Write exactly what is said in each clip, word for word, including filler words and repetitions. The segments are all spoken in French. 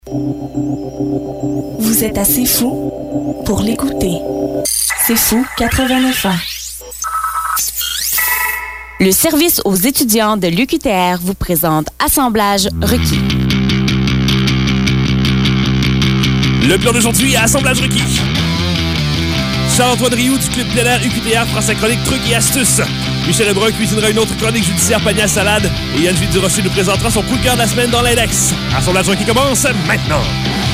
Vous êtes assez fou pour l'écouter. C'est fou quatre-vingt-neuf ans. Le service aux étudiants de l'U Q T R vous présente Assemblage requis. Le plan d'aujourd'hui, Assemblage requis. Charles-Antoine Rioux du Club plein air U Q T R fera sa chronique Trucs et astuces. Michel Lebrun cuisinera une autre chronique judiciaire panier à salade. Et Yann Gilles Durocher nous présentera son coup de cœur de la semaine dans l'Index. Assemblage requis commence maintenant.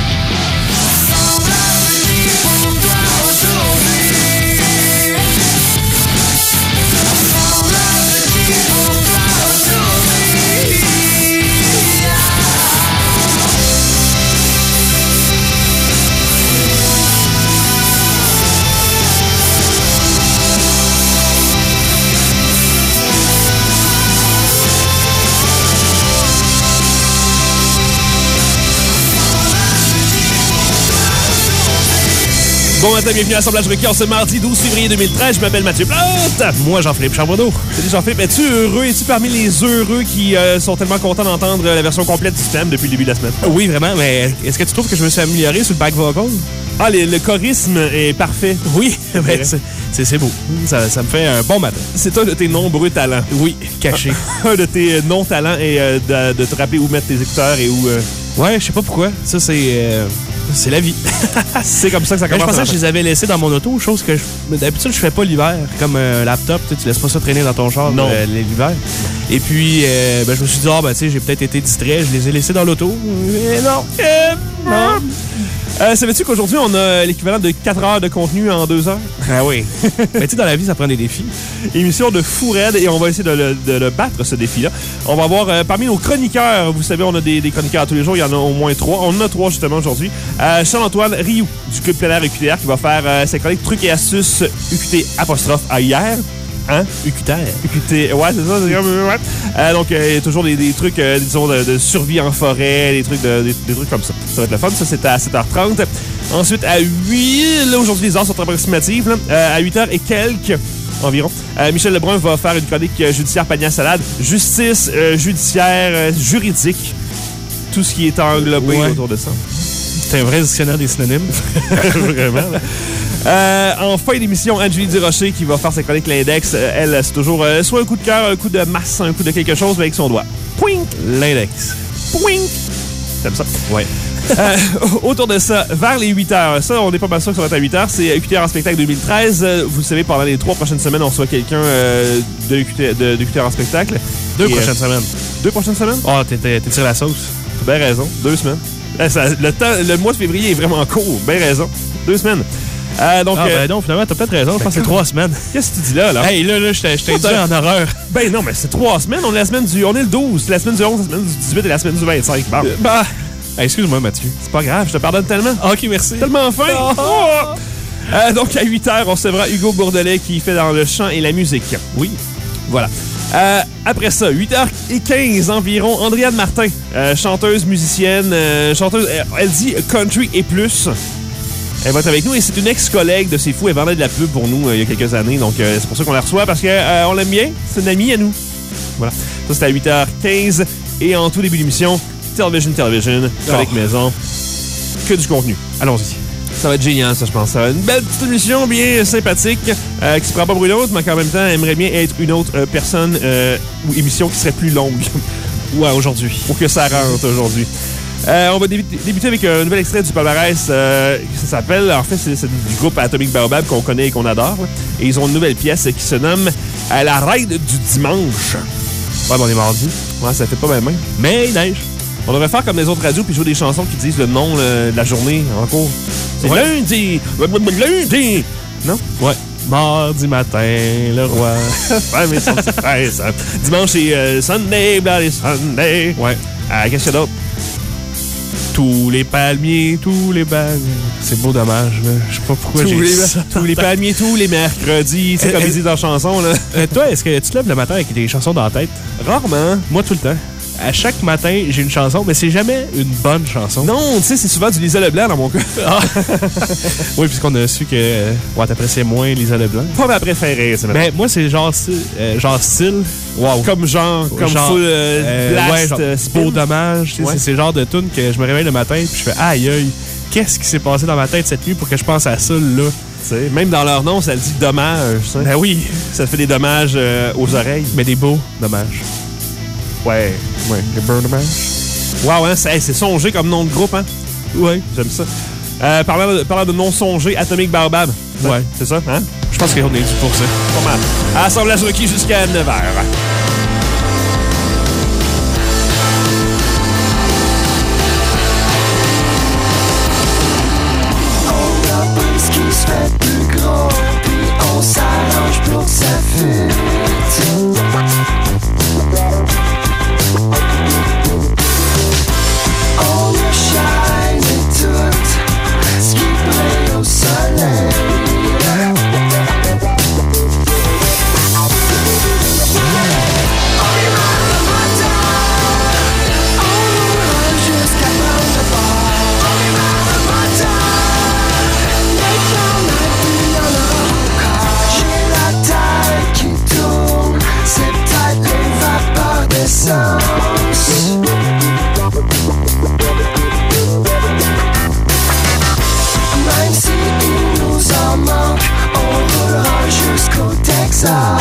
Bon matin, bienvenue à Assemblage requis en ce mardi douze février deux mille treize. Je m'appelle Mathieu Plante. Moi, Jean-Philippe Charbonneau. Salut Jean-Philippe. Es-tu heureux? Es-tu parmi les heureux qui euh, sont tellement contents d'entendre la version complète du thème depuis le début de la semaine? Oui, vraiment, mais est-ce que tu trouves que je me suis amélioré sur le back vocal? Ah, les, le chorisme est parfait. Oui, ben, c'est, c'est, c'est beau. Ça, ça me fait un bon matin. C'est un de tes nombreux talents. Oui, caché. un de tes non-talents est euh, de, de te rappeler où mettre tes écouteurs et où... Euh... Ouais, je sais pas pourquoi. Ça, c'est... Euh... C'est la vie. C'est comme ça que ça commence. Je pensais que je les avais laissés dans mon auto, chose que je, d'habitude je fais pas l'hiver. Comme un laptop, tu laisses pas ça traîner dans ton char non. Euh, l'hiver. Et puis, euh, ben, je me suis dit, ah, ben, tu sais, j'ai peut-être été distrait, je les ai laissés dans l'auto. Mais non. Euh, non. Euh, savais-tu qu'aujourd'hui, on a l'équivalent de quatre heures de contenu en deux heures? Ah oui. Mais tu sais, dans la vie, ça prend des défis. Émission de fou raide et on va essayer de le, de le battre, ce défi-là. On va avoir euh, parmi nos chroniqueurs, vous savez, on a des, des chroniqueurs tous les jours, il y en a au moins trois. On en a trois justement aujourd'hui. Euh, Charles-Antoine Rioux du Club plein air U Q T R qui va faire euh, ses chroniques Trucs et astuces U Q T apostrophe à hier. Hein? U Q T R. U Q T, ouais, c'est ça. C'est comme, ouais. euh, donc, il euh, y a toujours des, des trucs, euh, disons, de, de survie en forêt, des trucs, de, des, des trucs comme ça. Ça va être le fun. Ça, c'est à sept heures trente. Ensuite, à huit, là, aujourd'hui, les heures sont approximatives. Là, euh, à huit heures et quelques environ, euh, Michel Lebrun va faire une chronique euh, judiciaire panier à salade. Justice, euh, judiciaire, euh, juridique. Tout ce qui est englobé ouais. autour de ça. C'est un vrai dictionnaire des synonymes. Vraiment. Euh, en fin d'émission, Anne-Julie Durocher qui va faire sa chronique l'Index. Euh, elle, c'est toujours euh, soit un coup de cœur, un coup de masse, un coup de quelque chose, mais avec son doigt. Pouing! L'Index. Pouing! T'aimes ça? Oui. euh, autour de ça, vers les huit heures. Ça, on n'est pas mal sûr que ça va être à huit heures. C'est U Q T R en spectacle deux mille treize. Euh, vous le savez, pendant les trois prochaines semaines, on reçoit quelqu'un euh, de, U Q T, de, de U Q T R en spectacle. Deux Et, prochaines euh, semaines. Deux prochaines semaines? Oh, t'es, t'es, t'es tiré la sauce. T'as bien raison. Deux semaines. Euh, ça, le, temps, le mois de février est vraiment court. Bien raison. Deux semaines. Euh, donc, ah, ben euh, non, finalement, t'as peut-être raison. Je pense que c'est trois semaines. Qu'est-ce que tu dis là, là? Hey, là, là, je t'ai, je t'ai dit en horreur. Ben non, mais c'est trois semaines. On est la semaine du... On est le douze. C'est la semaine du onze, la semaine du dix-huit et la semaine du vingt-cinq. Bon. Euh, bah... Hey, excuse-moi, Mathieu. C'est pas grave, je te pardonne tellement. OK, merci. Tellement fin. Oh. Oh. Euh, donc, à huit heures, on recevra Hugo Bourdelet qui fait dans le chant et la musique. Oui. Voilà. Euh, après ça, huit heures quinze environ, Andréane Martin, euh, chanteuse, musicienne, euh, chanteuse, euh, elle dit country et plus. Elle va être avec nous et c'est une ex-collègue de C'est Fou. Elle vendait de la pub pour nous euh, il y a quelques années. Donc, euh, c'est pour ça qu'on la reçoit parce qu'on euh, l'aime bien. C'est une amie à nous. Voilà. Ça, c'était à huit heures quinze. Et en tout début d'émission, Television, Television, avec oh. maison. Que du contenu. Allons-y. Ça va être génial, ça, je pense. Ça va être une belle petite émission bien sympathique euh, qui se prend pas pour une autre, mais qui en même temps aimerait bien être une autre euh, personne euh, ou émission qui serait plus longue. Ouais, aujourd'hui. Pour que ça rentre aujourd'hui. Euh, on va débuter, débuter avec un nouvel extrait du palmarès. Euh, ça s'appelle, en fait, c'est, c'est du groupe Atomic Baobab qu'on connaît et qu'on adore. Et ils ont une nouvelle pièce qui se nomme « La Ride du dimanche ». Ouais, ben on est mardi. Ouais, ça fait pas mal même. Mais il neige. On devrait faire comme les autres radios puis jouer des chansons qui disent le nom le, de la journée en cours. C'est ouais. lundi! Lundi! Non? Ouais. Mardi matin, le roi. Ouais, mais c'est très ça. Dimanche, c'est euh, Sunday, Bloody Sunday. Ouais. Euh, qu'est-ce qu'il y a d'autre? Tous les palmiers, tous les palmiers. C'est beau dommage, là. Je sais pas pourquoi tous j'ai les, ça. Tous les palmiers, tous les mercredis. C'est euh, comme ils disent dans la chanson, là. Euh, toi, est-ce que tu te lèves le matin avec des chansons dans la tête? Rarement. Moi, tout le temps. à chaque matin, j'ai une chanson, mais c'est jamais une bonne chanson. Non, tu sais, c'est souvent du Lisa Leblanc dans mon cas. Ah. Oui, puisqu'on a su que euh, ouais, t'appréciais moins Lisa Leblanc. Pas ma préférée, c'est Ben, moi, c'est genre, euh, genre style. Wow. Comme genre, comme genre, full euh, blast, ouais, genre, euh, spin. beau dommage. Ouais. C'est, c'est le genre de tune que je me réveille le matin puis je fais aïe aïe, qu'est-ce qui s'est passé dans ma tête cette nuit pour que je pense à ça là? T'sais, même dans leur nom, ça dit dommage. T'sais. Ben oui. Ça fait des dommages euh, aux oreilles. Mais des beaux dommages. Ouais. Ouais, des beaux dommages. Wow, hein, c'est, hey, c'est songé comme nom de groupe, hein? Ouais. J'aime ça. Euh, parlant, de, parlant de non songé, Atomic Baobab. Ouais. C'est ça, hein? Je pense qu'on est dû pour ça. Pas mal. Assemblage requis jusqu'à neuf heures. On s'arrange pour que ça fitte. On a shine tout ce qui brille au soleil. On est mal le matin, on roule jusqu'à prendre le bord. On est mal le matin, mais quand la vie en a encore. J'ai la tête qui tourne, c'est peut-être les vapeurs d'essence. Même si il nous en manque, on roulera jusqu'au Texas.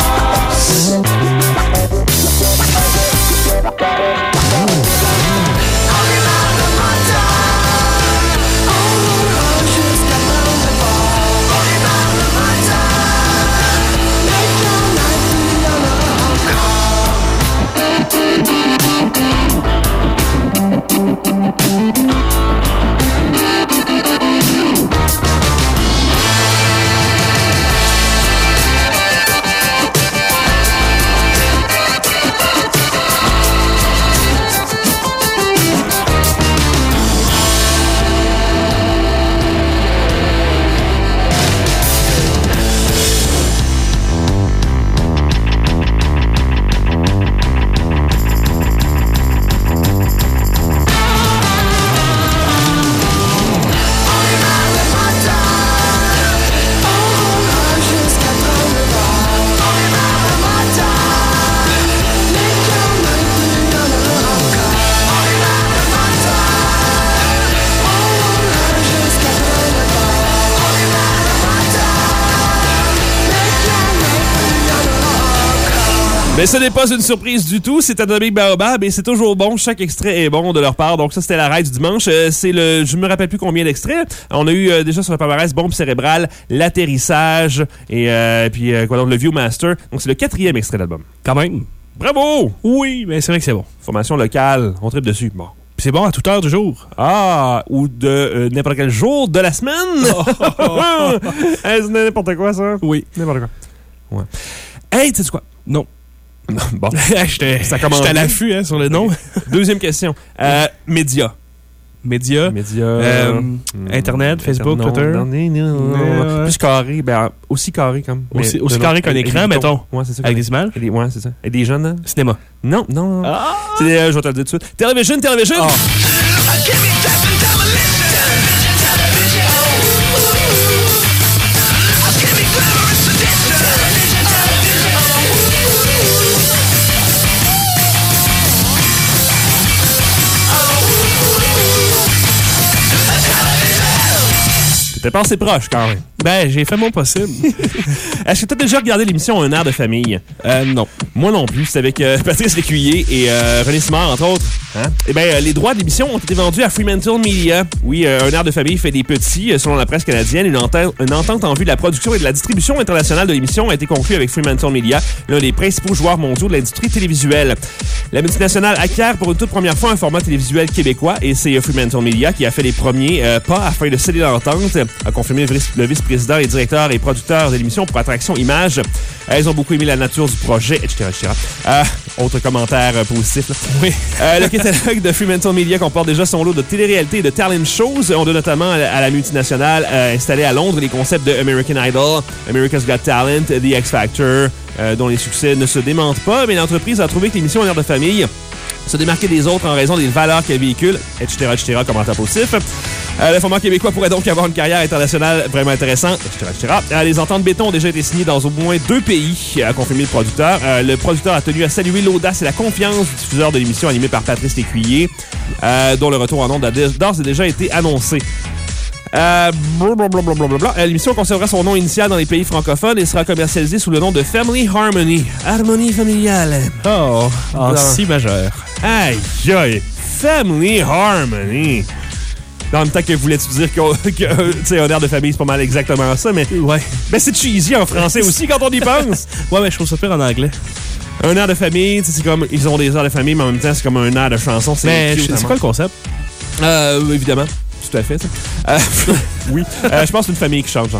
Mais ce n'est pas une surprise du tout, c'est Atomic Baobab et c'est toujours bon, chaque extrait est bon de leur part. Donc ça, c'était la ride du dimanche. Euh, c'est le, je me rappelle plus combien d'extraits. On a eu euh, déjà sur le palmarès Bombe cérébrale, L'atterrissage et euh, puis euh, quoi donc, le Viewmaster. Donc c'est le quatrième extrait de l'album. Quand même. Bravo! Oui, mais c'est vrai que c'est bon. Formation locale, on tripe dessus. Bon. Puis c'est bon à toute heure du jour. Ah, ou de euh, n'importe quel jour de la semaine. Oh. Hey, c'est n'importe quoi, ça. Oui. N'importe quoi. Ouais. Hey, tu sais quoi? Non. Bon. J'étais à l'affût hein, sur le nom. Deuxième question. Euh, médias. Médias. Médias. Euh, mmh. Internet, Facebook, non, Twitter. Non, non, non, non. Plus carré, ben, aussi carré comme. Aussi, aussi carré qu'un écran, mettons. Ouais, c'est ça. Avec des images. Des, ouais, c'est ça. Et des jeunes, hein? Cinéma. Non, non, non. Ah! C'est, euh, je vais te le dire tout de suite. Télévision, télévision! Oh. T'es passé proche, quand même. Ben, j'ai fait mon possible. Est-ce que t'as déjà regardé l'émission Un air de famille? Euh, non. Moi non plus. C'est avec euh, Patrice Lécuyer et euh, René Simard, entre autres. Hein? Eh bien, euh, les droits de l'émission ont été vendus à Fremantle Media. Oui, euh, Un air de famille fait des petits. Euh, selon la presse canadienne, une entente, une entente en vue de la production et de la distribution internationale de l'émission a été conclue avec Fremantle Media, l'un des principaux joueurs mondiaux de l'industrie télévisuelle. La multinationale acquiert pour une toute première fois un format télévisuel québécois et c'est euh, Fremantle Media qui a fait les premiers euh, pas afin de sceller l'entente, a confirmé le, vice- le vice-président et directeur et producteur de l'émission pour Attraction Images. Elles ont beaucoup aimé la nature du projet, et cetera et cetera. Euh, autre commentaire euh, positif. Là. Oui. Euh, le catalogue de Fremantle Media comporte déjà son lot de télé-réalité et de talent shows. On doit notamment à la, à la multinationale euh, installée à Londres les concepts de American Idol, America's Got Talent, The X Factor, euh, dont les succès ne se démentent pas, mais l'entreprise a trouvé que l'émission En air de famille se démarquer des autres en raison des valeurs qu'elle véhicule, et cetera, et cetera, commentaire positif. Euh, le format québécois pourrait donc avoir une carrière internationale vraiment intéressante, et cetera, et cetera. Euh, les ententes béton ont déjà été signées dans au moins deux pays, a confirmé le producteur. Euh, le producteur a tenu à saluer l'audace et la confiance du diffuseur de l'émission animée par Patrice Lécuyer, euh, dont le retour en ondes a d'ores et déjà été annoncé. Euh, blablabla. L'émission conservera son nom initial dans les pays francophones et sera commercialisée sous le nom de Family Harmony. Harmonie familiale. Oh, en si majeur. Aïe, aïe. Family Harmony. En même temps que voulais-tu dire que, que tu sais, un air de famille, c'est pas mal exactement ça, mais... Ouais. Ben, c'est cheesy en français aussi quand on y pense. Ouais, mais je trouve ça pire en anglais. Un air de famille, tu sais, c'est comme... Ils ont des airs de famille, mais en même temps, c'est comme un air de chanson. C'est mais cute, c'est quoi le concept? Euh, évidemment. Tout à fait, ça. Euh, oui. Euh, je pense que c'est une famille qui chante, genre.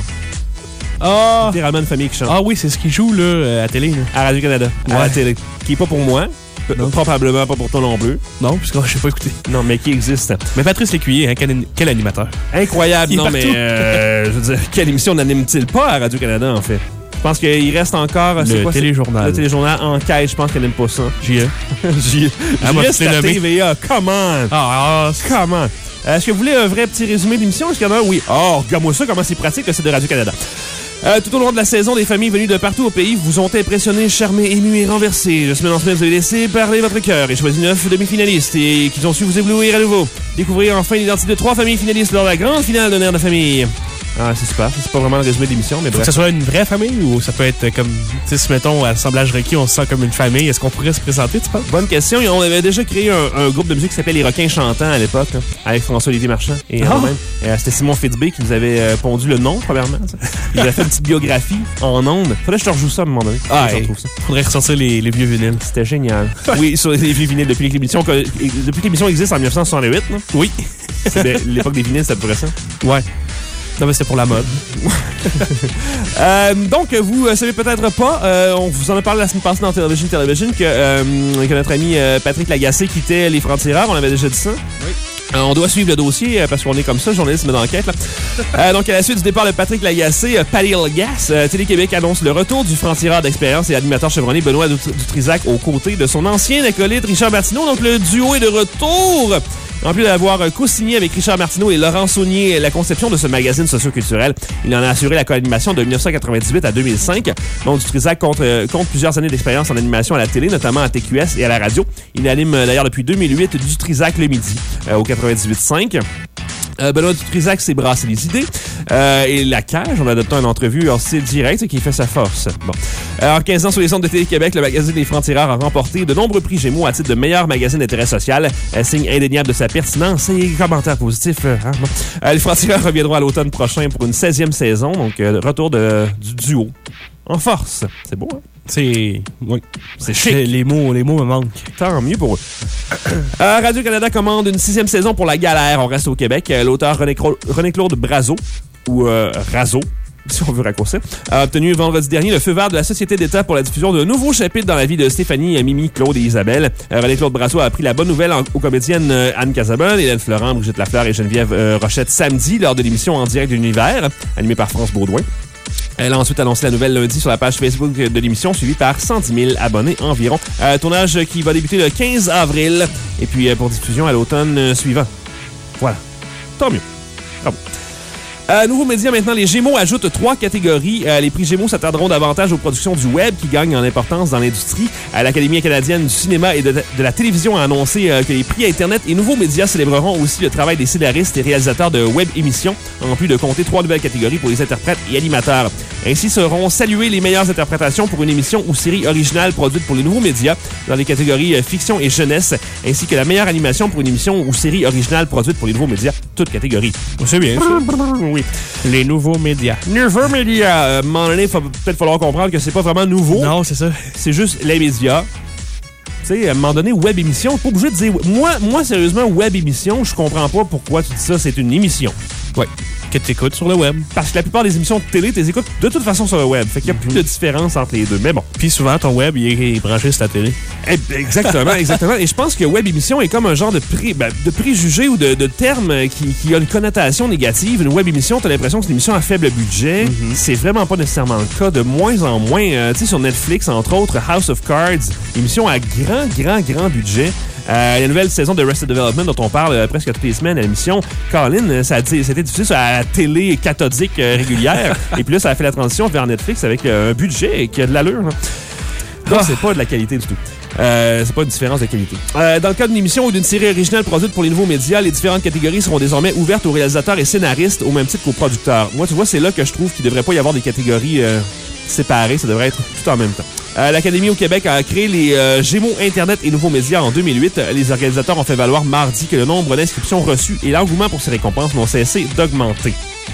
Ah! Littéralement une famille qui chante. Ah oui, c'est ce qu'ils jouent, là, à la télé. Là. À Radio-Canada. Ouais. À la télé. Qui est pas pour moi. Non. Probablement pas pour toi non plus. Non, puisque je sais pas écouter. Non, mais qui existe. Mais Patrice Lécuyer, hein, quel, quel animateur. Incroyable. Il est non, mais euh, je veux dire, quelle émission n'anime-t-il pas à Radio-Canada, en fait? Je pense qu'il reste encore... Le quoi, téléjournal. Le téléjournal Enquête, je pense qu'elle n'aime pas ça. J E. J E. Ah, moi, Juste tu l'as la nommé. T V A, come on! Ah, Come on! Euh, Est-ce que vous voulez un vrai petit résumé d'émission? Est-ce qu'il y en a un? Oui. Oh, regarde-moi ça, comment c'est pratique, le site de Radio-Canada. Euh, tout au long de la saison, des familles venues de partout au pays vous ont impressionné, charmé, ému et renversé. De semaine en semaine, vous avez laissé parler votre cœur et choisi neuf demi-finalistes et qui ont su vous éblouir à nouveau. Découvrir enfin l'identité de trois familles finalistes lors de la grande finale d'un air de famille. Ah, c'est super. C'est pas vraiment le résumé de l'émission, mais faut bref. que ça soit une vraie famille ou ça peut être comme, tu sais, si mettons, à l'assemblage requis, on se sent comme une famille, est-ce qu'on pourrait se présenter, tu penses? Bonne question. On avait déjà créé un, un groupe de musique qui s'appelait Les Requins Chantants à l'époque, là, avec François-Olivier Marchand. Et Ah. moi-même. Euh, c'était Simon Fitzbé qui nous avait euh, pondu le nom, premièrement. ça. Il avait fait une petite biographie en ondes. Faudrait que je te rejoue ça à un moment donné. Ah, je hey, retrouve ça. faudrait ressortir les, les vieux vinyles. C'était génial. Oui, sur les vieux vinyles, depuis que l'émission, depuis que l'émission existe en dix-neuf cent soixante-huit. Là. Oui. C'était l'époque des vinyles, c'était à peu près ça. Ouais. Non, mais c'était pour la mode. Euh, donc, vous euh, savez peut-être pas, euh, on vous en a parlé la semaine passée dans Television Television que, euh, que notre ami euh, Patrick Lagacé quittait les Francs-Tireurs. On avait déjà dit ça. Oui. Euh, on doit suivre le dossier euh, parce qu'on est comme ça, journalisme d'enquête. Là. euh, donc, à la suite du départ de Patrick Lagacé, euh, Paddy Gas, euh, Télé-Québec annonce le retour du franc-tireur d'expérience et animateur chevronné Benoît Dutrisac aux côtés de son ancien acolyte Richard Martineau. Donc, le duo est de retour. En plus d'avoir co-signé avec Richard Martineau et Laurent Saunier la conception de ce magazine socioculturel, il en a assuré la co-animation de dix-neuf cent quatre-vingt-dix-huit à deux mille cinq. Donc, Dutrisac compte, euh, compte plusieurs années d'expérience en animation à la télé, notamment à T Q S et à la radio. Il anime euh, d'ailleurs depuis deux mille huit Dutrisac le midi euh, au quatre-vingt-dix-huit cinq. Euh, Benoît Dutrisac s'est brassé les idées. Euh, et La Cage, on a adopté une entrevue en style direct qui fait sa force. Bon. Euh, en quinze ans sur les ondes de Télé-Québec, le magazine Les Francs-Tireurs a remporté de nombreux prix Gémeaux à titre de meilleur magazine d'intérêt social. Euh, signe indéniable de sa pertinence et commentaires positifs. Euh, hein, bon. euh, les Francs-Tireurs reviendront à l'automne prochain pour une seizième saison. Donc, euh, retour de, du duo. En force. C'est beau, hein? C'est... Oui. C'est chic. Les mots, les mots me manquent. Tant mieux pour eux. Euh, Radio-Canada commande une sixième saison pour La Galère. On reste au Québec. Euh, L'auteur René, Cro- René-Claude Brazeau, ou euh, Razo, si on veut raccourcir, a obtenu vendredi dernier le feu vert de la Société d'État pour la diffusion d'un nouveau chapitre dans la vie de Stéphanie, Mimi, Claude et Isabelle. Euh, René-Claude Brazeau a appris la bonne nouvelle en, aux comédiennes euh, Anne Casabonne, Hélène Florent, Brigitte Lafleur et Geneviève euh, Rochette samedi lors de l'émission En direct de l'univers, animée par France Baudouin. Elle a ensuite annoncé la nouvelle lundi sur la page Facebook de l'émission, suivie par cent dix mille abonnés environ. Euh, tournage qui va débuter le quinze avril et puis euh, pour diffusion à l'automne euh, suivant. Voilà. Tant mieux. Bravo. Euh, nouveau média maintenant, les Gémeaux ajoutent trois catégories. Euh, les prix Gémeaux s'attarderont davantage aux productions du web qui gagnent en importance dans l'industrie. Euh, L'Académie canadienne du cinéma et de, de la télévision a annoncé euh, que les prix Internet et nouveaux médias célébreront aussi le travail des scénaristes et réalisateurs de web émissions, en plus de compter trois nouvelles catégories pour les interprètes et animateurs. Ainsi seront saluées les meilleures interprétations pour une émission ou série originale produite pour les nouveaux médias dans les catégories euh, fiction et jeunesse, ainsi que la meilleure animation pour une émission ou série originale produite pour les nouveaux médias, toutes catégories. C'est bien, ça. Oui. Les nouveaux médias. Nouveaux médias. Euh, à un moment donné, il va peut-être falloir comprendre que c'est pas vraiment nouveau. Non, c'est ça. C'est juste les médias. Tu sais, à un moment donné, web émission, pas obligé de dire... Moi, moi, sérieusement, web émission, je comprends pas pourquoi tu dis ça, c'est une émission. Ouais. Que tu écoutes sur le web. Parce que la plupart des émissions de télé, tu les écoutes de toute façon sur le web. Fait qu'il y a plus de différence entre les deux. Mais bon. Puis souvent, ton web, il est branché sur ta télé. Exactement, exactement. Et je pense que web émission est comme un genre de, pré, ben, de préjugé ou de, de terme qui, qui a une connotation négative. Une web émission, t'as l'impression que c'est une émission à faible budget. Mm-hmm. C'est vraiment pas nécessairement le cas. De moins en moins, euh, tu sais, sur Netflix, entre autres, House of Cards, émission à grand, grand, grand budget. Euh, la nouvelle saison de Arrested Development dont on parle euh, presque toutes les semaines à l'émission, Colin, ça a été, ça a été diffusé sur la télé cathodique euh, régulière. Et puis là, ça a fait la transition vers Netflix avec euh, un budget qui a de l'allure. Là. Donc, c'est pas de la qualité du tout. Euh, c'est pas une différence de qualité. Euh, dans le cas d'une émission ou d'une série originale produite pour les nouveaux médias, les différentes catégories seront désormais ouvertes aux réalisateurs et scénaristes au même titre qu'aux producteurs. Moi, tu vois, c'est là que je trouve qu'il devrait pas y avoir des catégories euh, séparées. Ça devrait être tout en même temps. Euh, L'Académie au Québec a créé les euh, Gémeaux Internet et Nouveaux Médias en deux mille huit. Les organisateurs ont fait valoir mardi que le nombre d'inscriptions reçues et l'engouement pour ces récompenses n'ont cessé d'augmenter.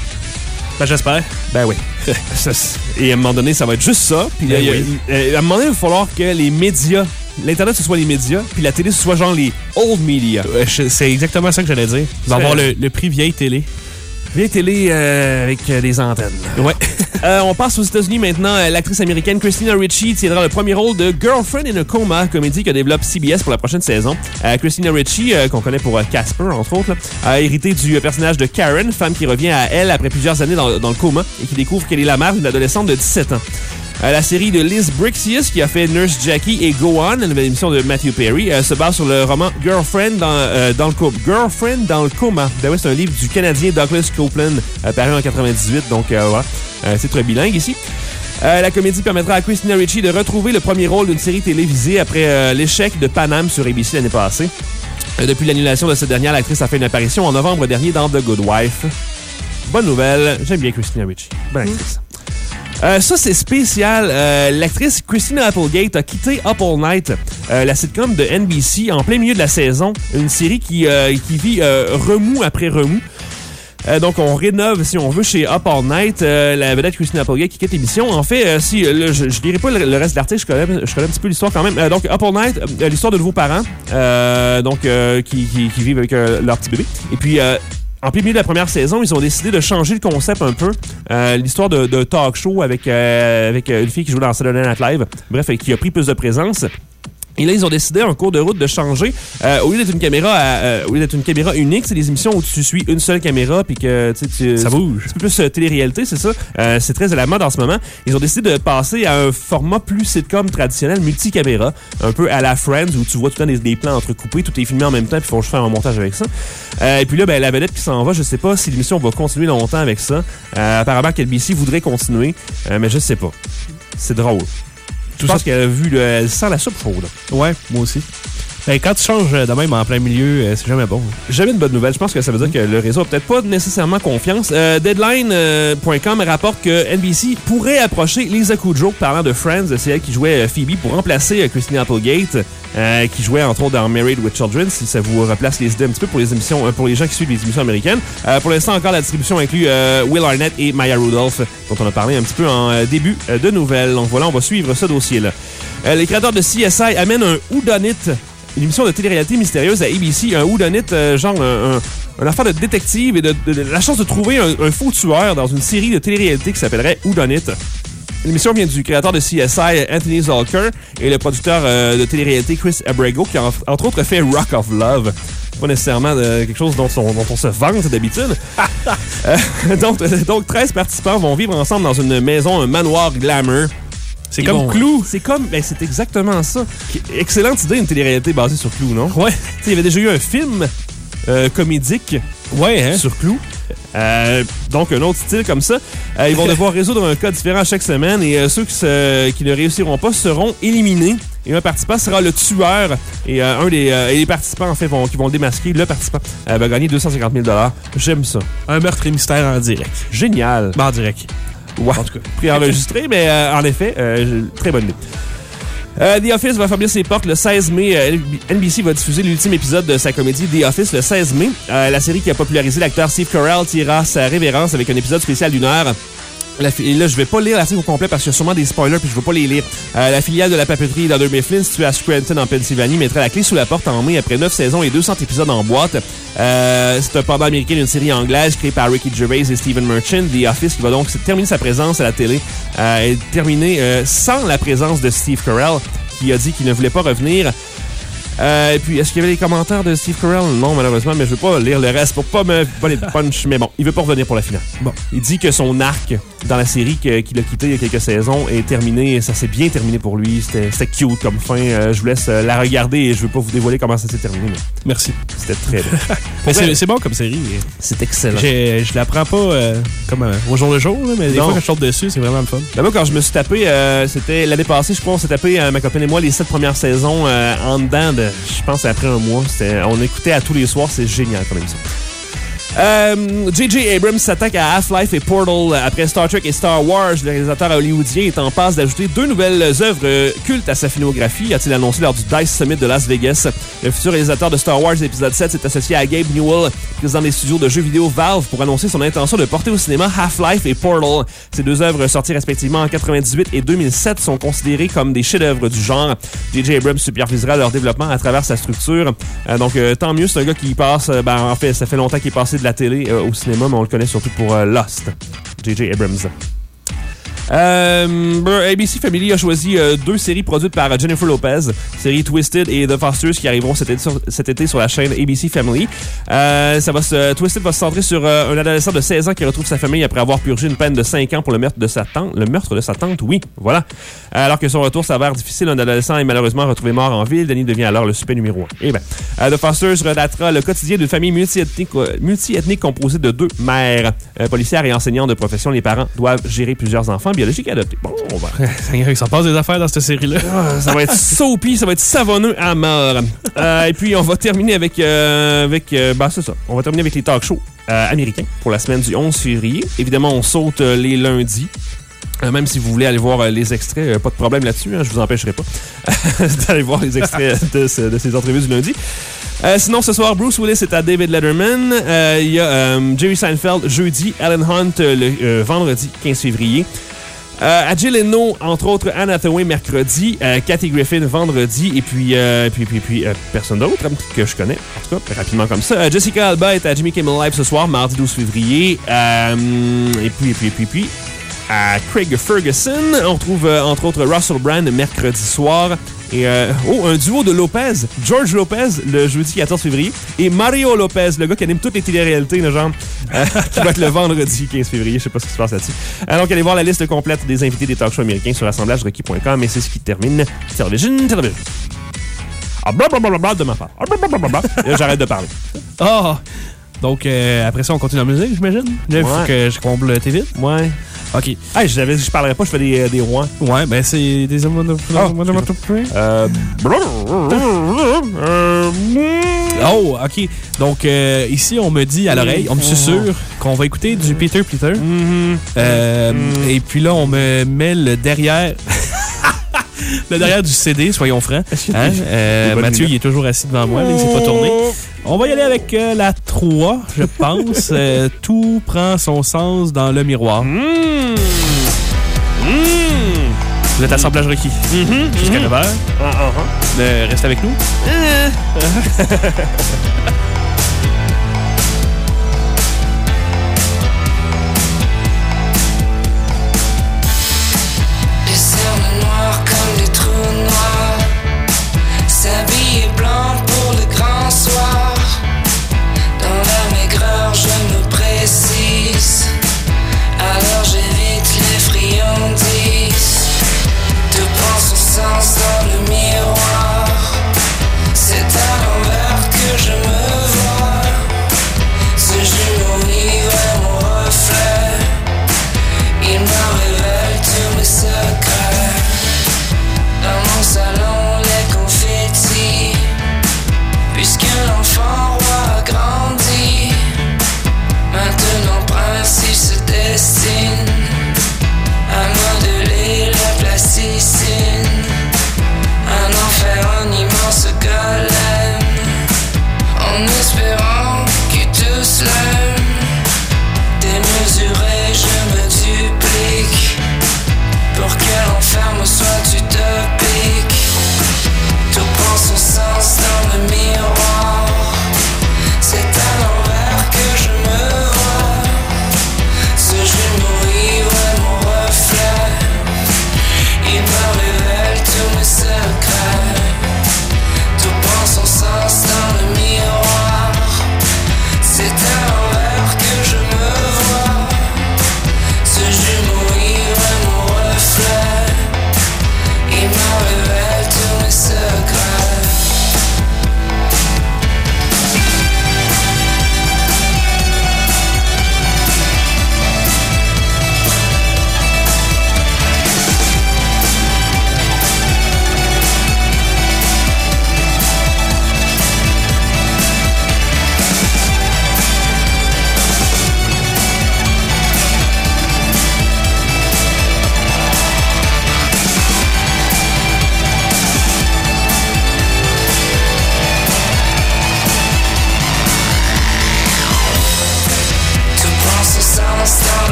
Ben, j'espère. Ben oui. Et à un moment donné, ça va être juste ça. Puis ben là, oui. y a, à un moment donné, il va falloir que les médias, l'Internet, ce soit les médias, puis la télé, ce soit genre les old media. Ouais, c'est exactement ça que j'allais dire. Il va avoir le, le prix vieille télé. Vieille télé euh, avec euh, des antennes. Ouais. euh, on passe aux États-Unis maintenant. L'actrice américaine Christina Ricci tiendra le premier rôle de Girlfriend in a Coma, comédie que développe C B S pour la prochaine saison. Euh, Christina Ricci, euh, qu'on connaît pour euh, Casper, entre autres, là, a hérité du personnage de Karen, femme qui revient à elle après plusieurs années dans, dans le coma et qui découvre qu'elle est la mère d'une adolescente de dix-sept ans. Euh, la série de Liz Brixius, qui a fait Nurse Jackie et Go On, la nouvelle émission de Matthew Perry, euh, se base sur le roman Girlfriend dans, euh, dans le coma. Girlfriend dans le coma. D'ailleurs, c'est un livre du Canadien Douglas Copeland, euh, paru en quatre-vingt-dix-huit, donc euh, voilà. Euh, c'est très bilingue ici. Euh, la comédie permettra à Christina Ricci de retrouver le premier rôle d'une série télévisée après euh, l'échec de Panam sur A B C l'année passée. Euh, depuis l'annulation de cette dernière, l'actrice a fait une apparition en novembre dernier dans The Good Wife. Bonne nouvelle, j'aime bien Christina Ricci. Bonne actrice. Euh, ça, c'est spécial. Euh, l'actrice Christina Applegate a quitté Up All Night, euh, la sitcom de N B C, en plein milieu de la saison. Une série qui, euh, qui vit euh, remous après remous. Euh, donc, on rénove, si on veut, chez Up All Night, euh, la vedette Christina Applegate qui quitte l'émission. En fait, euh, si euh, je ne lirai pas le, le reste de l'article, je connais, je connais un petit peu l'histoire quand même. Euh, donc, Up All Night, euh, l'histoire de nouveaux parents euh, donc euh, qui, qui, qui vivent avec euh, leur petit bébé. Et puis... Euh, En plein milieu de la première saison, ils ont décidé de changer le concept un peu. Euh, l'histoire de, de talk show avec, euh, avec une fille qui joue dans Saturday Night Live. Bref, qui a pris plus de présence. Et là, ils ont décidé en cours de route de changer. Euh, au lieu d'être une caméra à, euh, au lieu d'être une caméra unique, c'est des émissions où tu suis une seule caméra puis que tu ça bouge. C'est plus euh, télé-réalité, c'est ça. Euh, c'est très à la mode en ce moment. Ils ont décidé de passer à un format plus sitcom traditionnel, multicaméra, un peu à la Friends où tu vois tout le temps des, des plans entrecoupés, tout est filmé en même temps puis il faut faire un montage avec ça. Euh, et puis là, ben la vedette qui s'en va, je sais pas si l'émission va continuer longtemps avec ça. Euh, apparemment qu'N B C voudrait continuer, euh, mais je sais pas. C'est drôle. Je pense qu'elle a vu, le, elle sent la soupe chaude. Ouais, moi aussi. Ben, quand tu changes de même en plein milieu, c'est jamais bon. Jamais une bonne nouvelle. Je pense que ça veut dire que le réseau a peut-être pas nécessairement confiance. Euh, Deadline point com rapporte que N B C pourrait approcher Lisa Kudrow, parlant de Friends. C'est elle qui jouait Phoebe pour remplacer euh, Christina Applegate, euh, qui jouait entre autres dans Married with Children, si ça vous replace les idées un petit peu pour les émissions, euh, pour les gens qui suivent les émissions américaines. Euh, pour l'instant, encore la distribution inclut euh, Will Arnett et Maya Rudolph, dont on a parlé un petit peu en euh, début euh, de nouvelles. Donc voilà, on va suivre ce dossier-là. Euh, les créateurs de C S I amènent un whodunit, une émission de télé-réalité mystérieuse à A B C, un whodunit, euh, genre un, un, un affaire de détective et de, de, de la chance de trouver un, un faux tueur dans une série de télé-réalité qui s'appellerait Whodunit. L'émission vient du créateur de C S I, Anthony Zucker, et le producteur euh, de télé-réalité Chris Abrego, qui a en, entre autres fait Rock of Love. Pas nécessairement de, quelque chose dont on, dont on se vante d'habitude. euh, donc, donc, treize participants vont vivre ensemble dans une maison, un manoir glamour. C'est Ils comme vont, Clou. C'est comme, ben c'est exactement ça. Excellente idée, une télé-réalité basée sur Clou, non? Ouais. Il y avait déjà eu un film euh, comédique ouais, hein? sur Clou. Euh, donc, un autre style comme ça. Euh, ils vont devoir résoudre un cas différent chaque semaine et euh, ceux qui, se, qui ne réussiront pas seront éliminés. Et un participant sera le tueur. Et euh, un des euh, et les participants, en fait, vont, qui vont démasquer le participant, euh, va gagner deux cent cinquante mille dollars. J'aime ça. Un meurtre et mystère en direct. Génial. Ben, en direct. Ouais. En tout cas, préenregistré, mais euh, en effet, euh, très bonne idée. Euh, The Office va fermer ses portes le seize mai. Euh, N B C va diffuser l'ultime épisode de sa comédie The Office le seize mai. Euh, la série qui a popularisé l'acteur Steve Carell tirera sa révérence avec un épisode spécial d'une heure. La fi- et là, je vais pas lire l'article au complet parce qu'il y a sûrement des spoilers puis je veux pas les lire. Euh, la filiale de la papeterie Dunder Mifflin, située à Scranton en Pennsylvanie, mettra la clé sous la porte en mai après neuf saisons et deux cents épisodes en boîte. Euh, c'est un pendant américain d'une série anglaise créée par Ricky Gervais et Stephen Merchant. The Office qui va donc terminer sa présence à la télé euh, et terminer euh, sans la présence de Steve Carell qui a dit qu'il ne voulait pas revenir. Euh, et puis, est-ce qu'il y avait les commentaires de Steve Carell? Non, malheureusement, mais je veux pas lire le reste pour pas me voler de punch. Mais bon, il veut pas revenir pour la finale. Bon, il dit que son arc dans la série que, qu'il a quitté il y a quelques saisons est terminé. Et ça s'est bien terminé pour lui. C'était, c'était cute comme fin. Euh, je vous laisse euh, la regarder et je veux pas vous dévoiler comment ça s'est terminé. Mais Merci. c'était très bon. Mais c'est, c'est bon comme série. C'est excellent. J'ai, je la prends pas euh, comme euh, au jour le jour, là, mais des Non. fois, quand je saute dessus, c'est vraiment le fun. Là-bas, quand je me suis tapé, euh, c'était l'année passée, je crois, on s'est tapé, euh, ma copine et moi, les sept premières saisons euh, en dedans de, je pense, après un mois. C'était, on écoutait à tous les soirs, c'est génial comme émission. Euh, J J Abrams s'attaque à Half-Life et Portal. Après Star Trek et Star Wars, le réalisateur hollywoodien est en passe d'ajouter deux nouvelles œuvres cultes à sa filmographie, a-t-il annoncé lors du DICE Summit de Las Vegas. Le futur réalisateur de Star Wars épisode sept s'est associé à Gabe Newell, président des studios de jeux vidéo Valve, pour annoncer son intention de porter au cinéma Half-Life et Portal. Ces deux œuvres, sorties respectivement en quatre-vingt-dix-huit et deux mille sept, sont considérées comme des chefs-d'œuvre du genre. J J Abrams supervisera leur développement à travers sa structure. Euh, donc, euh, tant mieux, c'est un gars qui passe... Euh, ben, en fait, ça fait longtemps qu'il est passé de la télé euh, au cinéma, mais on le connaît surtout pour euh, Lost. J J Abrams. Euh, A B C Family a choisi euh, deux séries produites par Jennifer Lopez, série Twisted et The Fosters, qui arriveront cet été sur, cet été sur la chaîne A B C Family. Euh, ça va se, Twisted va se centrer sur euh, un adolescent de seize ans qui retrouve sa famille après avoir purgé une peine de cinq ans pour le meurtre de sa tante. Le meurtre de sa tante, oui, voilà. Alors que son retour s'avère difficile, un adolescent est malheureusement retrouvé mort en ville. Danny devient alors le suspect numéro un. Eh ben, euh, The Fosters relatera le quotidien d'une famille multi-ethnique, euh, multi-ethnique composée de deux mères. Euh, policières et enseignants de profession, les parents doivent gérer plusieurs enfants biologiques adoptés. Bon, on va... Il s'en passe des affaires dans cette série-là. Ah, ça va être soapy, ça va être savonneux à mort. Euh, et puis, on va terminer avec... Euh, avec euh, ben, c'est ça. On va terminer avec les talk shows euh, américains pour la semaine du onze février. Évidemment, on saute euh, les lundis. Euh, même si vous voulez aller voir euh, les extraits, euh, pas de problème là-dessus, hein, je vous empêcherai pas d'aller voir les extraits de, ce, de ces entrevues du lundi. Euh, sinon, ce soir, Bruce Willis est à David Letterman. Il euh, y a euh, Jerry Seinfeld jeudi, Alan Hunt euh, le euh, vendredi quinze février. Euh, à Jay Leno, entre autres, Anne Hathaway mercredi, euh, Kathy Griffin vendredi, et puis, euh, puis, puis, puis euh, personne d'autre que je connais, en tout cas, rapidement comme ça. Euh, Jessica Alba est à Jimmy Kimmel Live ce soir, mardi douze février. Euh, et puis, et puis, et puis, puis, à Craig Ferguson, on retrouve euh, entre autres Russell Brand mercredi soir. Et euh, oh, un duo de Lopez, George Lopez, le jeudi quatorze février, et Mario Lopez, le gars qui anime toutes les téléréalités, le genre, euh, qui va être le vendredi quinze février. Je sais pas ce qui se passe là-dessus. Euh, donc, allez voir la liste complète des invités des talk shows américains sur assemblage requis point com, et c'est ce qui termine Television, Television. Ah, blablabla de ma part. Ah, blablabla. Et là, j'arrête de parler. Ah! Oh. Donc, euh, après ça, on continue la musique, j'imagine? Là, il faut Ouais. que je comble tes vides. Ouais. OK. Hey, je, je parlerai pas, je fais des, des rois. Ouais, ben c'est des Ah, Euh... Oh, OK. Donc, euh, ici, on me dit à l'oreille, on me susurre qu'on va écouter du Peter Peter. Mm-hmm. Euh, Mm-hmm. Et puis là, on me met le derrière... le derrière du C D, soyons francs. Hein? Euh, Mathieu, il est toujours assis devant moi, là, il s'est pas tourné. On va y aller avec euh, la trois, je pense. euh, tout prend son sens dans le miroir. Mmh. Mmh. Vous êtes assemblage requis. Mm-hmm. Jusqu'à neuf heures. Ah, ah, ah. Euh, reste avec nous. Les cernes noires comme des trous noirs, s'habiller blanc pour le grand soir. Dans la maigreur je me précise, alors j'évite les friandises. Tout prend son sens dans le miroir, c'est à l'envers que je me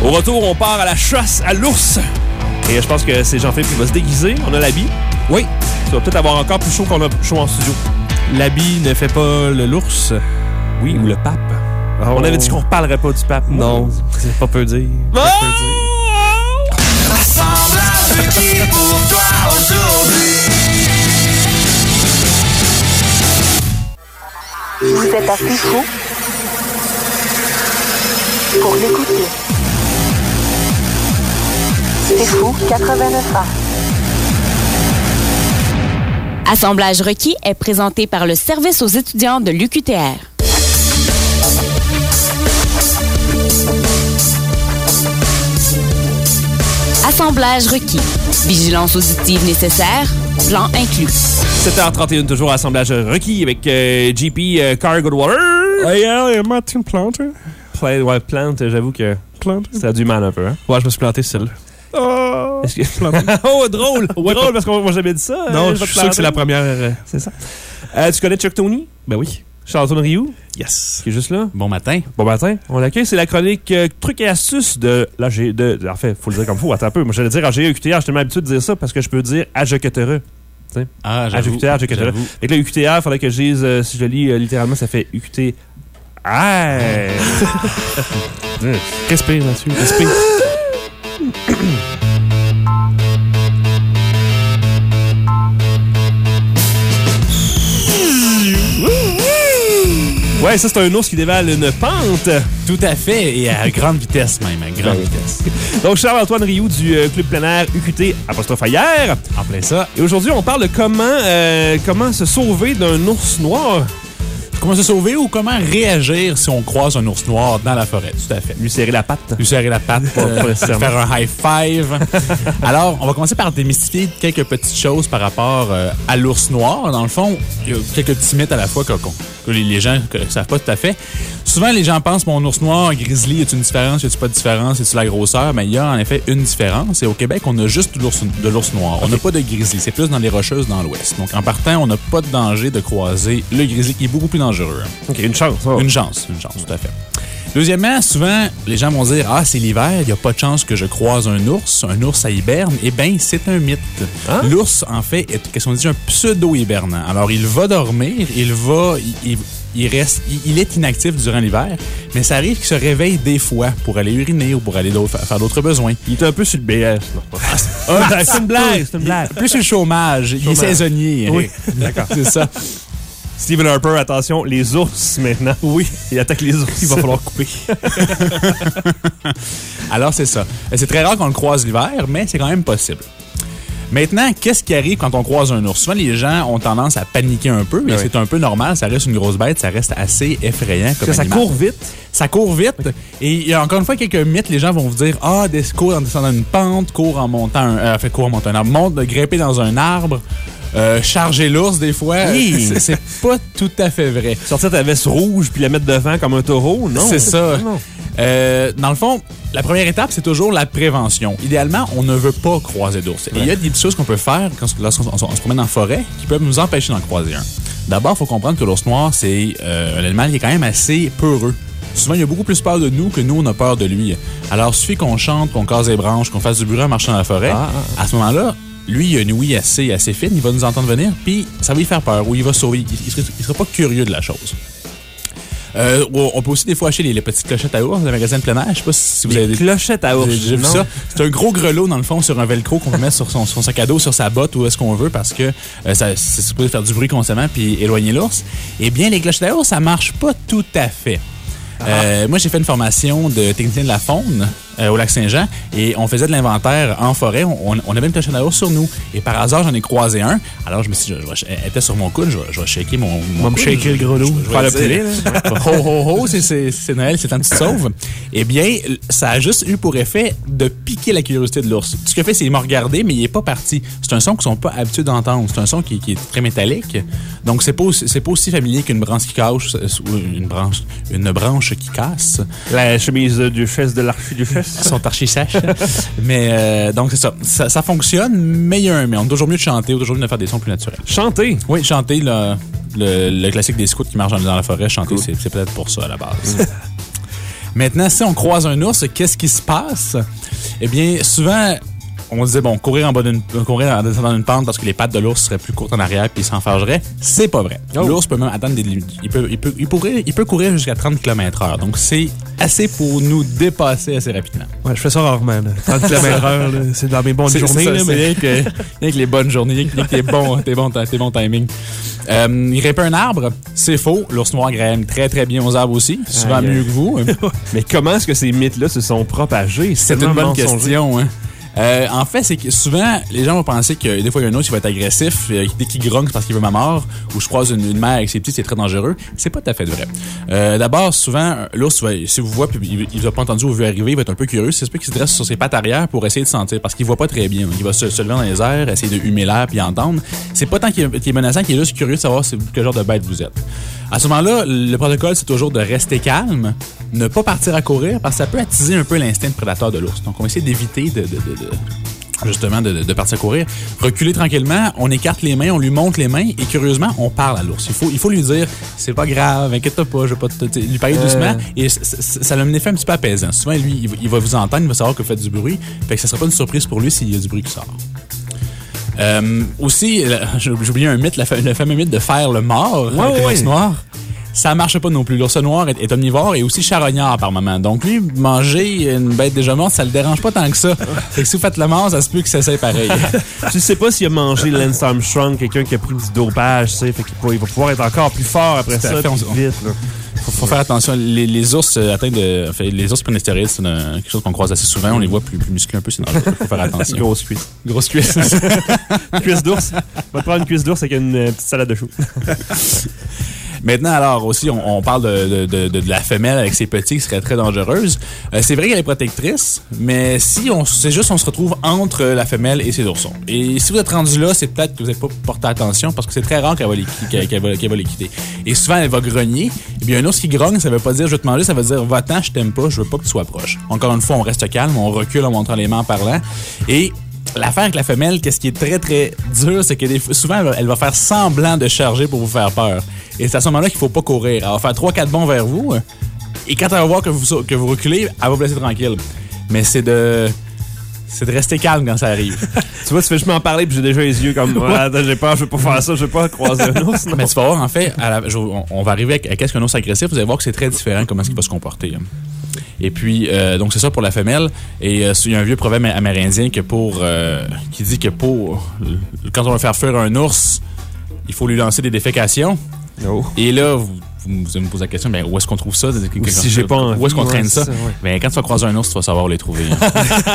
Au retour, on part à la chasse à l'ours. Et je pense que c'est Jean-Philippe qui va se déguiser. On a l'habit. Oui. Ça va peut-être avoir encore plus chaud qu'on a chaud en studio. L'habit ne fait pas le l'ours. Oui, ou le pape. Oh. On avait dit qu'on ne reparlerait pas du pape. Non, c'est pas peu dire. Oh! Pas peu dire. Assemblage qui pour toi aujourd'hui. Vous êtes assez fou pour l'écouter. C'est fou quatre-vingt-neuf ans. Assemblage requis est présenté par le service aux étudiants de l'U Q T R. Assemblage requis. Vigilance auditive nécessaire. Plan inclus. sept heures trente et un, toujours assemblage requis avec euh, G P euh, Car Goodwater. Hey, hey, Martin Planter. Plante, ouais, Plante, j'avoue que Planter. ça a du mal un peu. Hein? Ouais, je me suis planté, celle-là. Oh, Est-ce que... oh drôle! Ouais, drôle pas... parce qu'on m'a jamais dit ça. Non, euh, je suis sûr que c'est la première. Euh... C'est ça. Euh, tu connais Chuck Tony? Ben oui. Charles Rioux? Yes. Qui est juste là. Bon matin. Bon matin. On l'accueille. C'est la chronique euh, trucs et astuces de l'A G... De, en fait, il faut le dire comme il faut. Attends un peu. Moi, j'allais dire A G E U Q T R. J'ai tellement l'habitude de dire ça parce que je peux dire A G E Q T R. Ah, A G E U Q T R, A G E U Q T R. Avec là, U Q T R, il faudrait que je dise, euh, si je lis euh, littéralement, ça fait U Q T R. Respire là-dessus. Respire. Ouais, ça, c'est un ours qui dévale une pente. Tout à fait, et à grande vitesse même, à grande vitesse. Donc, Charles-Antoine Rioux du euh, Club plein air U Q T apostrophe hier. En plein ça. Et aujourd'hui, on parle de comment, euh, comment se sauver d'un ours noir. Comment se sauver ou comment réagir si on croise un ours noir dans la forêt, tout à fait. Lui serrer la patte. Lui serrer la patte, euh, faire un high five. Alors, on va commencer par démystifier quelques petites choses par rapport euh, à l'ours noir. Dans le fond, il y a quelques petits mythes à la fois que, que les gens ne savent pas tout à fait. Souvent, les gens pensent, mon ours noir, grizzly, y a-t-il une différence, y a-t-il pas de différence, y a-t-il la grosseur? Mais il y a en effet une différence. Et au Québec, on a juste de l'ours, de l'ours noir. On n'a pas de grizzly. C'est plus dans les Rocheuses, dans l'ouest. Donc, en partant, on n'a pas de danger de croiser le grizzly, qui est beaucoup plus dangereux. OK, une chance. Oh. Une chance, une chance, tout à fait. Deuxièmement, souvent, les gens vont dire « Ah, c'est l'hiver, il n'y a pas de chance que je croise un ours. Un ours, ça hiberne. » Eh bien, c'est un mythe. Hein? L'ours, en fait, est, qu'est-ce qu'on dit, un pseudo-hibernant. Alors, il va dormir, il va... Il, il, il reste... Il, il est inactif durant l'hiver, mais ça arrive qu'il se réveille des fois pour aller uriner ou pour aller faire d'autres besoins. Il est un peu sur le B S. Ah, c'est une blague, c'est une blague. Plus sur le chômage. chômage. Il est saisonnier. Oui, d'accord. C'est ça. Stephen Harper, attention, les ours maintenant. Oui. Il attaque les ours. Il va falloir couper. Alors, c'est ça. C'est très rare qu'on le croise l'hiver, mais c'est quand même possible. Maintenant, qu'est-ce qui arrive quand on croise un ours? Souvent, les gens ont tendance à paniquer un peu, mais oui. C'est un peu normal. Ça reste une grosse bête, ça reste assez effrayant comme ça animal. court vite. Ça court vite. Oui. Et il y a encore une fois quelques mythes. Les gens vont vous dire, ah, des cours en descendant une pente, cours en montant un... Euh, fait, cours en montant un arbre, monte, grimper dans un arbre. Euh, charger l'ours, des fois, oui. c'est, c'est pas tout à fait vrai. Sortir ta veste rouge puis la mettre devant comme un taureau, non? C'est ça. Non. Euh, dans le fond, la première étape, c'est toujours la prévention. Idéalement, on ne veut pas croiser d'ours. Ouais. Et il y a des petites choses qu'on peut faire quand, lorsqu'on on, on se promène en forêt qui peuvent nous empêcher d'en croiser un. D'abord, il faut comprendre que l'ours noir, c'est euh, un animal qui est quand même assez peureux. Souvent, il a beaucoup plus peur de nous que nous, on a peur de lui. Alors, il suffit qu'on chante, qu'on casse des branches, qu'on fasse du bruit en marchant dans la forêt. Ah, ah. À ce moment-là, lui, il a une ouïe assez, assez fine, il va nous entendre venir, puis ça va lui faire peur, ou il va sauver. Il ne sera, sera pas curieux de la chose. Euh, on peut aussi des fois acheter les, les petites clochettes à ours dans les magasins de plein air. Je sais pas si vous les avez des clochettes à ours. J'ai vu ça. C'est un gros grelot, dans le fond, sur un velcro qu'on peut mettre sur son, son sac à dos, sur sa botte, où est-ce qu'on veut, parce que euh, ça, c'est supposé faire du bruit constamment puis éloigner l'ours. Eh bien, les clochettes à ours, ça marche pas tout à fait. Ah. Euh, moi, j'ai fait une formation de technicien de la faune euh, au Lac-Saint-Jean et on faisait de l'inventaire en forêt. On, on avait une clochette à ours sur nous et par hasard, j'en ai croisé un. Alors, je me suis dit, je, je, elle était sur mon coude, je, je vais shaker mon, mon coude. shaker le gros loup. Je, je, je vais le piler. Ho, ho, ho, c'est, c'est, c'est Noël, c'est temps que tu te sauves. Eh bien, ça a juste eu pour effet de piquer la curiosité de l'ours. Ce qu'il a fait, c'est qu'il m'a regardé, mais il n'est pas parti. C'est un son qu'ils ne sont pas habitués d'entendre. C'est un son qui, qui est très métallique. Donc, c'est pas aussi, c'est pas aussi familier qu'une branche qui cache, une branche, une branche qui casse. La chemise du fesse de l'archiduchesse. Ils sont archi sèches. Mais euh, donc, c'est ça. ça. Ça fonctionne, mais il y a un mais. On est toujours mieux de chanter ou toujours mieux de faire des sons plus naturels. Chanter? Oui, chanter, le, le, le classique des scouts qui marchent dans la forêt. Chanter, cool. c'est, c'est peut-être pour ça à la base. Maintenant, si on croise un ours, qu'est-ce qui se passe? Eh bien, souvent, on disait, bon, courir en bas d'une, courir en descendant d'une pente parce que les pattes de l'ours seraient plus courtes en arrière puis il s'enfargerait. C'est pas vrai. Oh. L'ours peut même atteindre des limites. Il peut, il peut, il pourrait, il peut courir jusqu'à trente kilomètres heure. Donc, c'est assez pour nous dépasser assez rapidement. Ouais, je fais ça rarement. Là. trente kilomètres heure, là, c'est dans mes bonnes C'est- journées. c'est ça, là, mais... c'est rien que, rien que les bonnes journées, rien que tes bons, tes bons, tes bons timings. Euh, il grimpe un arbre, c'est faux. L'ours noir grimpe très très bien aux arbres aussi, souvent Aïe, mieux aïe. que vous. Mais comment est-ce que ces mythes-là se sont propagés? C'est une tellement bonne mensonger. question. Hein. Euh, en fait, c'est que souvent, les gens vont penser que des fois, il y a un ours qui va être agressif, euh, dès qu'il grogne, c'est parce qu'il veut ma mort, ou je croise une, une mère avec ses petits, c'est très dangereux. C'est pas tout à fait vrai. Euh, D'abord, souvent, l'ours, va- si vous voyez, puis il, il vous a pas entendu ou vu arriver, il va être un peu curieux. C'est sûr qu'il se dresse sur ses pattes arrière pour essayer de sentir, parce qu'il voit pas très bien. Il va se, se lever dans les airs, essayer de humer l'air puis entendre. C'est pas tant qu'il est, qu'il est menaçant, qu'il est juste curieux de savoir c'est- quel genre de bête vous êtes. À ce moment-là, le protocole, c'est toujours de rester calme, ne pas partir à courir, parce que ça peut attiser un peu l'instinct de prédateur de l'ours. Donc, on va essayer d'éviter de, de, de, de justement de, de partir courir. Reculer tranquillement, on écarte les mains, on lui montre les mains et curieusement, on parle à l'ours. Il faut, il faut lui dire, c'est pas grave, inquiète-toi pas, je vais pas te, te- lui parler Euh. doucement et c- c- ça a un effet un petit peu apaisant. Souvent, lui, il va, il va vous entendre, il va savoir que vous faites du bruit, fait que ça sera pas une surprise pour lui s'il y a du bruit qui sort. Euh, aussi, la- j'ai j'ai oublié un mythe, la fa- le fameux mythe de faire le mort Ouais, avec ouais. l'ours noir. Ça marche pas non plus. L'ours noir est, est omnivore et aussi charognard par moment. Donc lui, manger une bête déjà morte, ça le dérange pas tant que ça. Fait que si vous faites le mort, ça se peut que ça soit pareil. Tu sais pas s'il a mangé Lance Armstrong, quelqu'un qui a pris du dopage, tu sais, fait qu'il va, il va pouvoir être encore plus fort après Tout à ça, fait, puis on- vite, là. Faut, faut faire attention. Les, les ours euh, atteints de... Enfin, les ours prennent des stéroïdes, c'est une- quelque chose qu'on croise assez souvent. On les voit plus, plus musclés un peu, c'est dangereux. Faut faire attention. Grosse cuisse. Grosse cuisse. Cuisse d'ours. Va te prendre une cuisse d'ours avec une euh, petite salade de choux. Maintenant, alors, aussi, on, on parle de, de, de, de la femelle avec ses petits qui serait très dangereuse. Euh, c'est vrai qu'elle est protectrice, mais si on, c'est juste on se retrouve entre la femelle et ses oursons. Et si vous êtes rendu là, c'est peut-être que vous n'avez pas porté attention parce que c'est très rare qu'elle va les, qu'elle, qu'elle va, qu'elle va les quitter. Et souvent, elle va grogner. Et bien, un ours qui grogne, ça veut pas dire je vais te manger, ça veut dire va-t'en, je t'aime pas, je veux pas que tu sois proche. Encore une fois, on reste calme, on recule en montrant les mains en parlant. Et l'affaire avec la femelle, qu'est-ce qui est très, très dur, c'est que des fois, souvent, elle va, elle va faire semblant de charger pour vous faire peur. Et c'est à ce moment-là qu'il faut pas courir. Elle va faire trois quatre bonds vers vous. Et quand elle va voir que vous, que vous reculez, elle va vous laisser tranquille. Mais c'est de... C'est de rester calme quand ça arrive. Tu vois, tu fais juste m'en parler, puis j'ai déjà les yeux comme, ouais, attends, j'ai peur, je veux pas faire ça, je veux pas croiser un ours. non. Mais tu vas voir, en fait, à la- je- on, on va arriver avec, à qu'est-ce qu'un ours agressif. Vous allez voir que c'est très différent comment est-ce qu'il va se comporter. hein. Et puis, euh, donc c'est ça pour la femelle. Et euh, il y a un vieux proverbe amérindien que pour, euh, qui dit que pour quand on va faire fuir un ours, il faut lui lancer des défécations. Oh. Et là, vous, vous allez me poser la question, ben, où est-ce qu'on trouve ça? Ou si j'ai pas envie, Où est-ce qu'on ouais, traîne c'est ça? ça, ouais. Ben, quand tu vas croiser un ours, tu vas savoir où les trouver. hein.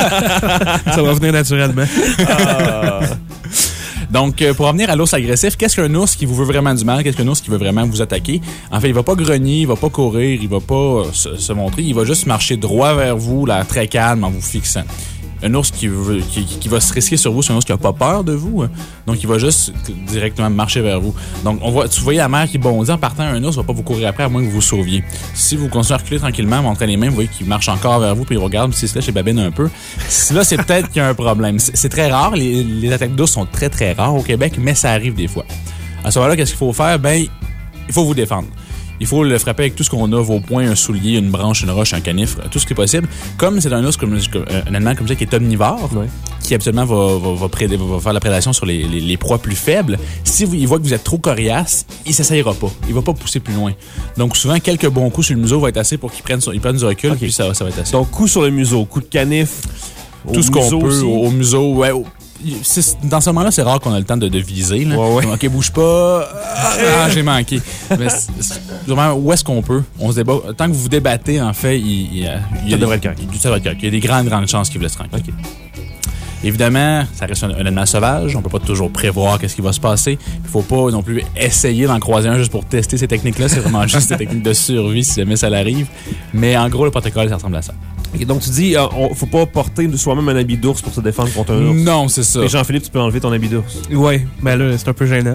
Ça va venir naturellement. Ah. Donc, euh, pour revenir à l'ours agressif, qu'est-ce qu'un ours qui vous veut vraiment du mal? Qu'est-ce qu'un ours qui veut vraiment vous attaquer? En fait, il va pas grogner, il va pas courir, il va pas euh, se, se montrer, il va juste marcher droit vers vous, là, très calme, en vous fixant. Un ours qui, veut, qui, qui va se risquer sur vous, c'est un ours qui a pas peur de vous. hein. Donc, il va juste directement marcher vers vous. Donc, on voit, tu voyez la mère qui bondit en partant, un ours va pas vous courir après à moins que vous vous sauviez. Si vous continuez à reculer tranquillement, montrez les mains, vous voyez qu'il marche encore vers vous, puis il regarde, s'il se lèche et babine un peu. Là, c'est peut-être qu'il y a un problème. C'est c'est très rare. Les, les attaques d'ours sont très, très rares au Québec, mais ça arrive des fois. À ce moment-là, qu'est-ce qu'il faut faire? Ben, il faut vous défendre. Il faut le frapper avec tout ce qu'on a, vos poings, un soulier, une branche, une roche, un canifre, tout ce qui est possible. Comme c'est un ours, comme, un animal comme ça qui est omnivore, Ouais. qui absolument va, va, va, prédé- va faire la prédation sur les, les, les proies plus faibles, si vous, il voit que vous êtes trop coriace, il s'essayera pas. Il va pas pousser plus loin. Donc souvent, quelques bons coups sur le museau vont être assez pour qu'il prenne, son- il prenne du recul, Ok. puis ça, va- ça va être assez. Donc, coup sur le museau, coup de canif. au tout ce qu'on museau peut aussi. au, au museau, ouais. au- c'est- dans ce moment-là, c'est rare qu'on a le temps de, de viser. Là. Ouais, ouais. OK, bouge pas. Ah, j'ai manqué. Mais c'est- c'est vraiment, où est-ce qu'on peut? On se débat. Tant que vous vous débattez, en fait, il, il, il y a Ça des- devrait être correct. il- ça devrait être correct. Il y a des grandes, grandes chances qu'il vous laisse tranquille. OK. Évidemment, ça reste un, un animal sauvage. On peut pas toujours prévoir qu'est-ce qui va se passer. Il faut pas non plus essayer d'en croiser un juste pour tester ces techniques-là. C'est vraiment juste des techniques de survie si jamais ça l'arrive. Mais en gros, le protocole, ça ressemble à ça. Ok, donc, tu dis, euh, on, faut pas porter de soi-même un habit d'ours pour se défendre contre un ours. Non, c'est ça. Et Jean-Philippe, tu peux enlever ton habit d'ours. Ouais, mais là, c'est un peu gênant.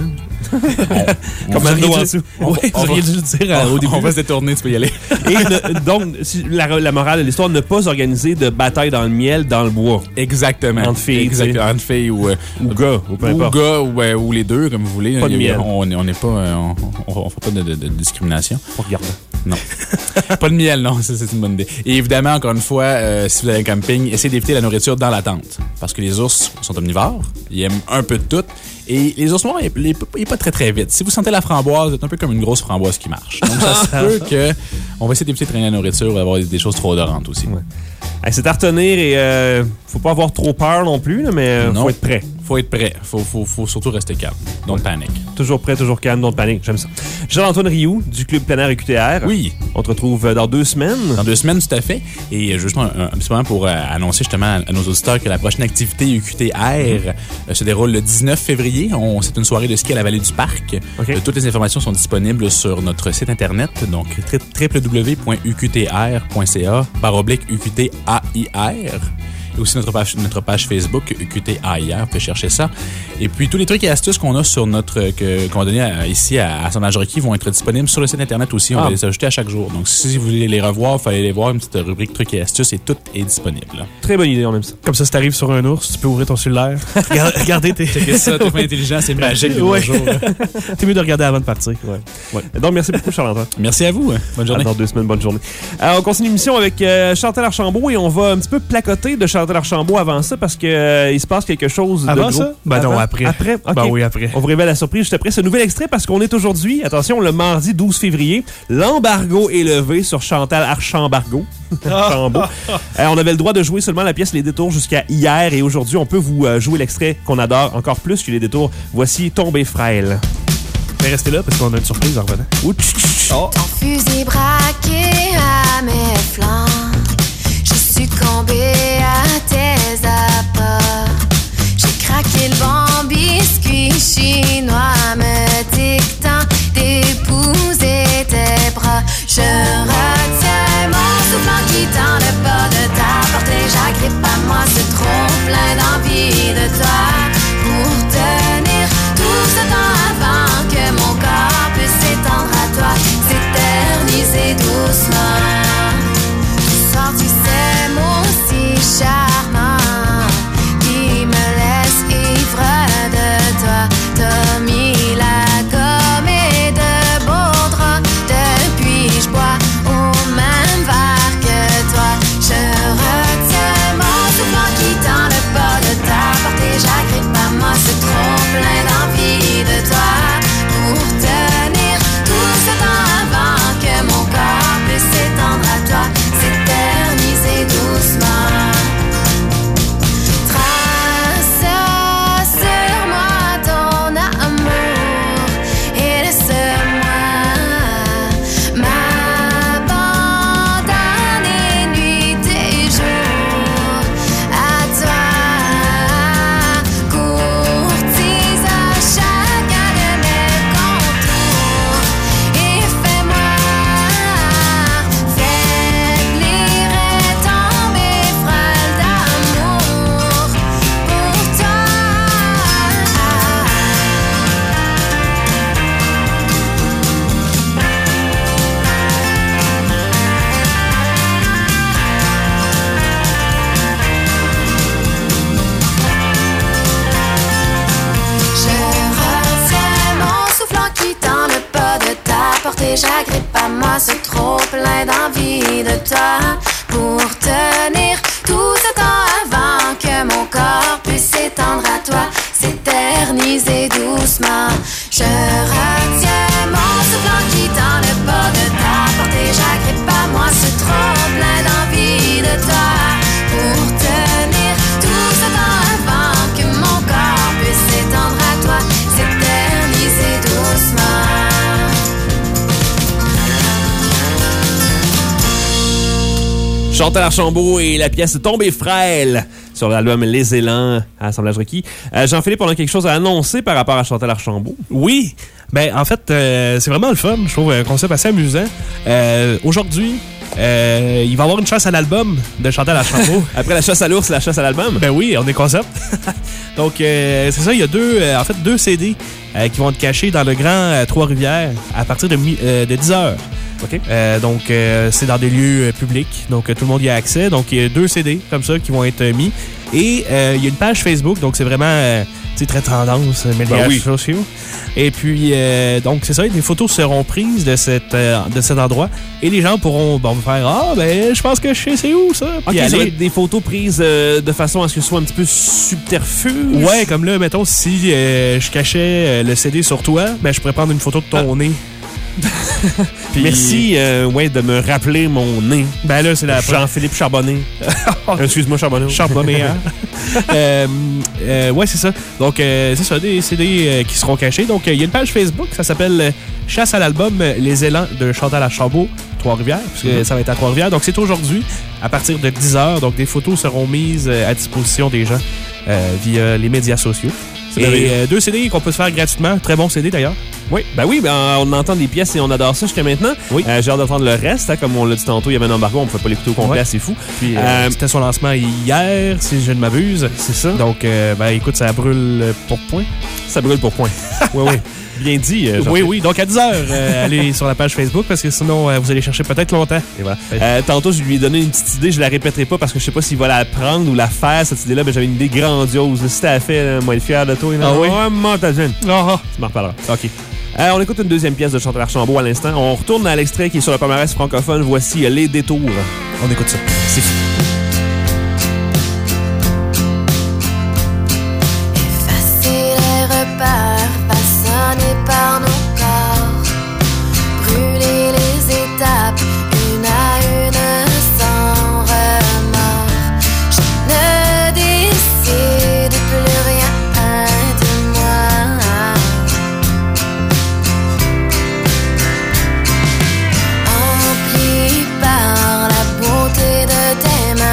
On- Comme on- un dos on- en dessous. on- Ouais, on vous va- auriez dû le dire euh, au début. On va se détourner, tu peux y aller. Et ne- donc, si- la, la morale de l'histoire, ne pas organiser de bataille dans le miel, dans le bois. Exactement. Entre filles, Exactement. tu sais. Entre filles ou, euh, Ou gars, ou peu ou importe. gars ou, euh, ou les deux, comme vous voulez. Pas de Il y a- miel. On n'est on n'est pas, euh, on, on, on fait pas de, de- de discrimination. On regarde. Non. Pas de miel, non. Ça, c'est une bonne idée. Et évidemment, encore une fois, euh, si vous allez au camping, essayez d'éviter la nourriture dans la tente. Parce que les ours sont omnivores. Ils aiment un peu de tout. Et les ours noirs, ils ne pas très, très vite. Si vous sentez la framboise, c'est un peu comme une grosse framboise qui marche. Donc, ça se peut que on va essayer d'éviter de traîner la nourriture ou d'avoir des, des choses trop odorantes aussi. Ouais. Hey, c'est à retenir et euh, faut pas avoir trop peur non plus, là, mais euh, Non. faut être prêt. Faut être prêt. Faut, faut, faut surtout rester calme. Don't panic. Toujours prêt, toujours calme, don't panique. J'aime ça. Jean-Antoine Rioux, du Club Plein Air U Q T R. Oui. On te retrouve dans deux semaines. Dans deux semaines, tout à fait. Et euh, justement, un, un petit moment pour euh, annoncer justement à, à nos auditeurs que la prochaine activité U Q T R euh, se déroule le dix-neuf février. On, c'est une soirée de ski à la Vallée du Parc. OK. Euh, toutes les informations sont disponibles sur notre site internet, donc w w w point u q t r point c a barre oblique U Q T A I R. Et aussi notre page, notre page Facebook, U Q T A I R, vous pouvez chercher ça. Et puis, tous les trucs et astuces qu'on a sur notre, que, qu'on va donner à, ici à Assemblage Requis vont être disponibles sur le site Internet aussi. On Ah. va les ajouter à chaque jour. Donc, si vous voulez les revoir, il fallait les voir, une petite rubrique trucs et astuces et tout est disponible. Très bonne idée, on aime ça. Comme ça, si t'arrives sur un ours, tu peux ouvrir ton cellulaire. Regarde- Regardez tes... Checkez ça, t'es pas intelligent, c'est magique. Ouais. Bonjour. T'es mieux de regarder avant de partir. Ouais. Ouais. Donc, merci beaucoup, Charles-Antoine. Merci à vous. hein. Bonne journée. Dans deux semaines, bonne journée. Alors, on continue l'émission avec euh, Chantal Archambault et on va un petit peu placoter de Chantal Archambault avant ça parce qu'il euh, se passe quelque chose de Avant gros. ça? Ben non, Avant? après. Après? OK. Ben oui, après. On vous révèle la surprise juste après ce nouvel extrait parce qu'on est aujourd'hui, attention, le mardi douze février. L'embargo est levé sur Chantal Archambault. Archambault. Euh, on avait le droit de jouer seulement la pièce Les Détours jusqu'à hier et aujourd'hui, on peut vous euh, jouer l'extrait qu'on adore encore plus que Les Détours. Voici Tombé frêle. Mais restez là parce qu'on a une surprise en revenant. Ouh, tch, tch. Oh. Ton fusil braqué à mes flancs, j'ai succombé à tes appâts. J'ai craqué le bon biscuit chinois, me dictant d'épouser tes bras. Je retiens mon souffle en quittant le pas de ta portée. J'agrippe à moi, c'est trop plein d'envie de toi pour tenir tout ce temps avant que mon corps puisse s'étendre à toi, s'éterniser doucement. Tu sors, tu sais, moi aussi charmant, qui me laisse ivre de toi. T'as mis la gomme et de beaux draps. Depuis, je bois au même verre que toi. Je retiens mon souffle en quittant le pas de ta portée. J'agrippe à moi, c'est trop plein d'envie de toi pour tenir tout ce temps avant que mon corps puisse s'étendre à toi, s'éterniser doucement. Trace sur moi ton amour et laisse-moi m'abandonner nuit et jour à toi. Courtise à chacun de mes contours et fais-moi faiblir et tomber frêle d'amour pour toi. Je retiens mon souffle en quittant le pas de ta portée. J'agrippe à moi, c'est trop plein d'envie de toi pour tenir tout ce temps avant que mon corps puisse s'étendre à toi, s'éterniser doucement. Je retiens mon souffle en quittant le pas de ta portée. J'agrippe à moi, c'est trop plein d'envie de toi pour tenir tout ce temps avant que mon corps puisse s'étendre à toi, s'éterniser doucement. Chantal Archambault et la pièce Tombé frêle sur l'album Les Élans à Assemblage Requis. Euh, Jean-Philippe, on a quelque chose à annoncer par rapport à Chantal Archambault. Oui. Ben, en fait, euh, c'est vraiment le fun. Je trouve un concept assez amusant. Euh, aujourd'hui, euh, il va y avoir une chasse à l'album de Chantal Archambault. Après la chasse à l'ours, la chasse à l'album. Ben oui, on est concept. Donc, euh, c'est ça, il y a deux, euh, en fait, deux C D euh, qui vont être cachés dans le Grand euh, Trois-Rivières à partir de, mi- euh, de dix heures. OK. Euh, donc, euh, c'est dans des lieux euh, publics. Donc, euh, tout le monde y a accès. Donc, il y a deux C D comme ça qui vont être euh, mis. Et euh, il y a une page Facebook. Donc, c'est vraiment euh, c'est très tendance, médias Ben oui. sociaux. Et puis, euh, donc, c'est ça, des photos seront prises de, cette, euh, de cet endroit et les gens pourront bon, faire « Ah, ben, je pense que je sais c'est où, ça? » Ok, Puis ça va aller... être des photos prises euh, de façon à ce que ce soit un petit peu subterfuge. Ouais, comme là, mettons, si euh, je cachais euh, le C D sur toi, ben, je pourrais prendre une photo de ton Ah. nez. Puis- Merci euh, ouais, de me rappeler mon nez. Ben là, c'est la Jean-Philippe Charbonnet. Euh, Excuse-moi, Charbonnet. Charbonnet, hein? euh, euh, ouais, c'est ça. Donc, euh, c'est ça, des C D euh, qui seront cachés. Donc, il euh, y a une page Facebook, ça s'appelle euh, Chasse à l'album euh, Les élans de Chantal Archambault, Trois-Rivières, parce que Mm-hmm. ça va être à Trois-Rivières. Donc, c'est aujourd'hui, à partir de dix heures. Donc, des photos seront mises euh, à disposition des gens euh, via les médias sociaux. C'est Et merveilleux. euh, deux C D qu'on peut se faire gratuitement. Très bon C D, d'ailleurs. Oui, ben oui, ben on entend des pièces et on adore ça jusqu'à maintenant. Oui. Euh, j'ai hâte d'entendre le reste. Hein, comme on l'a dit tantôt, il y avait un embargo, on ne pouvait pas l'écouter au complet, Ouais. c'est fou. Puis, euh, Euh, c'était son lancement hier, si je ne m'abuse. C'est ça. Donc, euh, ben, écoute, ça brûle pour point. Ça brûle pour point. oui, oui. Bien dit. Euh, Oui, Jean-Philippe. oui. Donc, à dix heures, euh, allez sur la page Facebook parce que sinon, euh, vous allez chercher peut-être longtemps. Et voilà. Euh, tantôt, je lui ai donné une petite idée, je la répéterai pas parce que je sais pas s'il va la prendre ou la faire, cette idée-là, mais j'avais une idée grandiose. Si t'as fait, là, moi, être fier de toi. Là. Ah oui? Ouais, mon ta jeune. Ah, Tu m'en reparleras. OK. Euh, on écoute une deuxième pièce de Chantal Archambault à l'instant. On retourne à l'extrait qui est sur le palmarès francophone. Voici euh, Les Détours. on écoute ça. C'est fou. Effacer les repères façonnés par nos corps, brûler les étapes une à une sans remords. Je ne décide plus rien de moi. Empli par la beauté de tes mains.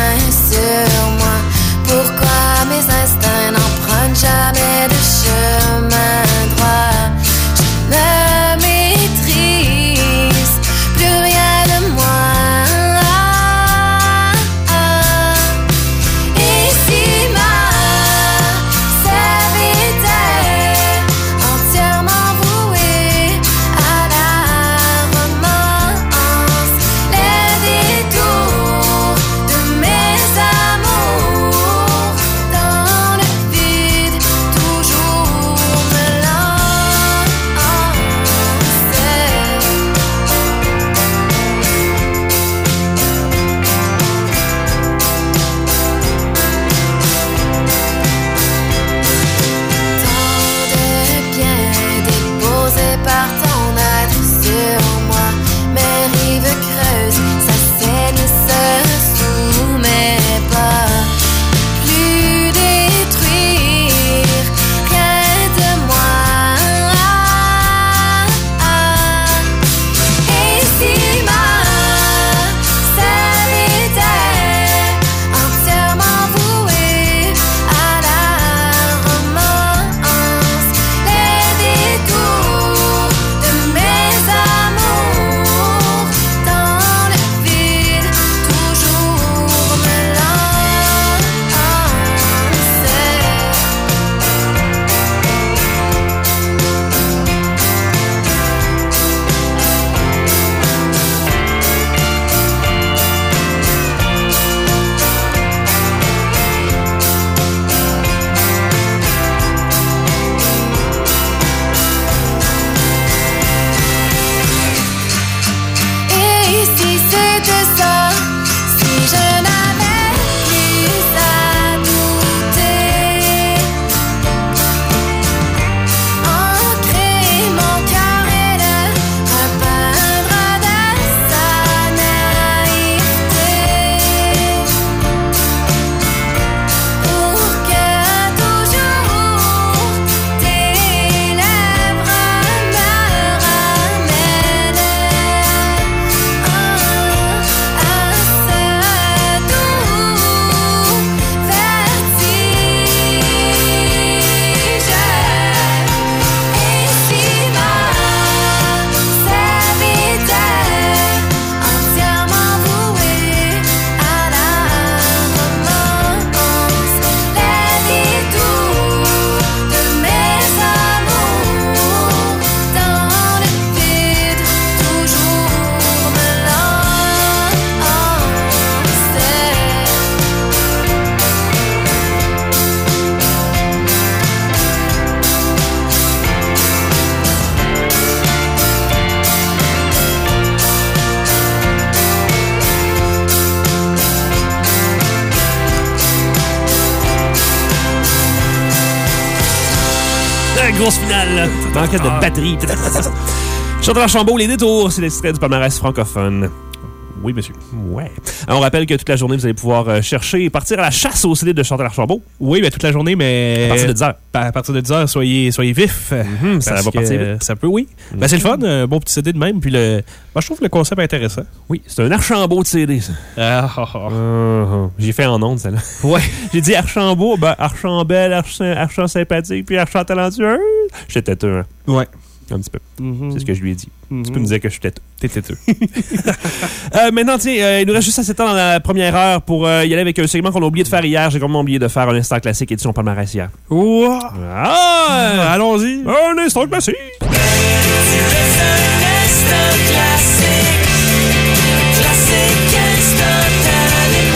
La grosse finale. Manquait de batterie. Chantal Archambault, les détours, c'est l'extrait du palmarès francophone. Oui, monsieur. Ouais. On rappelle que toute la journée, vous allez pouvoir euh, chercher et partir à la chasse au C D de Chantal Archambault. Oui, ben, toute la journée, mais. À partir de dix heures. À partir de dix heures, soyez, soyez vifs. Mm-hmm, ça va partir vite. Ça peut, oui. Mm-hmm. Ben, c'est le fun, un bon petit C D de même. Puis le, ben, je trouve le concept intéressant. Oui, c'est un Archambault de C D, ça. Ah, ah, ah. Uh-huh. J'ai fait en ondes, celle-là. Ouais. J'ai dit Archambault, ben, Archambelle, Archant sympathique, puis Archant talentueux. J'étais têteux, hein. Ouais. Un petit peu. Mm-hmm. C'est ce que je lui ai dit. Mm-hmm. Tu peux me dire que je suis têteux. T'es têteux. euh, maintenant, tiens, euh, il nous reste juste assez de temps dans la première heure pour euh, y aller avec un segment qu'on a oublié de faire hier. J'ai complètement oublié de faire un instant classique édition palmarès hier. Wow. Ah! Allons-y. Un instant classique. Tu restes un instant classique. Classique instantanément.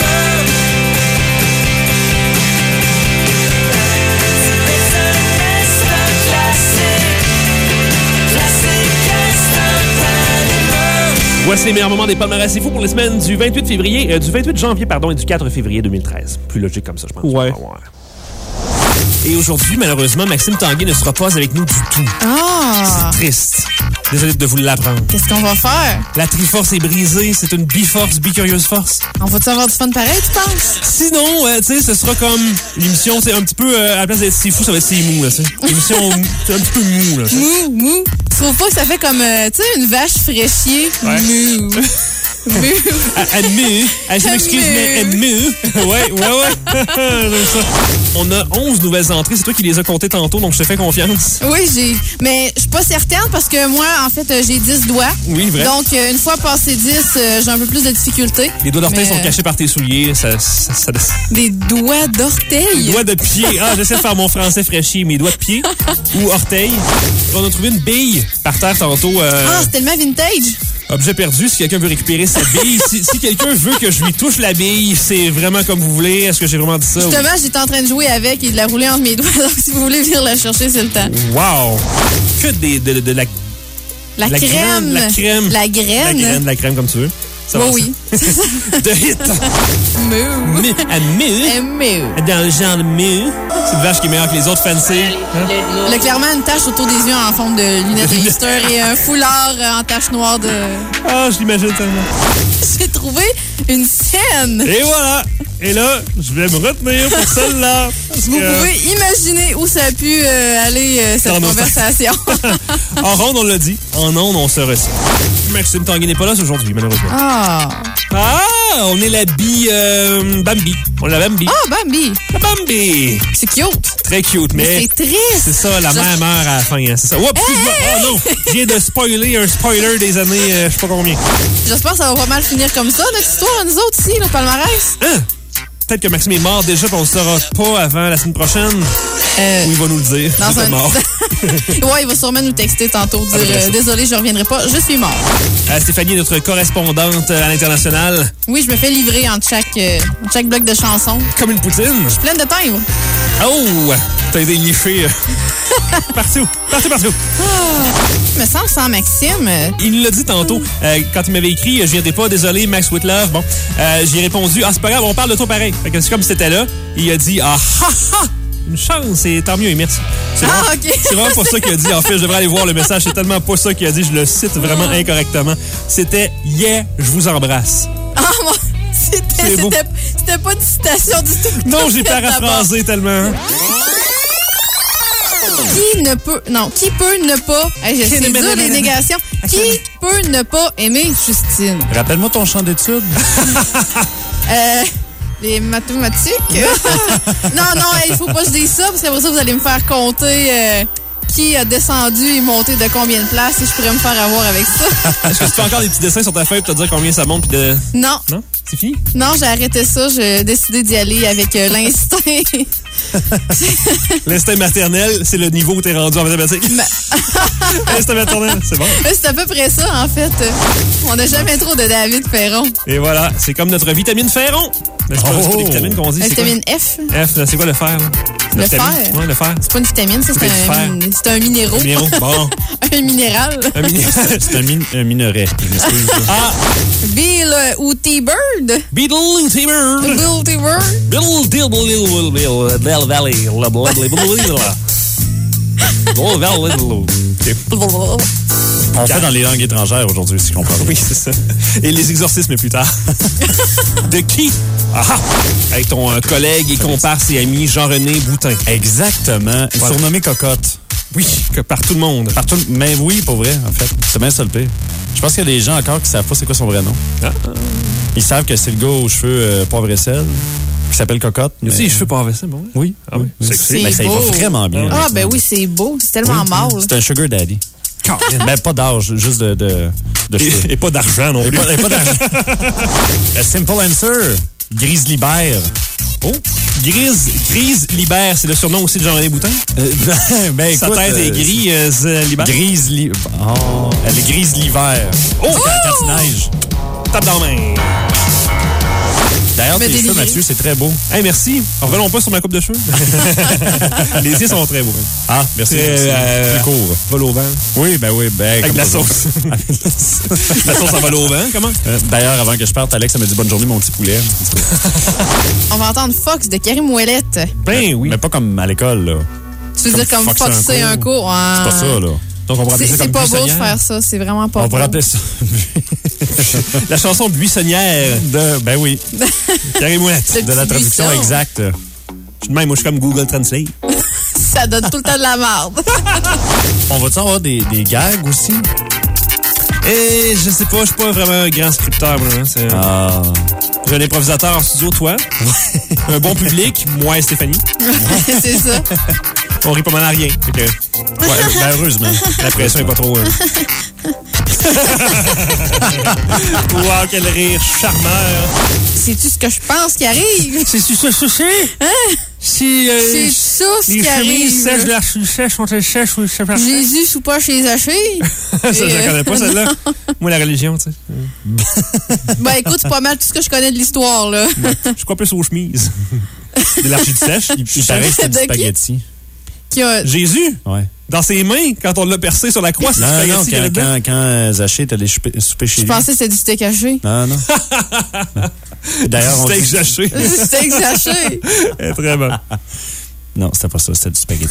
Tu restes un instant classique. Classique instantanément. Voici les meilleurs moments des palmarès c'est fou pour les semaines du vingt-huit février, euh, du vingt-huit janvier pardon et du quatre février deux mille treize. Plus logique comme ça, je pense. Ouais. Et aujourd'hui, malheureusement, Maxime Tanguay ne sera pas avec nous du tout. Ah! C'est triste. Désolé de vous l'apprendre. Qu'est-ce qu'on va faire? La Triforce est brisée, c'est une Biforce, Bicurieuse Force. On va-tu avoir du fun pareil, tu penses? Sinon, euh, tu sais, ce sera comme l'émission, c'est un petit peu, euh, à la place d'être si fou, ça va être si mou, là, tu sais. L'émission, c'est un petit peu mou, là. t'sais. Mou, mou. Tu trouves pas que ça fait comme, euh, tu sais, une vache fraîchier? Ouais. Mou. Mou. Admis. Je m'excuse, mais admis. Ouais, ouais, ouais. J'aime ça. On a onze nouvelles entrées. C'est toi qui les as comptées tantôt, donc je te fais confiance. Oui, j'ai. Mais je suis pas certaine parce que moi, en fait, euh, j'ai dix doigts. Oui, vrai. Donc, euh, une fois passé dix, euh, j'ai un peu plus de difficultés. Les doigts d'orteil Mais, sont cachés par tes souliers. Ça, ça, ça, ça... Des doigts d'orteil. Doigts de pied. Ah, j'essaie de faire mon français fraîchier. Mes doigts de pied ou orteil. On a trouvé une bille par terre tantôt. Euh... Ah, c'est tellement vintage. Objet perdu, si quelqu'un veut récupérer sa bille. si si quelqu'un veut que je lui touche la bille, c'est vraiment comme vous voulez. Est-ce que j'ai vraiment dit ça? Justement, Oui. j'étais en train de jouer avec et de la rouler entre mes doigts. Donc, si vous voulez venir la chercher, c'est le temps. Wow! Que des, de, de, de la, La, la crème. graine, la crème. La la graine. graine, la crème comme tu veux. Ça Oui, va, oui. ça. De hit! Mou. Mais, à mu, Un mou. dans le genre de mu, c'est une vache qui est meilleure que les autres fancy. Elle a clairement une tache autour des yeux en forme de lunettes de hipster et un foulard en tache noire de... Ah, je l'imagine tellement. J'ai trouvé une scène. Et voilà! Et là, je vais me retenir pour celle-là. parce Vous que- pouvez imaginer où ça a pu euh, aller, euh, cette Dans nos- conversation. En ronde, on l'a dit. En onde, on se reçoit. Maxime Tanguay n'est pas là aujourd'hui, malheureusement. Ah, Ah! On est la bi... euh, Bambi. On est la Bambi. ah Bambi. La Bambi! C'est cute. Très cute, mais... Mais c'est triste. C'est ça, la Je- mère meurt à la fin. Hein, c'est ça. Oups, excuse-moi. Oh non! Je viens de spoiler un spoiler des années, euh, je sais pas combien. J'espère que ça va pas mal finir comme ça, notre histoire, nous autres, ici, le palmarès. Hein? Peut-être que Maxime est mort déjà, puis on ne saura pas avant la semaine prochaine. Euh, Ou il va nous le dire. dans Il est un... mort. ouais, il va sûrement nous texter tantôt, dire Ah, bien euh, sûr. désolé, je reviendrai pas, je suis mort. Euh, Stéphanie est notre correspondante à l'international. Oui, je me fais livrer entre chaque, euh, entre chaque bloc de chansons. Comme une poutine. Pleine de timbres. Oh! T'as été liché euh, partout, partout, partout. Je me sens sans Maxime. euh, Il nous l'a dit tantôt, euh, quand il m'avait écrit « Je viendrai pas, désolé, Max Whitlove ». Bon, euh, j'ai répondu « Ah, c'est pas grave, on parle de toi pareil ». Fait que c'est comme si t'étais là. Il a dit « Ah, ha, ha! Une chance, et tant mieux, et merci ». C'est Ah, vraiment, ok. c'est vraiment pas ça qu'il a dit. En fait, je devrais aller voir le message. C'est tellement pas ça qu'il a dit. Je le cite vraiment incorrectement. C'était « Yeah, je vous embrasse Ah, moi, c'était, C'est beau. c'était, c'était pas une citation du tout. ». Non, j'ai D'abord. paraphrasé tellement. Qui ne peut... Non, qui peut ne pas... Hey, je sais dur, les négations. Qui peut ne pas aimer Justine? Rappelle-moi ton champ d'études. Euh... Les mathématiques? non, non, il faut pas que je dise ça, parce qu'après ça, vous allez me faire compter euh, qui a descendu et monté de combien de places, et je pourrais me faire avoir avec ça. Est-ce que tu fais encore des petits dessins sur ta feuille pour te dire combien ça monte? Puis de... Non, Non? C'est fini? non, j'ai arrêté ça, j'ai décidé d'y aller avec euh, l'instinct. L'instinct maternel, c'est le niveau où t'es rendu en mathématiques. L'instinct maternel, c'est bon. C'est à peu près ça, en fait. On n'a jamais trop de David Ferron. Et voilà, c'est comme notre vitamine ferron. N'est-ce pas? C'est pas des vitamines qu'on dit. La c'est quoi? vitamine F, F, là, c'est quoi le fer? Là? Le vitamine? fer? Ouais, le fer. c'est pas une vitamine, ça, C'est c'est du un, fer. min- c'est un minéraux. Minéraux. Bon. un minéral. Un mini- C'est un, min- un minerai. Je m'excuse. Ah! Bill euh, ou T-Bird. Beetle Timber! Bill T-Bird. Bill Dill Bill Bill Bill Valley. On fait dans les langues étrangères aujourd'hui, si je comprends bien. Oui, c'est ça. Et les exorcismes plus tard. De qui? Ah ah! Avec ton euh, collègue et comparse et ami Jean-René Boutin. Exactement. Voilà. Surnommé Cocotte. Oui, que par tout le monde. Par tout... Mais oui, pour vrai, en fait. C'est bien ça le pire. Je pense qu'il y a des gens encore qui savent pas c'est quoi son vrai nom. Ah. Ils savent que c'est le gars aux cheveux euh, poivre et sel, qui s'appelle Cocotte. Il y a aussi les cheveux pas vaissés, bon? Oui. Ah oui. oui. C'est Ben, ça y va beau. vraiment bien. Ah, ben oui, c'est beau. C'est tellement mâle. C'est un sugar daddy. Ben, pas d'âge, juste de, de, de cheveux. Et, et pas d'argent non Et plus. pas, et pas d'argent. A simple answer. Grizzly Bear. Oh! Grise, Grise Libère, c'est le surnom aussi de Jean-René Boutin? Euh, ben, Sa écoute, tête est euh, gris, euh, Libère. Grizzly. Oh, elle est grise l'hiver. Oh! Quand, quand il neige. Tape dans la main. D'ailleurs, Mais tes cheveux, délié. Mathieu, c'est très beau. Hey, merci. Revenons pas sur ma coupe de cheveux. Les yeux sont très beaux. Ah, merci. Très, merci. euh, Plus court. Vol au vent. Oui, ben oui. Ben, Avec comme de la toujours. sauce. La sauce en vol au vent, comment? Euh, D'ailleurs, avant que je parte, Alex, elle m'a dit bonne journée, mon petit poulet. On va entendre Fox de Karim Ouellette. Ben oui. Mais pas comme à l'école, là. Tu veux Comme dire comme foxer un foxer un cours. cours? Ouais. C'est pas ça, là. Donc, on pourrait appeler C'est ça c'est comme pas beau de buissonnière. faire ça. C'est vraiment pas On beau. pourrait appeler ça. La chanson buissonnière De, ben oui. Karim Ouellette. De la Petit traduction buisson. exacte. Même, moi, je suis comme Google Translate. Ça donne tout le temps de la merde. On va-tu avoir des, des gags aussi? Et je sais pas, je suis pas vraiment un grand scripteur, moi. Hein. C'est- Ah. J'ai un improvisateur en studio, toi. Un bon public, moi et Stéphanie. C'est ça. On rit pas mal à rien. Fait que Ouais, ben heureusement. la pression est pas trop... Euh... wow, quel rire charmeur. C'est-tu ce que je pense qui arrive? C'est-tu ça, ça, c'est? Hein? Si euh, C'est ça ce les qui chemises sèches de arrive? la sèche sont-elles sèches ou sèches? Jésus sous pas chez les hachés. Ça, je la connais pas, celle-là. Moi, la religion, tu sais. Ben écoute, c'est pas mal tout ce que je connais de l'histoire, là. Je crois plus aux chemises. De l'archi de sèche. Il, il paraît que c'était du De qui? spaghetti. Qui a... Jésus, Ouais. dans ses mains, quand on l'a percé sur la croix, c'est Non, non, non, spaghetti qu'il y quand, avait dedans. quand, quand euh, Zaché est allé souper souper chez Je lui. pensais que c'était du steak haché. Non, non. D'ailleurs, on Steak dit... jaché. Du steak haché. Eh, Très bon. Non, c'était pas ça, c'était du spaghetti.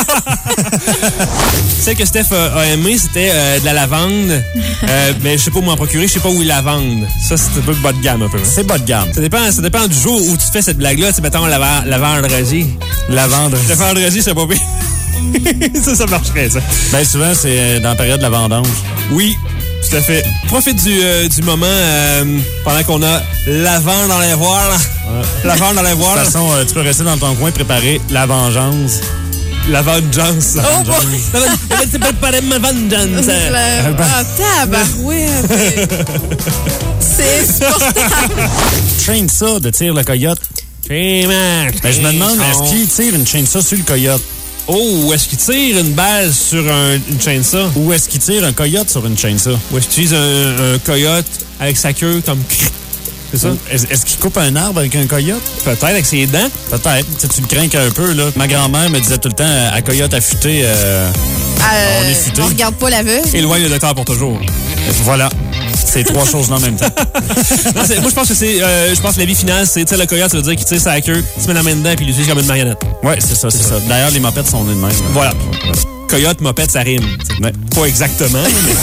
Celle que Steph a, a aimé, c'était euh, de la lavande. Euh, mais je sais pas où m'en procurer, je sais pas où ils la vendent. Ça, c'est un peu bas de gamme, un peu. hein. C'est bas de gamme. Ça dépend, ça dépend du jour où tu fais cette blague-là. Tu sais, mettons, la, va- la vendredi. La vendre. Le vendredi, c'est pas pire. Ça, ça marcherait, ça. Ben souvent, c'est euh, dans la période de la vendange. Oui, tout à fait. Profite du, euh, du moment euh, pendant qu'on a la vente dans les voiles. La vente dans les De voiles. toute façon, euh, tu peux rester dans ton coin, préparer la vengeance. La vengeance. Oh boy! C'est pas pas ma vengeance. La- Ah, tabarouette! C'est insupportable! Chainsaw de tire le coyote. Ben, je me demande, est-ce qu'il tire une chainsaw sur le coyote? Oh, est-ce qu'il tire une balle sur un- une chainsaw? Ou est-ce qu'il tire un coyote sur une chainsaw? Ou est-ce qu'il utilise un, un coyote avec sa queue comme... C'est ça? Ou Est-ce est-ce qu'il coupe un arbre avec un coyote? Peut-être avec ses dents. Peut-être. Tu sais, tu le crains un peu, là. Ma grand-mère me disait tout le temps, à coyote affûté, euh, Euh, On est futé. on regarde pas l'aveugle. Éloigne le docteur pour toujours. voilà. C'est trois choses dans le même temps. Non, c'est- moi, je pense que c'est... euh, je pense que la vie finale, c'est... Tu sais, le coyote, ça veut dire qu'il tire sa queue, il se met la main dedans, puis il l'utilise comme une marionnette. Ouais, c'est ça, c'est ça. D'ailleurs, les mopettes sont nées de même. Voilà. Coyote, mopette, ça rime. Ouais. Pas exactement, mais...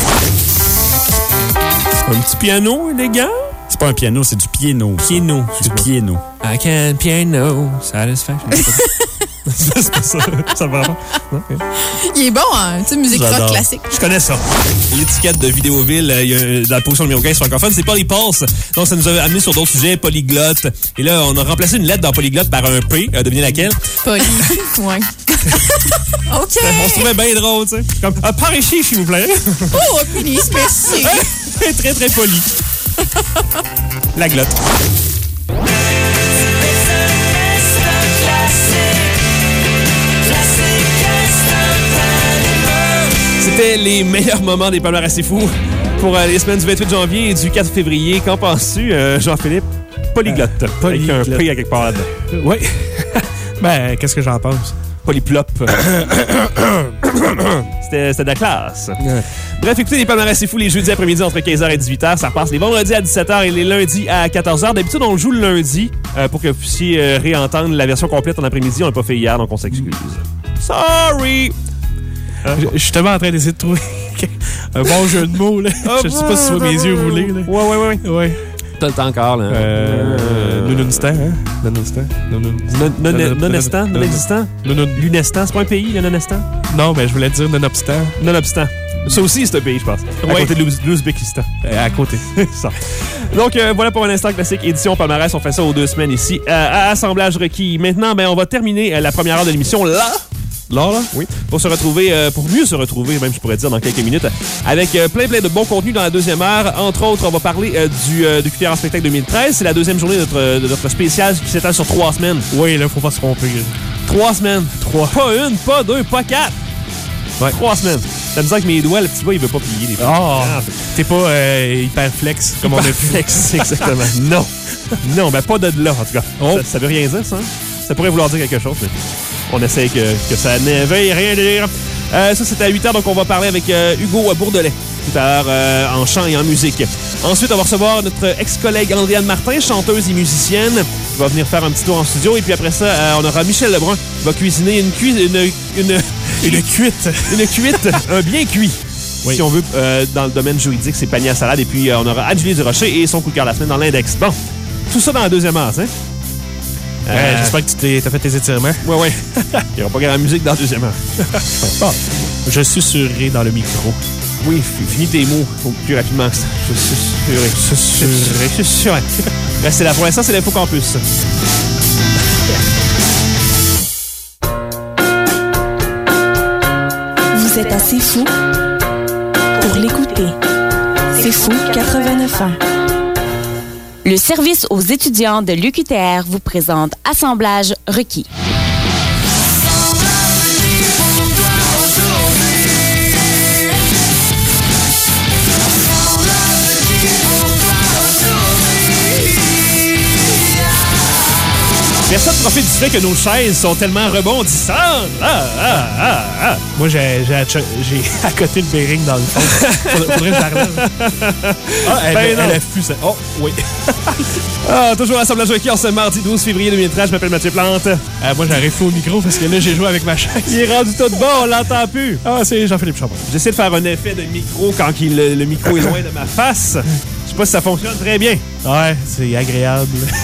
Un petit piano élégant. C'est pas un piano, c'est du piano. Piano. Du piano. I can piano satisfaction. C'est pas ça. Ça va pas. Non, ok. Il est bon, hein? Tu sais, musique rock J'adore. classique. Je connais ça. L'étiquette de Vidéoville, euh, il y a, dans la position numéro quinze francophone, c'est Polypulse. Donc, ça nous a amené sur d'autres sujets, polyglotte. Et là, on a remplacé une lettre dans polyglotte par un P. Euh, devinez laquelle? Poli. Ouais. OK. On se trouvait bien drôle, tu sais. Comme, ah, par ici, s'il vous plaît. Oh, please, merci. Très, très poli. La glotte. C'était les meilleurs moments des palmarès assez fous pour euh, les semaines du vingt-huit janvier et du quatre février. Qu'en penses-tu, euh, Jean-Philippe? Polyglotte. Euh, polyglotte. Avec un P à quelque part là-dedans. Oui. Ben, qu'est-ce que j'en pense? Polyplop. C'était c'était de la classe. Bref, écoutez les palmarès assez fous les jeudis après-midi entre quinze heures et dix-huit heures. Ça repasse les vendredis à dix-sept heures et les lundis à quatorze heures. D'habitude, on le joue le lundi euh, pour que vous puissiez euh, réentendre la version complète en après-midi. On l'a pas fait hier, donc on s'excuse. Sorry! Je je suis tellement en train d'essayer de trouver un bon jeu de mots, là. Je sais pas si tu vois mes yeux rouler, là. Ouais, ouais, ouais. ouais. Ouais. T'as le temps encore, là. Euh. Non-instant, hein? Non-instant. Non-estant, non-existant. Lunestant, c'est pas un pays, le non-estant? Non, mais je voulais dire nonobstant. Nonobstant. Ça aussi, c'est un pays, je pense. À Ouais. côté de l'Ouz- l'Ouzbékistan. Euh, à côté. Ça. Donc, euh, voilà pour un instant classique édition palmarès. On fait ça aux deux semaines ici euh, à Assemblage requis. Maintenant, ben, on va terminer euh, la première heure de l'émission là. Là, là, oui. Pour se retrouver, euh, pour mieux se retrouver, même je pourrais dire dans quelques minutes, avec euh, plein plein de bons contenus dans la deuxième heure. Entre autres, on va parler euh, du, euh, du Q T R en spectacle deux mille treize. C'est la deuxième journée de notre, de notre spécial qui s'étale sur trois semaines. Oui, là, faut pas se tromper. Trois semaines. Trois. Pas une, pas deux, pas quatre. Ouais. Trois semaines. T'as besoin que mes doigts, le petit doigt, il veut pas plier les fois. Oh, t'es pas euh, hyper flex comme on a pu. Flex, exactement. Non. Non, ben pas de là, en tout cas. Oh. Ça, ça veut rien dire, ça. Hein? Ça pourrait vouloir dire quelque chose, mais on essaie que, que ça ne veuille rien dire. Euh, ça, c'est à huit heures, donc on va parler avec euh, Hugo Bourdelet tout à l'heure euh, en chant et en musique. Ensuite, on va recevoir notre ex-collègue Andréane Martin, chanteuse et musicienne, qui va venir faire un petit tour en studio. Et puis après ça, euh, on aura Michel Lebrun qui va cuisiner une cuisine... Une, une, Une cuite. Une cuite, un bien cuit. Oui. Si on veut, euh, dans le domaine juridique, c'est panier à salade. Et puis, euh, on aura Adjulie Durocher et son coup de cœur la semaine dans l'index. Bon, tout ça dans la deuxième heure, hein? Euh, Euh, J'espère que tu t'es, t'as fait tes étirements. Ouais, ouais. Il n'y aura pas grand musique dans la deuxième heure. Bon, je susurrerai dans le micro. Oui, f- finis tes mots. Faut plus rapidement que ça. Je suis susurré. Je suis sûr. Restez là. Pour l'instant, c'est l'Info Campus. Vous êtes assez fou pour l'écouter. C'est fou quatre-vingt-neuf ans. Le service aux étudiants de l'U Q T R vous présente Assemblage requis. Personne ne profite du fait que nos chaises sont tellement rebondissantes. Ah, ah, ah, ah. Moi, j'ai, j'ai, acc- j'ai accoté le bearing dans le fond. Faudrait, faudrait que je la relève. Ah, elle, Ben elle, non. elle a pu ça. Oh, oui. Ah, toujours Assemblage requis en ce mardi douze février deux mille treize. Je m'appelle Mathieu Plante. Euh, moi, j'arrive au micro parce que là, j'ai joué avec ma chaise. Il est rendu tout bas, on l'entend plus. Ah, c'est Jean-Philippe Chambon. J'essaie de faire un effet de micro quand il- le, le micro est loin de ma face. Je sais pas si ça fonctionne très bien. Ouais, c'est agréable.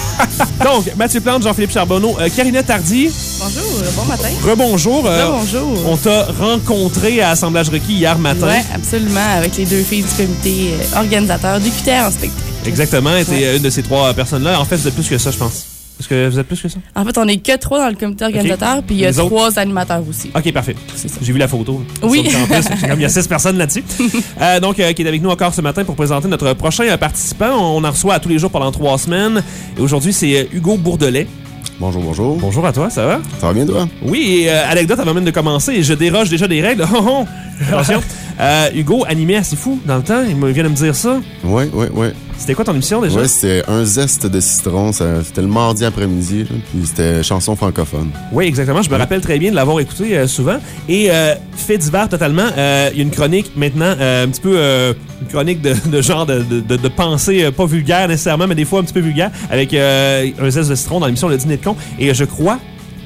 Donc, Mathieu Plante, Jean-Philippe Charbonneau, euh, Karina Tardy, Bonjour, euh, bon matin. rebonjour. Euh, bonjour. On t'a rencontré à Assemblage requis hier matin. Oui, absolument, avec les deux filles du comité euh, organisateur du Q T R en spectacle. Exactement, et t'es Ouais. une de ces trois personnes-là. En fait, vous êtes plus que ça, je pense. Est-ce que vous êtes plus que ça? En fait, on est que trois dans le comité organisateur, puis il y a Les autres? trois animateurs aussi. OK, parfait. C'est ça. J'ai vu la photo. Oui. Sauf qu'en plus, c'est comme il y a six personnes là-dessus. Euh, donc, euh, qui est avec nous encore ce matin pour présenter notre prochain euh, participant. On en reçoit à tous les jours pendant trois semaines. Et aujourd'hui, c'est euh, Hugo Bourdelet. Bonjour, bonjour. Bonjour à toi, ça va? Ça va bien, toi? Oui, et euh, anecdote avant même de commencer, je déroge déjà des règles. Oh, oh. Attention. Euh, Hugo, animé assez fou dans le temps, il me vient de me dire ça. Oui, oui, oui. C'était quoi ton émission déjà? Ouais, c'était un zeste de citron. ça- C'était le mardi après-midi, là, puis c'était chanson francophone. Oui, exactement. Je me rappelle très bien de l'avoir écouté euh, souvent. Et euh, fait divers totalement, euh, il y a une chronique maintenant, euh, un petit peu euh, une chronique de, de genre de, de, de, de pensée, euh, pas vulgaire nécessairement, mais des fois un petit peu vulgaire, avec euh, un zeste de citron dans l'émission Le Dîner de con. Et je crois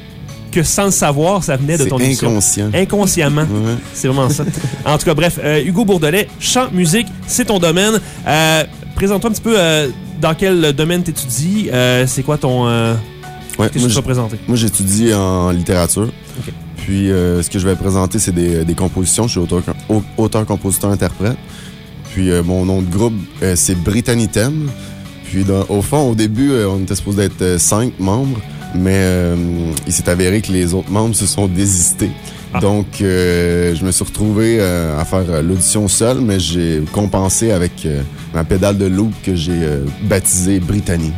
que sans le savoir, ça venait de C'est ton émission. inconscient. Inconsciemment. Ouais. C'est vraiment ça. En tout cas, bref, euh, Hugo Bourdelet, chant, musique, c'est ton domaine. Euh, Présente-toi un petit peu euh, dans quel domaine t'étudies. Euh, c'est quoi ton... Euh, Ouais, Qu'est-ce que moi, tu vas j- présenter? moi, j'étudie en littérature. Ok. Puis, euh, ce que je vais présenter, c'est des, des compositions. Je suis auteur, au- auteur, compositeur, interprète. Puis, euh, mon nom de groupe, euh, c'est Britannitem. Puis, dans- au fond, au début, euh, on était supposé être euh, cinq membres. Mais euh, il s'est avéré que les autres membres se sont désistés. Ah. Donc, euh, je me suis retrouvé euh, à faire euh, l'audition seul, mais j'ai compensé avec euh, ma pédale de loop que j'ai euh, baptisée Britannie.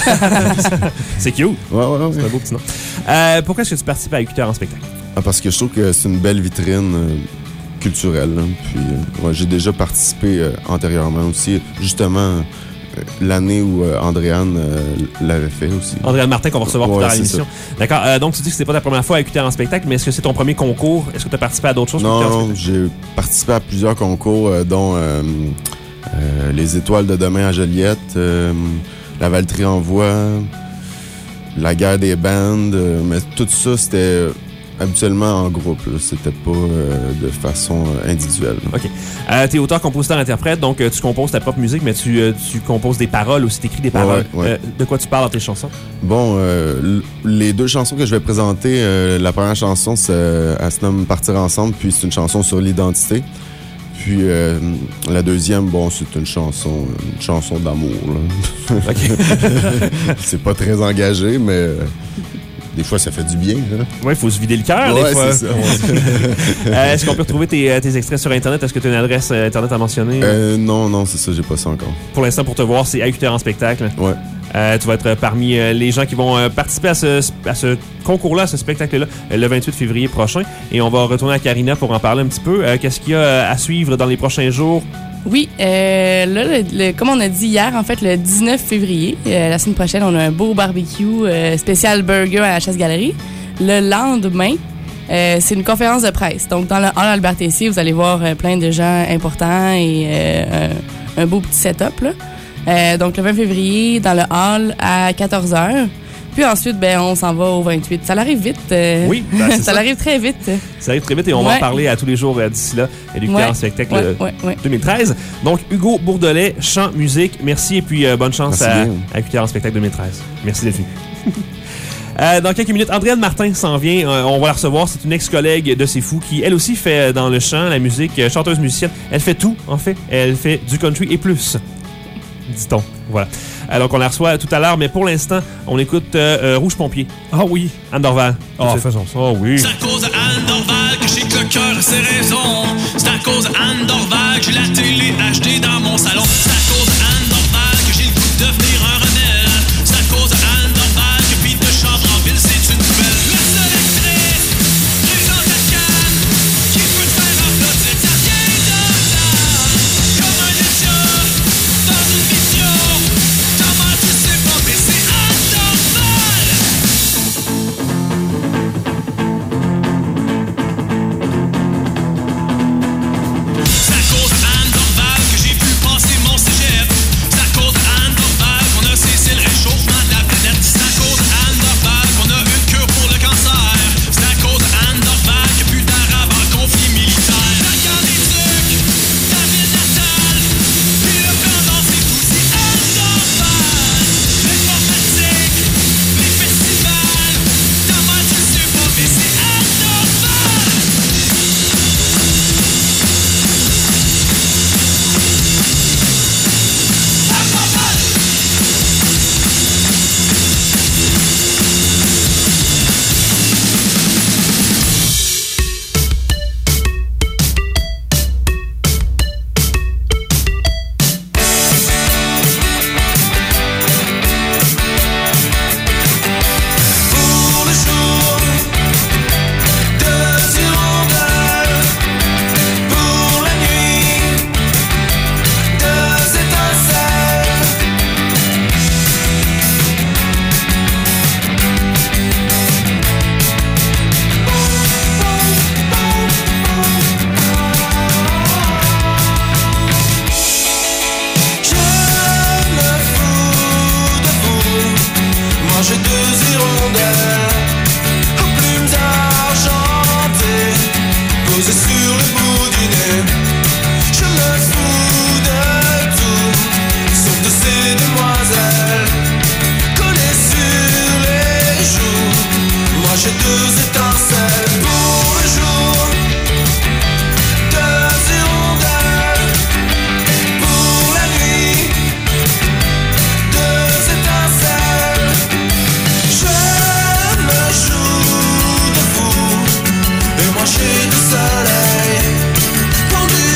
C'est cute. Ouais, ouais, ouais. C'est un beau petit nom. Euh, pourquoi est-ce que tu participes à U Q T R en spectacle? Ah, parce que je trouve que c'est une belle vitrine euh, culturelle. Là. Puis, euh, ouais, j'ai déjà participé euh, antérieurement aussi, justement euh, l'année où euh, Andréane euh, l'avait fait aussi. Andréane Martin, qu'on va recevoir plus Ouais, tard à c'est l'émission. D'accord. Euh, donc, tu dis que c'était pas ta première fois à U Q T R en spectacle, mais est-ce que c'est ton premier concours? Est-ce que tu as participé à d'autres choses? Non, qu'U Q T R en non, j'ai participé à plusieurs concours, euh, dont euh, euh, les Étoiles de demain à Joliette, euh, la Valtrie en voix, la guerre des bandes, euh, mais tout ça, c'était habituellement en groupe. Là. C'était pas euh, de façon euh, individuelle. OK. Euh, t'es auteur, compositeur, interprète, donc euh, tu composes ta propre musique, mais tu, euh, tu composes des paroles aussi, t'écris des paroles. Ouais, ouais. Euh, de quoi tu parles dans tes chansons? Bon, euh, l- les deux chansons que je vais présenter, euh, la première chanson, c'est, euh, elle se nomme Partir ensemble, puis c'est une chanson sur l'identité. Puis euh, la deuxième, bon, c'est une chanson, une chanson d'amour. Là. OK. C'est pas très engagé, mais euh, des fois, ça fait du bien. Hein? Oui, il faut se vider le cœur, ouais, des fois. c'est ça. euh, est-ce qu'on peut retrouver tes, tes extraits sur Internet? Est-ce que tu as une adresse euh, Internet à mentionner? Euh, non, non, c'est ça, j'ai pas ça encore. Pour l'instant, pour te voir, c'est A Q T R en spectacle. Ouais. Euh, tu vas être parmi euh, les gens qui vont euh, participer à ce, à ce concours-là, à ce spectacle-là, euh, le vingt-huit février prochain. Et on va retourner à Karina pour en parler un petit peu. Euh, qu'est-ce qu'il y a euh, à suivre dans les prochains jours? Oui, euh, là, le, le- comme on a dit hier, en fait, le dix-neuf février, euh, la semaine prochaine, on a un beau barbecue euh, spécial burger à la Chasse-Galerie. Le lendemain, euh, c'est une conférence de presse. Donc, dans le hall Albert-Tessier, vous allez voir euh, plein de gens importants et euh, un, un beau petit setup, là. Euh, donc, le vingt février, dans le hall, à quatorze heures. Puis ensuite, ben, on s'en va au vingt-huit. Ça arrive vite. euh, Oui, ben, c'est ça ça. arrive très vite. Ça arrive très vite et on va Ouais. en parler à tous les jours euh, d'ici là. Et du Ouais. en spectacle Ouais, euh, ouais, ouais. deux mille treize. Donc, Hugo Bourdelet, chant, musique. Merci et puis euh, bonne chance Merci à, bien. à Q T R en spectacle deux mille treize. Merci d'être venu. Euh, dans quelques minutes, Andréane Martin s'en vient. Euh, on va la recevoir. C'est une ex-collègue de C'est Fou qui, elle aussi, fait euh, dans le chant, la musique, euh, chanteuse musicienne. Elle fait tout, en fait. Elle fait du country et plus. Dit-on. Voilà. Alors qu'on la reçoit tout à l'heure, mais pour l'instant, on écoute euh, euh, Rouge Pompier. Ah oui. Anne Dorval. Ah, faisons ça. Oh oui. C'est à cause de Anne Dorval que j'ai que le cœur à ses raisons. C'est à cause de Anne Dorval que j'ai la télé H D dans mon salon. C'est à cause de Anne Dorval que j'ai le goût de devenir un rebelle. C'est à cause de Anne Dorval que Pete de Chambre-en-Ville, c'est une nouvelle. La seule actrice présente à Cannes qui peut te faire applaudir. Ça vient de là, comme un ninja dans une vision. Comment tu sais pas, mais c'est Anne Dorval. C'est à cause de Anne Dorval que j'ai pu passer mon cégep. C'est à cause de Anne Dorval qu'on a cessé le réchauffement de la planète. C'est à cause de Anne Dorval qu'on a une cure pour le cancer. C'est à cause de Anne Dorval qu'il n'y a plus d'Arabes en conflit militaire. La guerre des Turcs, ta ville natale, puis le plan dans c'est tout, c'est Anne Dorval. L'informatique, les festivals, comment tu sais pas, mais c'est Anne Dorval. Pour le jour, deux hirondelles. Pour la nuit, deux étincelles. Je me fous de vous. Moi j'ai deux hirondelles aux plumes argentées posées sur le bout du nez. Je me fous de tout, sauf de ces demoiselles collées sur les joues. Moi j'ai deux étincelles pour le jour, deux hirondelles pour la nuit. Deux étincelles, je me joue de fou. Et moi j'ai du soleil pendu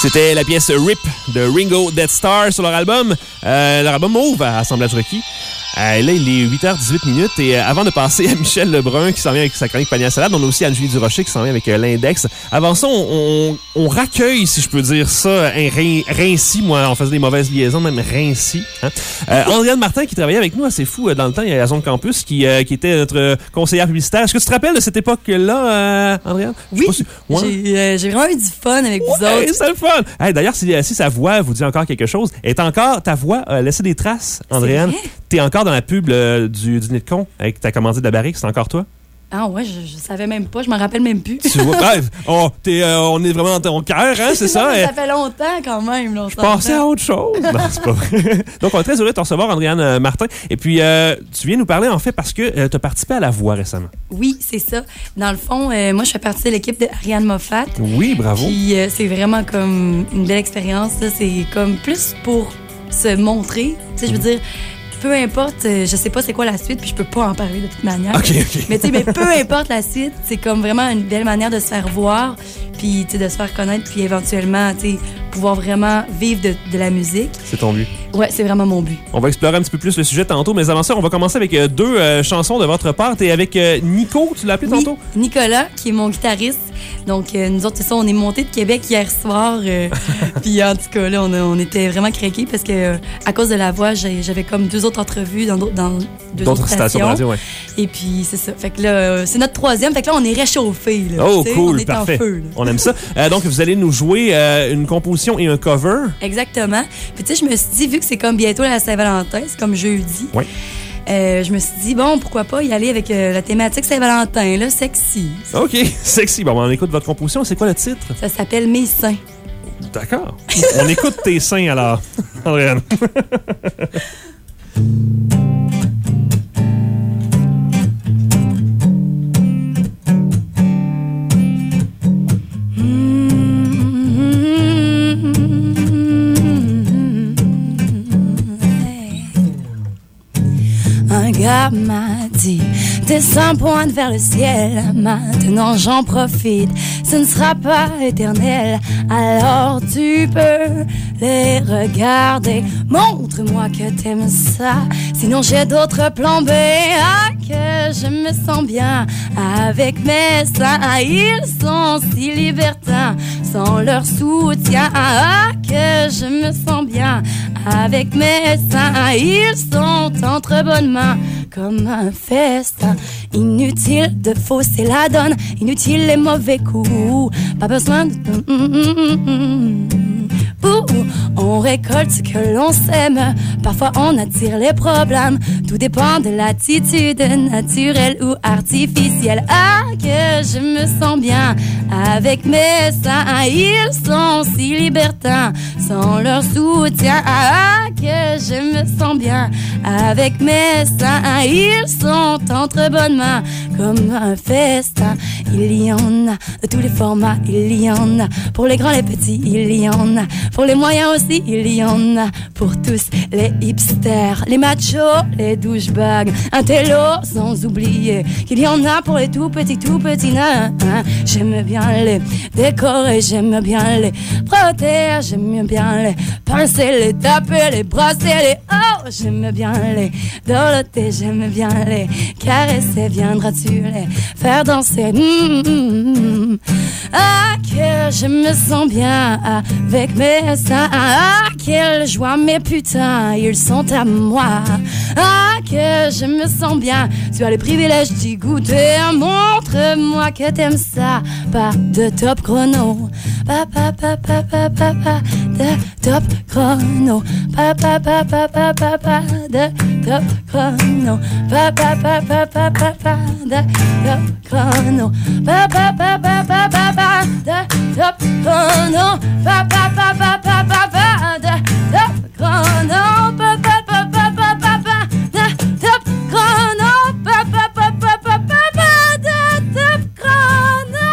C'était la pièce R I P de Ringo Death Star sur leur album. Euh, leur album Mauve à Assemblage Requis. Euh, là, il est huit heures dix-huit minutes et euh, avant de passer à Michel Lebrun qui s'en vient avec sa chronique Panier à salade, on a aussi Anne-Julie Durocher qui s'en vient avec euh, l'Index. Avant ça, on, on, on raccueille, si je peux dire ça, un Rincy. Moi, on faisait des mauvaises liaisons, même Rincy. Hein? Euh, Andréane Martin qui travaillait avec nous assez fou euh, dans le temps, il y a la Zone Campus, qui, euh, qui était notre euh, conseillère publicitaire. Est-ce que tu te rappelles de cette époque-là, euh, Andréane? Oui, si... ouais. j'ai, euh, j'ai vraiment eu du fun avec vous ouais, autres. C'est le fun! Hey, d'ailleurs, si, si sa voix vous dit encore quelque chose, est encore, ta voix a laissé des traces, Andréane. T'es encore dans la pub euh, du dîner de con avec ta commandite de la barrique, c'est encore toi? Ah ouais, je, je savais même pas, je m'en rappelle même plus. Tu vois, bref, oh, t'es, euh, on est vraiment dans ton cœur, hein, c'est ça? Non, ça fait longtemps quand même. Là, je pensais à autre chose. Non, c'est pas vrai. Donc, on est très heureux de te recevoir, Andréane Martin. Et puis, euh, tu viens nous parler, en fait, parce que euh, tu as participé à La Voix récemment. Oui, c'est ça. Dans le fond, euh, moi, je fais partie de l'équipe de Ariane Moffat. Oui, bravo. Puis, euh, c'est vraiment comme une belle expérience. Là. C'est comme plus pour se montrer. Tu sais, je veux dire... Peu importe, je sais pas c'est quoi la suite, puis je peux pas en parler de toute manière. OK, OK. Mais tu sais, mais peu importe la suite, c'est comme vraiment une belle manière de se faire voir, puis tu sais, de se faire connaître, puis éventuellement, tu sais, pouvoir vraiment vivre de, de la musique. C'est ton but. Ouais, c'est vraiment mon but. On va explorer un petit peu plus le sujet tantôt, mais avant ça, on va commencer avec euh, deux euh, chansons de votre part. T'es avec euh, Nico, tu l'as appelé oui, tantôt? Nicolas, qui est mon guitariste. Donc, euh, nous autres, c'est ça, on est montés de Québec hier soir. Euh, puis en tout cas, là, on, a, on était vraiment craqués parce que euh, à cause de La Voix, j'ai, j'avais comme deux autres entrevues dans, dans deux D'autres autres stations de radio, ouais. Et puis, c'est ça. Fait que là, euh, c'est notre troisième. Fait que là, on est réchauffés. Là, oh, cool, on est parfait. En feu, là. On aime ça. Euh, donc, vous allez nous jouer euh, une composition et un cover. Exactement. Puis, tu sais, je me suis dit, vu que c'est comme bientôt la Saint-Valentin, c'est comme jeudi. Oui. Euh, je me suis dit, bon, pourquoi pas y aller avec euh, la thématique Saint-Valentin, là, sexy. OK, sexy. Bon, on écoute votre composition. C'est quoi le titre? Ça s'appelle Mes seins. D'accord. On écoute tes seins, alors, Andréane. Un gars m'a dit, tes seins pointent vers le ciel. Maintenant j'en profite, ce ne sera pas éternel. Alors tu peux les regarder. Montre-moi que t'aimes ça, sinon j'ai d'autres plans B. Ah, que je me sens bien avec mes seins. Ah, ils sont si libertins sans leur soutien. Ah, que je me sens bien avec mes seins. Ah, ils sont entre bonnes mains comme un festin. Inutile de fausser la donne, inutile les mauvais coups. Pas besoin de... Ouh, on récolte ce que l'on sème. Parfois on attire les problèmes. Tout dépend de l'attitude, naturelle ou artificielle. Ah, que je me sens bien avec mes seins. Ils sont si libertins sans leur soutien. Ah, que je me sens bien avec mes seins. Ils sont entre bonnes mains comme un festin. Il y en a de tous les formats, il y en a pour les grands, les petits, il y en a pour les moyens aussi, il y en a pour tous les hipsters, les machos, les douchebags, un télo, sans oublier qu'il y en a pour les tout petits, tout petits nains. J'aime bien les décorer, j'aime bien les frotter, j'aime bien les pincer, les taper, les brasser, les oh, j'aime bien les dorloter, j'aime bien les caresser. Viendras-tu les faire danser? Mmh, mmh, mmh. Ah, que je me sens bien avec mes seins. Ah, quelle joie, mais putain, ils sont à moi. Ah, que je me sens bien. Tu as le privilège d'y goûter. Montre-moi que t'aimes ça. Pas de top chrono. Pa, pa, pa, pa, pa, pa, pa, de top chrono. Pa, pa, pa, pa, pa, pa, pa, de top chrono. Pa, pa, pa, pa, pa, pa, pa, de top chrono. Pa, pa, pa, pa, pa, pa, pa, de top chrono. Pa, pa, pa, pa, pa, pa, pa, de top chrono. Pa, pa, pa, pa, pa, pa, pa, de top chrono. Pa, pa, pa, pa, pa, pa, pa, de top chrono.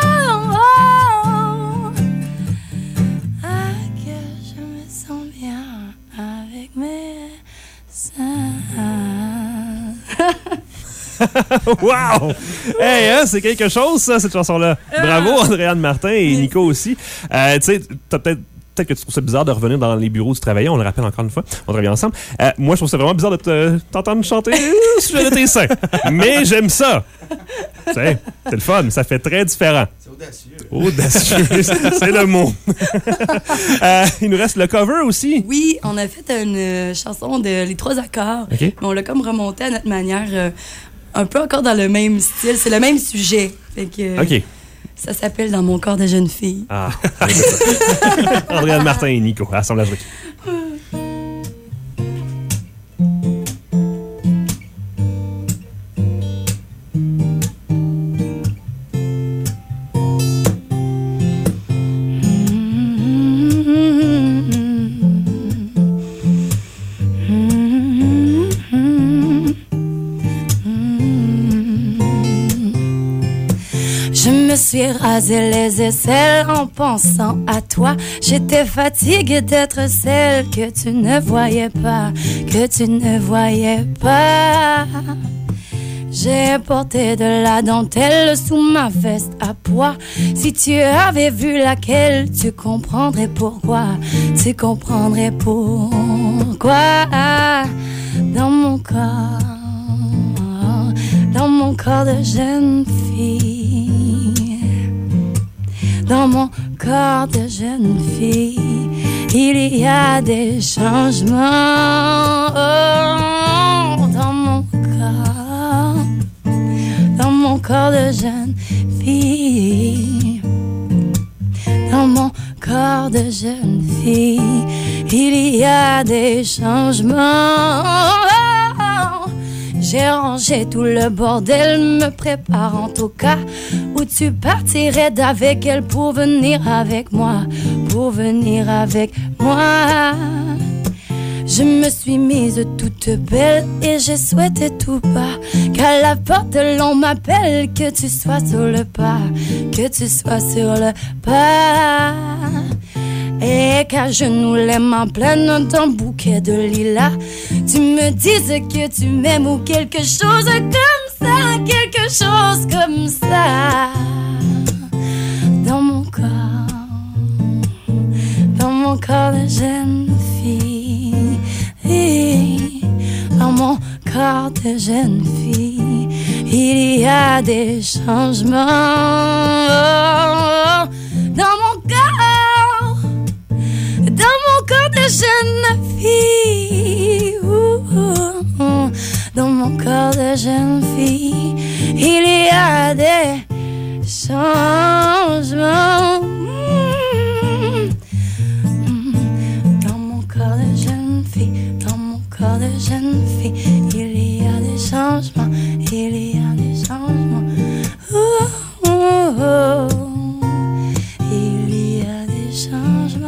Ah, que je me sens bien avec mes seins. Wow! Hey, hein, c'est quelque chose, ça, cette chanson-là. Bravo, Andréane Martin et Nico aussi. Euh, tu sais, t'as peut-être Peut-être que tu trouves ça bizarre de revenir dans les bureaux où tu travaillais. On le rappelle encore une fois. On travaille ensemble. Euh, moi, je trouve ça vraiment bizarre de te, t'entendre chanter au sujet de tes seins. Mais j'aime ça. Tu sais, c'est le fun. Ça fait très différent. C'est audacieux. Audacieux, c'est le mot. euh, il nous reste le cover aussi. Oui, on a fait une euh, chanson de Les Trois Accords. Okay. Mais on l'a comme remonté à notre manière, euh, un peu encore dans le même style. C'est le même sujet. Fait que, euh, OK. Ça s'appelle Dans mon corps de jeune fille. Ah, Andréane Martin et Nico, Assemblage Requis. Je me suis rasé les aisselles en pensant à toi. J'étais fatiguée d'être celle que tu ne voyais pas, que tu ne voyais pas. J'ai porté de la dentelle sous ma veste à pois. Si tu avais vu laquelle, tu comprendrais pourquoi. Tu comprendrais pourquoi. Dans mon corps, dans mon corps de jeune fille, dans mon corps de jeune fille, il y a des changements. Oh, dans mon corps, dans mon corps de jeune fille, dans mon corps de jeune fille, il y a des changements. J'ai rangé tout le bordel, me préparant au cas où tu partirais d'avec elle pour venir avec moi, pour venir avec moi. Je me suis mise toute belle et j'ai souhaité tout bas qu'à la porte l'on m'appelle, que tu sois sur le pas, que tu sois sur le pas. Et qu'à genoux les mains pleines d'un bouquet de lilas, tu me dises que tu m'aimes ou quelque chose comme ça, quelque chose comme ça. Dans mon corps, dans mon corps de jeune fille, dans mon corps de jeune fille, il y a des changements. Dans mon corps, dans mon corps de jeune fille, dans mon corps de jeune fille, il y a des changements. Dans mon corps de jeune fille, dans mon corps de jeune fille, il y a des changements, il y a des changements. Oh, oh, oh. Il y a des changements.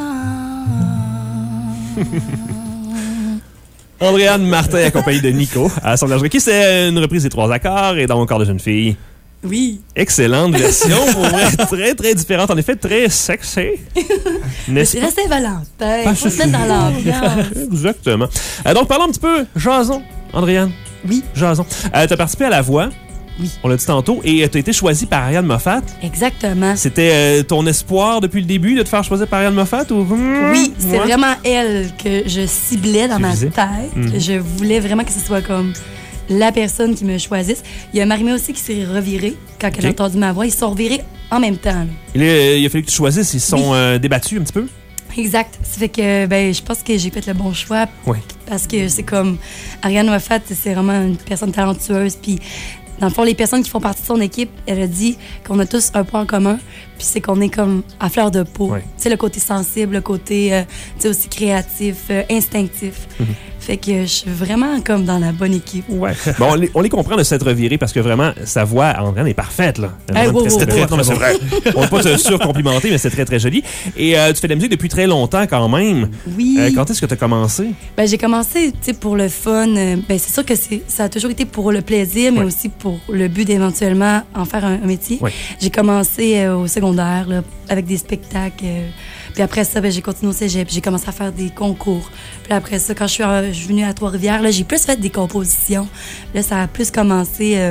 Andréane Martin accompagnée de Nico à Assemblage Requis. C'est une reprise des Trois Accords et Dans mon corps de jeune fille. Oui. Excellente version, pour vrai, très très différente, en effet, très sexy. C'est la Saint-Valentin, faut se mettre dans l'ambiance. Exactement. Euh, donc parlons un petit peu jason, Andréane. Oui. Jason. Euh, tu as participé à La Voix. Oui. On l'a dit tantôt. Et tu as été choisie par Ariane Moffat. Exactement. C'était euh, ton espoir depuis le début de te faire choisir par Ariane Moffat? Ou... Oui, c'est ouais. vraiment elle que je ciblais dans tu ma visais? tête. Mm. Je voulais vraiment que ce soit comme la personne qui me choisisse. Il y a Marie-Mé aussi qui s'est revirée quand Okay. elle a entendu ma voix. Ils se sont revirés en même temps. Là. Il, est, il a fallu que tu choisisses. Ils se sont Oui. euh, débattus un petit peu? Exact. Ça fait que ben, je pense que j'ai fait le bon choix. Oui. Parce que c'est comme Ariane Moffat, c'est vraiment une personne talentueuse. Puis dans le fond, les personnes qui font partie de son équipe, elle a dit qu'on a tous un point en commun, puis c'est qu'on est comme à fleur de peau. Ouais. Tu sais, le côté sensible, le côté euh, tu sais, aussi créatif, euh, instinctif. Mm-hmm. Fait que je suis vraiment comme dans la bonne équipe. Ouais. Bon, on les, on les comprend de s'être reviré parce que vraiment, sa voix, Andréane, est parfaite. Là. Elle est Hey, vraiment wow, très, wow, très, wow. très- non, mais c'est vrai. On ne va pas te surcomplimenter, mais c'est très, très joli. Et euh, tu fais de la musique depuis très longtemps quand même. Oui. Euh, quand est-ce que tu as commencé? Ben, j'ai commencé, tu sais, pour le fun. euh, Ben, c'est sûr que c'est, ça a toujours été pour le plaisir, mais Ouais. aussi pour le but d'éventuellement en faire un, un métier. Ouais. J'ai commencé euh, au secondaire, là, avec des spectacles. euh, puis après ça, ben, j'ai continué au cégep. J'ai commencé à faire des concours. Puis après ça, quand je suis, euh, je suis venue à Trois-Rivières, là, j'ai plus fait des compositions. Là, ça a plus commencé euh,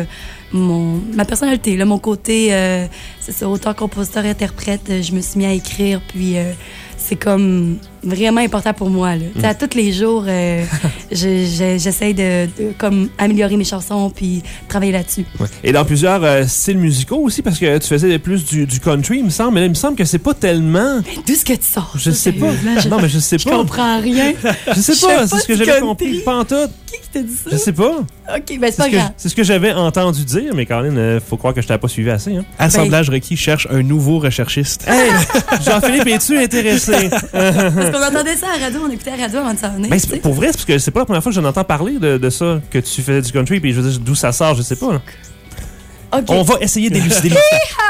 mon, ma personnalité, là, mon côté, euh, c'est ça, auteur, compositeur, interprète. euh, Je me suis mis à écrire, puis euh, c'est comme vraiment important pour moi. Là. Tu sais, à tous les jours, euh, je- je- j'essaie de, de comme améliorer mes chansons puis travailler là-dessus. Ouais. Et dans plusieurs euh, styles musicaux aussi, parce que tu faisais plus du, du country, il me semble. Mais là, il me semble que c'est pas tellement. D'où est-ce que tu sors? Je ça, sais pas. sérieusement? Je- Non, mais je sais Je pas. comprends rien. Je sais Je pas, fais c'est pas ce que du j'avais country. compris. Pas en tout. Qui qui t'a dit ça? Je sais pas. OK, ben c'est C'est pas ce, que, grave. c'est ce que j'avais entendu dire, mais Caroline, euh, faut croire que je t'avais pas suivi assez. Hein. Assemblage requis cherche un nouveau recherchiste. Hey, Jean-Philippe, es-tu intéressé? Parce qu'on entendait ça à la radio, on écoutait la radio avant de s'en venir. Ben, tu c'est- sais. pour vrai, c'est parce que c'est pas la première fois que j'en entends parler de, de ça, que tu faisais du country, puis je veux dire, d'où ça sort, je sais pas. là. OK. On va essayer d'élucider le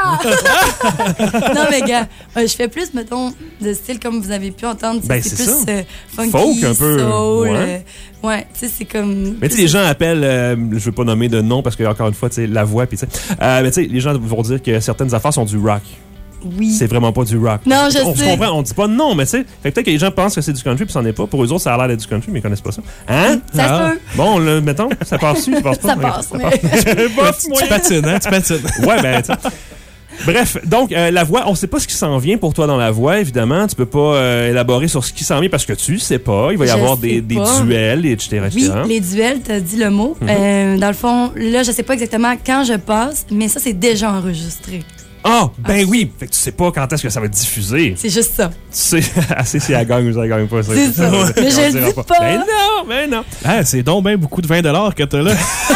Non, mais gars, euh, je fais plus, mettons, de style comme vous avez pu entendre. tu sais, Ben, c'est c'est plus ça. euh, funky, Folk, un peu, soul. ouais. euh, ouais, tu sais, c'est comme. Mais tu sais, les gens appellent, euh, je veux pas nommer de nom parce que, encore une fois, tu sais, la voix, puis tu sais. Euh, mais tu sais, les gens vont dire que certaines affaires sont du rock. Oui. C'est vraiment pas du rock. Non, je on se sais. comprend, on dit pas non, mais tu sais. Fait que peut-être que les gens pensent que c'est du country, puis c'en est pas. Pour eux autres, ça a l'air d'être du country, mais ils connaissent pas ça. Hein? Ça se Ah. peut. Bon, là, mettons, ça passe dessus, ça passe pas. Ça Ouais, passe, ça mais- passe. Bof, Tu moyen. patines, hein? Tu patines. Ouais, ben, tu sais. Bref, donc, euh, la voix, on sait pas ce qui s'en vient pour toi dans la voix, évidemment. Tu peux pas euh, élaborer sur ce qui s'en vient parce que tu sais pas. Il va y Je avoir sais des, des pas. duels, et cetera, Oui, et cetera. les duels, t'as dit le mot. Mhm. Euh, dans le fond, là, je sais pas exactement quand je passe, mais ça, c'est déjà enregistré. Ah, ben oui! Fait que tu sais pas quand est-ce que ça va être diffusé. C'est juste ça. Tu sais, assez si elle gagne ou ça gagne pas. C'est ça. Ouais, Mais je on le dira dis pas. Ben non, ben non. Ah, c'est donc bien beaucoup de vingt dollars que t'as là.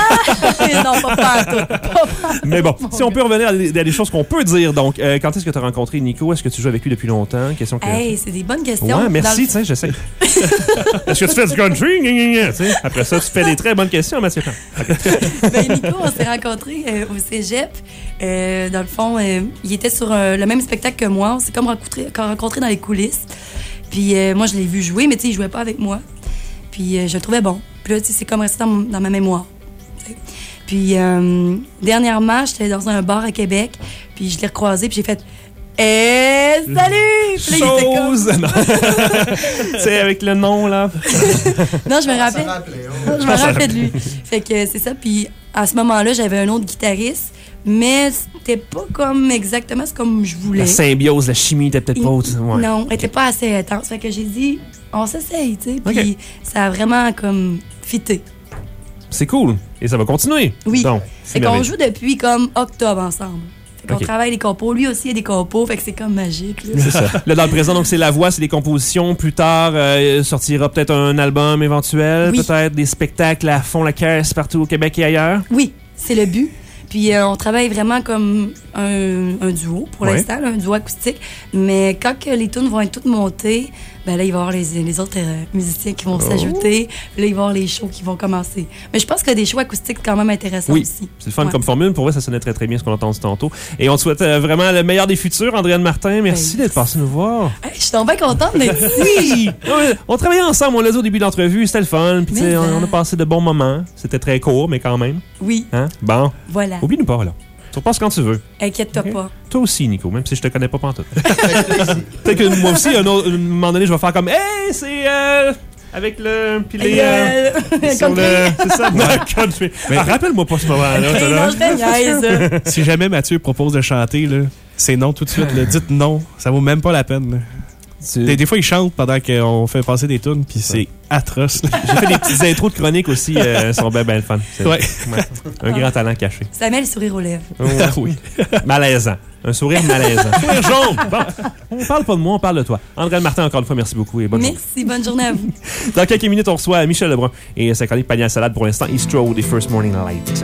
Non, pas pas en tout. Pas pas- Mais bon, si on peut revenir à des, à des choses qu'on peut dire. Donc, euh, quand est-ce que tu as rencontré Nico? Est-ce que tu joues avec lui depuis longtemps? Question que... Hey, c'est des bonnes questions. Ouais, Dans merci, le- tu sais, j'essaie. Est-ce que tu fais du country? Gna, gna, gna, tu sais. Après ça, tu fais des très bonnes questions, Mathieu. Ben, Nico, on s'est rencontrés euh, au cégep. Euh, dans le fond, euh, il était sur euh, le même spectacle que moi. On s'est comme rencontrés rencontrés dans les coulisses. Puis euh, moi, je l'ai vu jouer, mais tu sais, il jouait pas avec moi. Puis euh, je le trouvais bon. Puis là, tu sais, c'est comme resté dans, mon- dans ma mémoire. tu sais. Puis euh, dernièrement, j'étais dans un bar à Québec. Puis je l'ai recroisé, puis j'ai fait Eh, salut! Puis là, il était comme- Chose! Non. Tu sais, avec le nom, là. Non, je me rappelle. Je me rappelle de lui. Fait que c'est ça. Puis à ce moment-là, j'avais un autre guitariste, mais c'était pas comme exactement ce comme je voulais. La symbiose, la chimie était peut-être pas... haute. Ouais. Non, elle était pas assez intense. Fait que j'ai dit, on s'essaye, tu sais. Puis Ok. ça a vraiment comme fité. C'est cool. Et ça va continuer. Oui. Donc, c'est Fait qu'on merveilleux. joue depuis comme octobre ensemble. Fait qu'on Ok. travaille les compos. Lui aussi, il a des compos. Fait que c'est comme magique. Là. C'est ça. Là, dans le présent, donc, c'est la voix, c'est des compositions. Plus tard, euh, sortira peut-être un album éventuel, Oui. peut-être des spectacles à fond la caisse partout au Québec et ailleurs. Oui, c'est le but. Puis euh, on travaille vraiment comme un, un duo pour Ouais. l'instant, là, un duo acoustique. Mais quand que les tunes vont être toutes montées, ben là, il va y avoir les, les autres euh, musiciens qui vont Oh. s'ajouter. Là, il va y avoir les shows qui vont commencer. Mais je pense qu'il y a des shows acoustiques quand même intéressants Oui, aussi. c'est le fun Ouais. comme formule. Pour vrai, ça sonnait très très bien ce qu'on a entendu tantôt. Et on te souhaite euh, vraiment le meilleur des futurs, Andréane Martin. Merci d'être passé nous voir. Hey, je suis donc bien contente d'être ici. Oui! Ouais, on travaillait ensemble, on l'a dit au début de l'entrevue, c'était le fun. Puis tu sais, Mais on, ça. on a passé de bons moments. C'était très court, mais quand même. Oui, Hein? Bon. voilà. Oublie-nous pas, là. Tu repasses quand tu veux. Inquiète-toi Ok. pas. Toi aussi, Nico, même si je te connais pas pantoute. Peut-être que moi aussi, un, autre, un moment donné, je vais faire comme Hey, c'est euh, avec le. Puis les. euh, Euh, sur country. le- C'est ça, non, country. Ah, rappelle-moi pas ce moment-là. Hey, t'as non, là. je fais niaise. Si jamais Mathieu propose de chanter, là, c'est non tout de suite. Là. Dites non. Ça vaut même pas la peine. là. Tu- Des, des fois, il chante pendant qu'on fait passer des tunes, puis c'est atroce. là. J'ai fait des petites intros de chroniques aussi, euh, sont bien, bien le fun. C'est- Ouais. Un grand talent caché. Ça met le sourire aux lèvres. Ah oui. Malaisant. Un sourire malaisant. Sourire jaune. Bon, on parle pas de moi, on parle de toi. Andréane Martin, encore une fois, merci beaucoup et bonne journée. Merci, bonne journée à vous. Dans quelques minutes, on reçoit Michel Lebrun et sa chronique panier à salade pour l'instant. East Road des First Morning Light.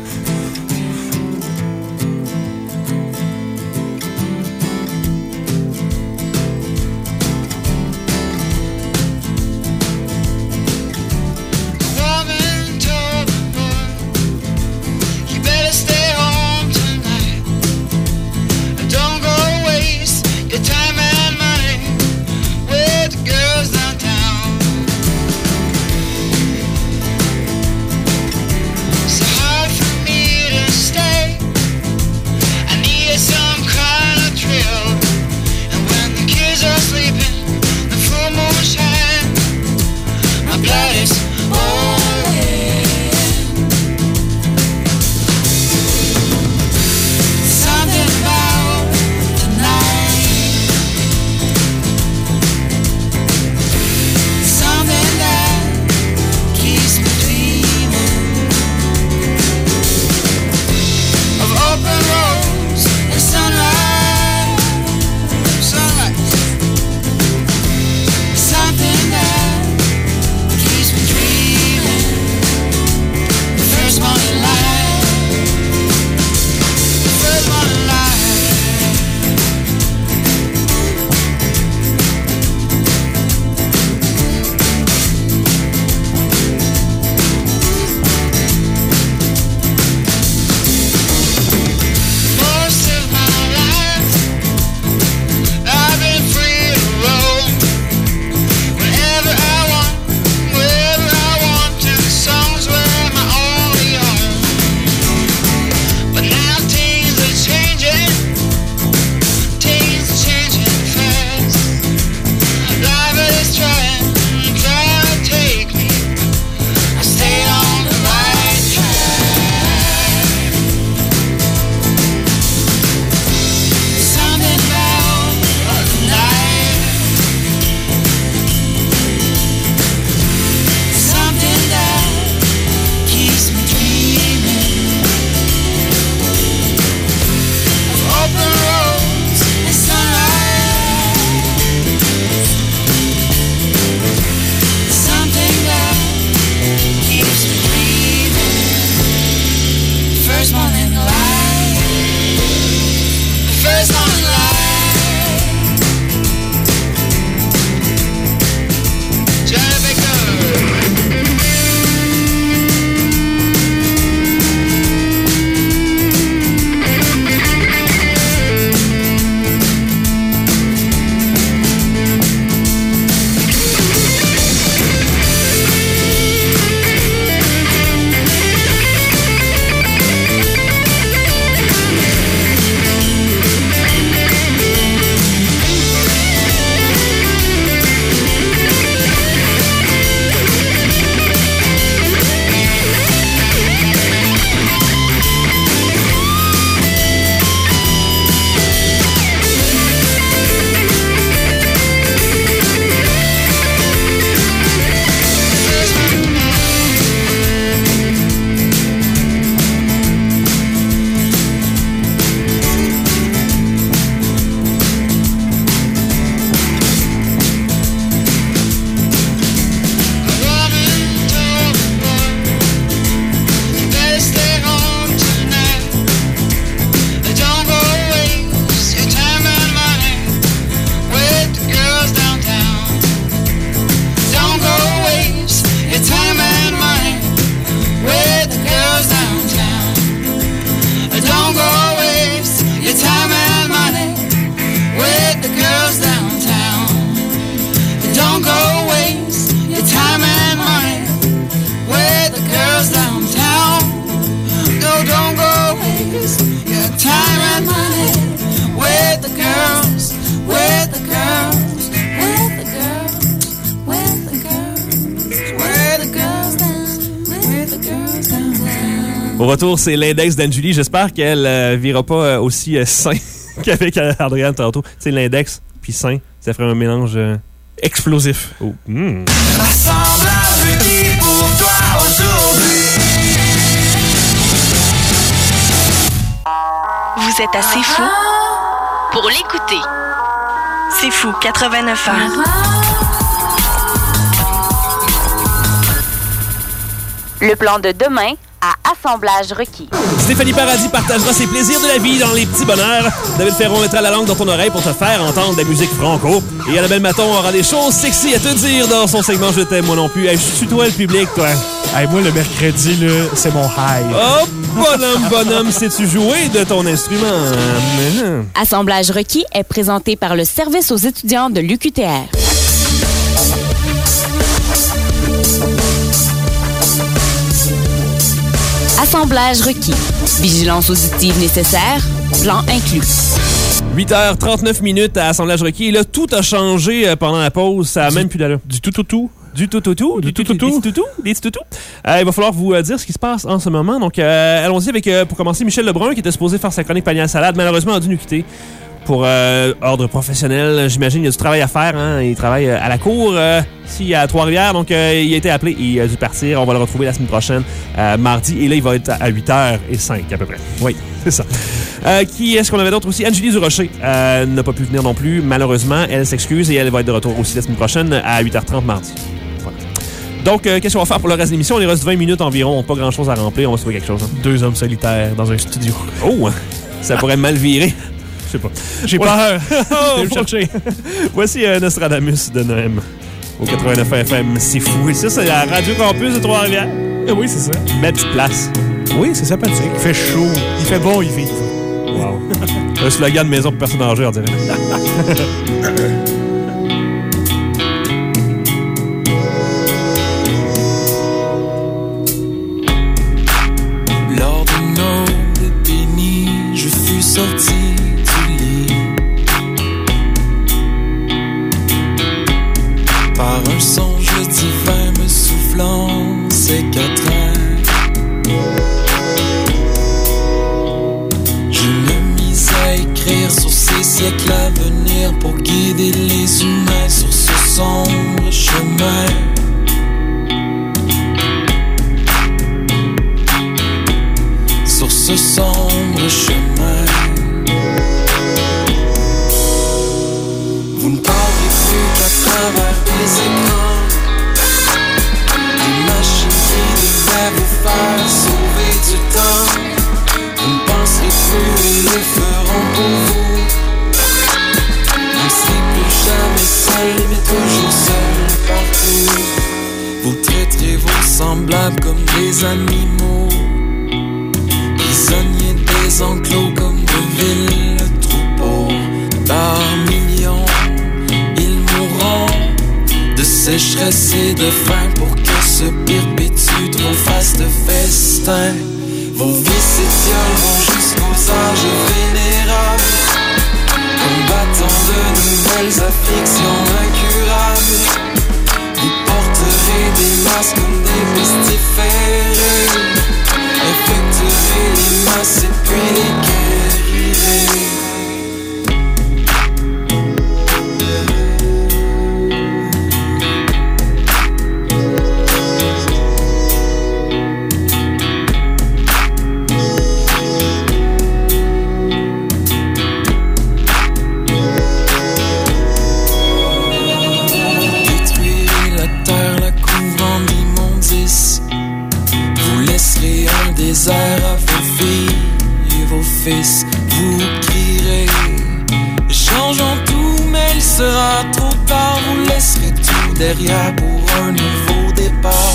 Woman told the boy, you better stay home tonight. Don't go waste your time and money with the girls downtown. So hard with the girls, with the girls, with the girls, with the girls, where the girls down, where the girls down. Au retour, c'est l'index d'Anne-Julie. J'espère qu'elle euh, vira pas euh, aussi euh, sain qu'avec euh, Adrienne tantôt. Tu sais, l'index puis sain, ça ferait un mélange euh, explosif. Oh. Mm. Assemblage requis pour toi aujourd'hui. Vous êtes assez fou pour l'écouter. C'est fou, quatre-vingt-neuf ans. Le plan de demain à Assemblage requis. Stéphanie Paradis partagera ses plaisirs de la vie dans les petits bonheurs. David Ferron mettra la langue dans ton oreille pour te faire entendre de la musique franco. Et Annabelle Maton aura des choses sexy à te dire dans son segment Je t'aime, moi non plus. Hey, je suis toi le public, toi. Hey, moi, le mercredi, là, c'est mon high. Oh, bonhomme, bonhomme, sais-tu jouer de ton instrument? Assemblage requis est présenté par le service aux étudiants de l'U Q T R. Assemblage requis. Vigilance auditive nécessaire. Plan inclus. huit heures trente-neuf minutes à Assemblage requis. Et là, tout a changé euh, pendant la pause. Ça a du, même plus d'allure. Du tout, tout, tout. Du tout, tout, tout. Du tout, tout, tout. Des tout, tout. Des tout, tout. Euh, il va falloir vous euh, dire ce qui se passe en ce moment. Donc, euh, allons-y avec, euh, pour commencer, Michel Lebrun, qui était supposé faire sa chronique panier à salade. Malheureusement, a dû nous quitter. Pour euh, ordre professionnel, j'imagine, il y a du travail à faire. Hein? Il travaille euh, à la cour, euh, ici à Trois-Rivières. Donc, euh, il a été appelé et il a dû partir. On va le retrouver la semaine prochaine, euh, mardi. Et là, il va être à huit heures cinq à peu près. Oui, c'est ça. Euh, qui est-ce qu'on avait d'autre aussi? Anne-Julie Durocher euh, n'a pas pu venir non plus. Malheureusement, elle s'excuse et elle va être de retour aussi la semaine prochaine à huit heures trente mardi. Voilà. Donc, euh, qu'est-ce qu'on va faire pour le reste de l'émission? Il reste vingt minutes environ. Pas grand-chose à remplir. On va se trouver quelque chose. Hein? Deux hommes solitaires dans un studio. Oh! Hein? Ça pourrait mal virer. Je sais pas. J'ai voilà. peur. Oh, me chercher. Voici euh, Nostradamus de Noël au quatre-vingt-neuf F M. C'est fou. Et ça, c'est la Radio Campus de Trois-Rivières. Eh oui, c'est ça. Belle petite place. Oui, c'est sympathique. Il fait chaud. Il fait bon, il vit. Wow. Un slogan de maison pour personnes âgées, on dirait. Lors de Noël béni, je fus sorti du lit. Par un songe divin me soufflant ces quatre heures. Je me mis à écrire sur ces siècles à venir pour guider les humains sur ce sombre chemin. Sur ce sombre chemin. Vous ne parlez plus qu'à travers les écrans. Les machines qui devaient vous faire sauver du temps. Vous ne penserez plus et le feront pour vous. Vous ne serez plus jamais seul, mais toujours seul partout. Vous traiterez vos semblables comme des animaux. Prisonniers des enclos comme de villes troupeaux. Par millions, ils mourront de sécheresse et de faim pour que se perpétuent vos fastes festins. Vos vies s'étioleront jusqu'aux âges vénérables, combattant de nouvelles afflictions incurables. Vous porterez des masques comme des pestiférés, infecterez les masses et puis les guérirez. Détruirez la terre, la couvrant d'immondices. Vous laisserez un désert à vos filles et vos fils. Vous crierez, changeons tout, mais il sera trop tard. Vous laisserez tout derrière pour un nouveau départ.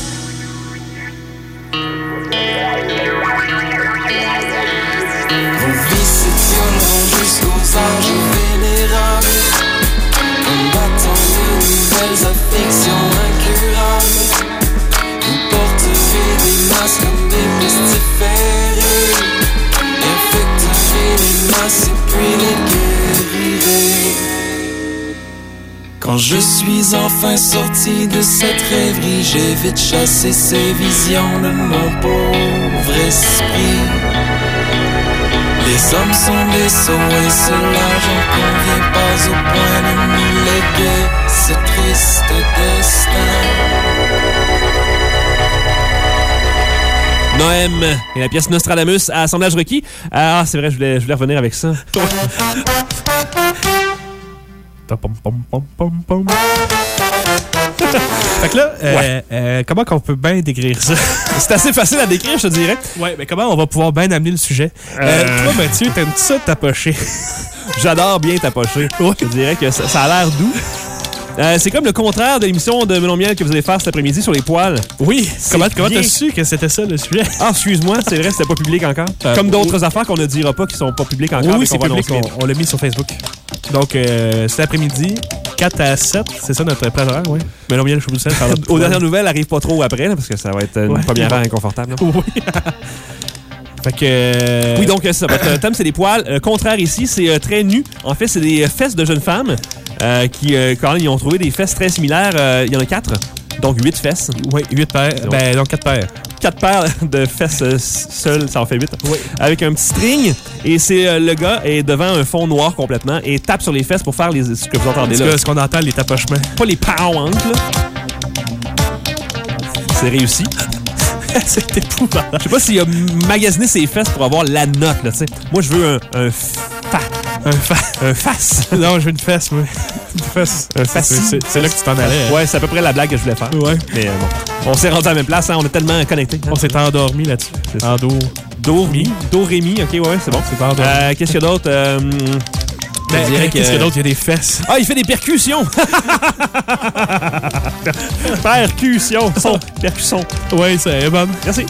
Vos vies s'étioleront jusqu'aux âges vénérables, combattant de nouvelles afflictions incurables. Vous porterez des masques comme des pestiférés, infecterez les masses et puis les guérirez. Quand je suis enfin sorti de cette rêverie, j'ai vite chassé ces visions de mon pauvre esprit. Les hommes sont des sots et cela j'en conviens pas au point de nous léguer ce triste destin. Noëm et la pièce Nostradamus à Assemblage requis. Ah, c'est vrai, je voulais, je voulais revenir avec ça. Fait que là, euh, ouais. euh, comment qu'on peut bien décrire ça? C'est assez facile à décrire, je te dirais. Ouais, mais comment on va pouvoir bien amener le sujet? Euh... Euh, toi, Mathieu, t'aimes-tu ça tapocher? J'adore bien tapocher. Ouais. Je te dirais que ça, ça a l'air doux. Euh, c'est comme le contraire de l'émission de Melon Miel que vous allez faire cet après-midi sur les poils. Oui. Comment comment t'as su que c'était ça le sujet? Ah, excuse-moi, c'est vrai, c'était pas public encore. Euh, comme d'autres oui. affaires qu'on ne dira pas qui sont pas publiques encore. Oui, c'est public, on, on l'a mis sur Facebook. Donc, euh, cet après-midi, quatre à sept, c'est ça notre plage horaire, oui. Melon Miel, Chou Doucette. Aux dernières nouvelles, arrive pas trop après, là, parce que ça va être une ouais, première heure inconfortable. Oui. Fait que... Euh... Oui, donc c'est ça. Votre thème, c'est les poils. Le contraire ici, c'est euh, très nu. En fait, c'est des fesses de jeunes femmes euh, qui, euh, quand ils ont trouvé des fesses très similaires, euh, il y en a quatre. Donc, huit fesses. Oui, huit paires. Donc, ben, donc quatre paires. Quatre paires de fesses euh, seules, ça en fait huit. Oui. Avec un petit string. Et c'est euh, le gars est devant un fond noir complètement et tape sur les fesses pour faire les, ce que vous entendez là. Ce qu'on entend, les tapochements. Pas les pounds, là. C'est réussi. C'est épouvantable. Je sais pas s'il a magasiné ses fesses pour avoir la note, là, tu sais. Moi, je veux un, un fa. Un fa. Un face. Non, je veux une fesse, moi. Une fesse. Un face. C'est, c'est là que tu t'en allais. Hein. Ouais, c'est à peu près la blague que je voulais faire. Ouais. Mais euh, bon. On s'est rendu à la même place, hein. On est tellement connectés. Hein. On s'est endormi là-dessus. C'est ça. En do. Do-mi. Do-ré-mi, ok, ouais, c'est bon. C'est pas endormi. Euh, qu'est-ce qu'il y a d'autre? Euh, Ben, je dirais qu'est-ce qu'il y a d'autre? Il y a des fesses. Ah, il fait des percussions! Percussion! Son. Percussion. Oui, c'est bon. Merci.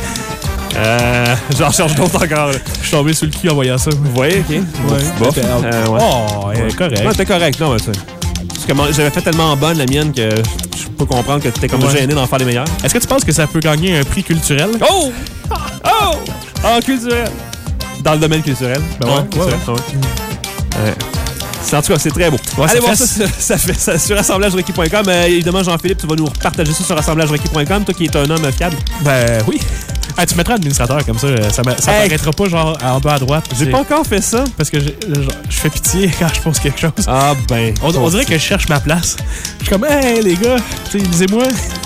Euh, j'en cherche d'autres encore. Là. Je suis tombé sur le cul en voyant ça. Vous voyez, ok. Ouais. Bof. Euh, ouais. Oh, elle est correct. Non, t'es correct, non, mais ça. Parce que j'avais fait tellement bonne la mienne que je peux comprendre que t'étais comme ouais. gêné d'en faire les meilleurs. Est-ce que tu penses que ça peut gagner un prix culturel? Oh! Oh! Ah, culturel! Dans le domaine culturel. Ben ouais, ouais, culturel. ouais. ouais. ouais. En tout cas, c'est très beau. Ouais, allez ça voir fait... ça, ça, fait ça sur assemblage requis point com. Euh, évidemment, Jean-Philippe, tu vas nous partager ça sur assemblage requis point com, toi qui es un homme fiable. Ben oui. Ah, tu mettras administrateur comme ça, ça, ça hey. paraîtra pas genre en bas à droite. J'ai pas encore fait ça. Parce que je, genre, je fais pitié quand je pose quelque chose. Ah ben. On, on dirait que je cherche ma place. Je suis comme, hey les gars, lisez-moi.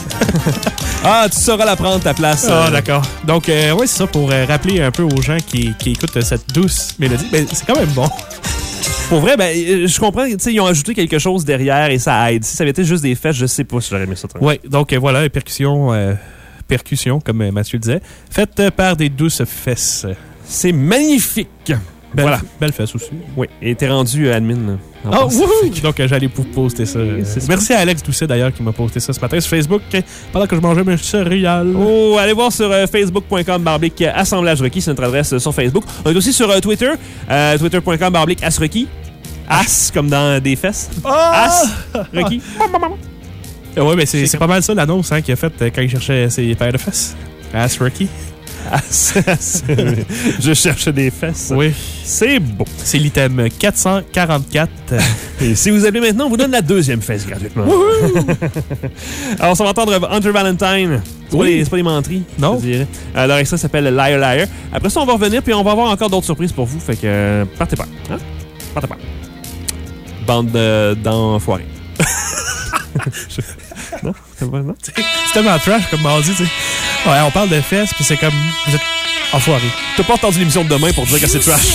Ah, tu sauras la prendre ta place. Ah, euh... d'accord. Donc, euh, ouais, c'est ça pour euh, rappeler un peu aux gens qui, qui écoutent cette douce mélodie. Ben, c'est quand même bon. Pour vrai, ben, je comprends, tu sais, ils ont ajouté quelque chose derrière et ça aide. Si ça avait été juste des fesses, je sais pas si j'aurais aimé ça. Oui, donc euh, voilà, les percussions, euh, percussions, comme euh, Mathieu le disait, faites euh, par des douces fesses. C'est magnifique. Belle, voilà. Belle fesse aussi. Oui, et t'es rendu admin. Ah, oh, wouhou! Donc, euh, j'allais pour poster ça. Euh, merci à Alex Doucet, d'ailleurs, qui m'a posté ça ce matin sur Facebook pendant que je mangeais mes céréales. Oh, allez voir sur euh, facebook point com barblique assemblage requis, c'est notre adresse euh, sur Facebook. On est aussi sur euh, Twitter, euh, twitter point com barblique as requis. As, comme dans des fesses. Oh! As requis. Ouais, mais c'est, c'est pas mal ça l'annonce hein, qu'il a faite euh, quand il cherchait ses paires de fesses. As requis. As, as, je cherche des fesses. Oui. C'est beau. C'est l'item quatre cent quarante-quatre. Et si vous appelez maintenant, on vous donne la deuxième fesse gratuitement. Alors, on va entendre Hunter Valentine. C'est, oui. pas les, c'est pas les menteries. Non. Je dirais. Euh, leur extrait s'appelle Liar Liar. Après ça, on va revenir puis on va avoir encore d'autres surprises pour vous. Fait que euh, partez pas. Hein? Partez pas. Bande de, d'enfoirés. Je... Non? C'est pas, non? C'est tellement trash comme mardi, tu sais. Ouais, on parle de fesses, puis c'est comme... Vous êtes enfoirés. T'as pas entendu l'émission de demain pour dire que c'est trash.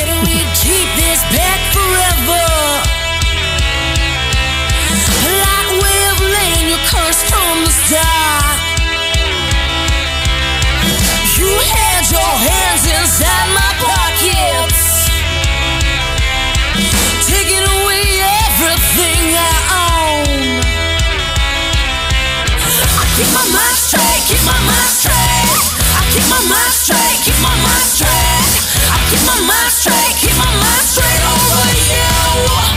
Keep my mind straight, keep my mind straight. I keep my mind straight, keep my mind straight. I keep my mind straight, keep my mind straight over you.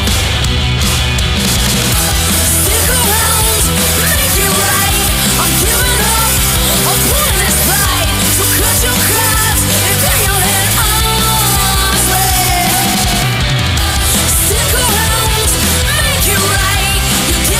Stick around, make it right. I'm giving up, I'm pulling this fight. So cut your cards and bang your head on me. Stick around, make it right. You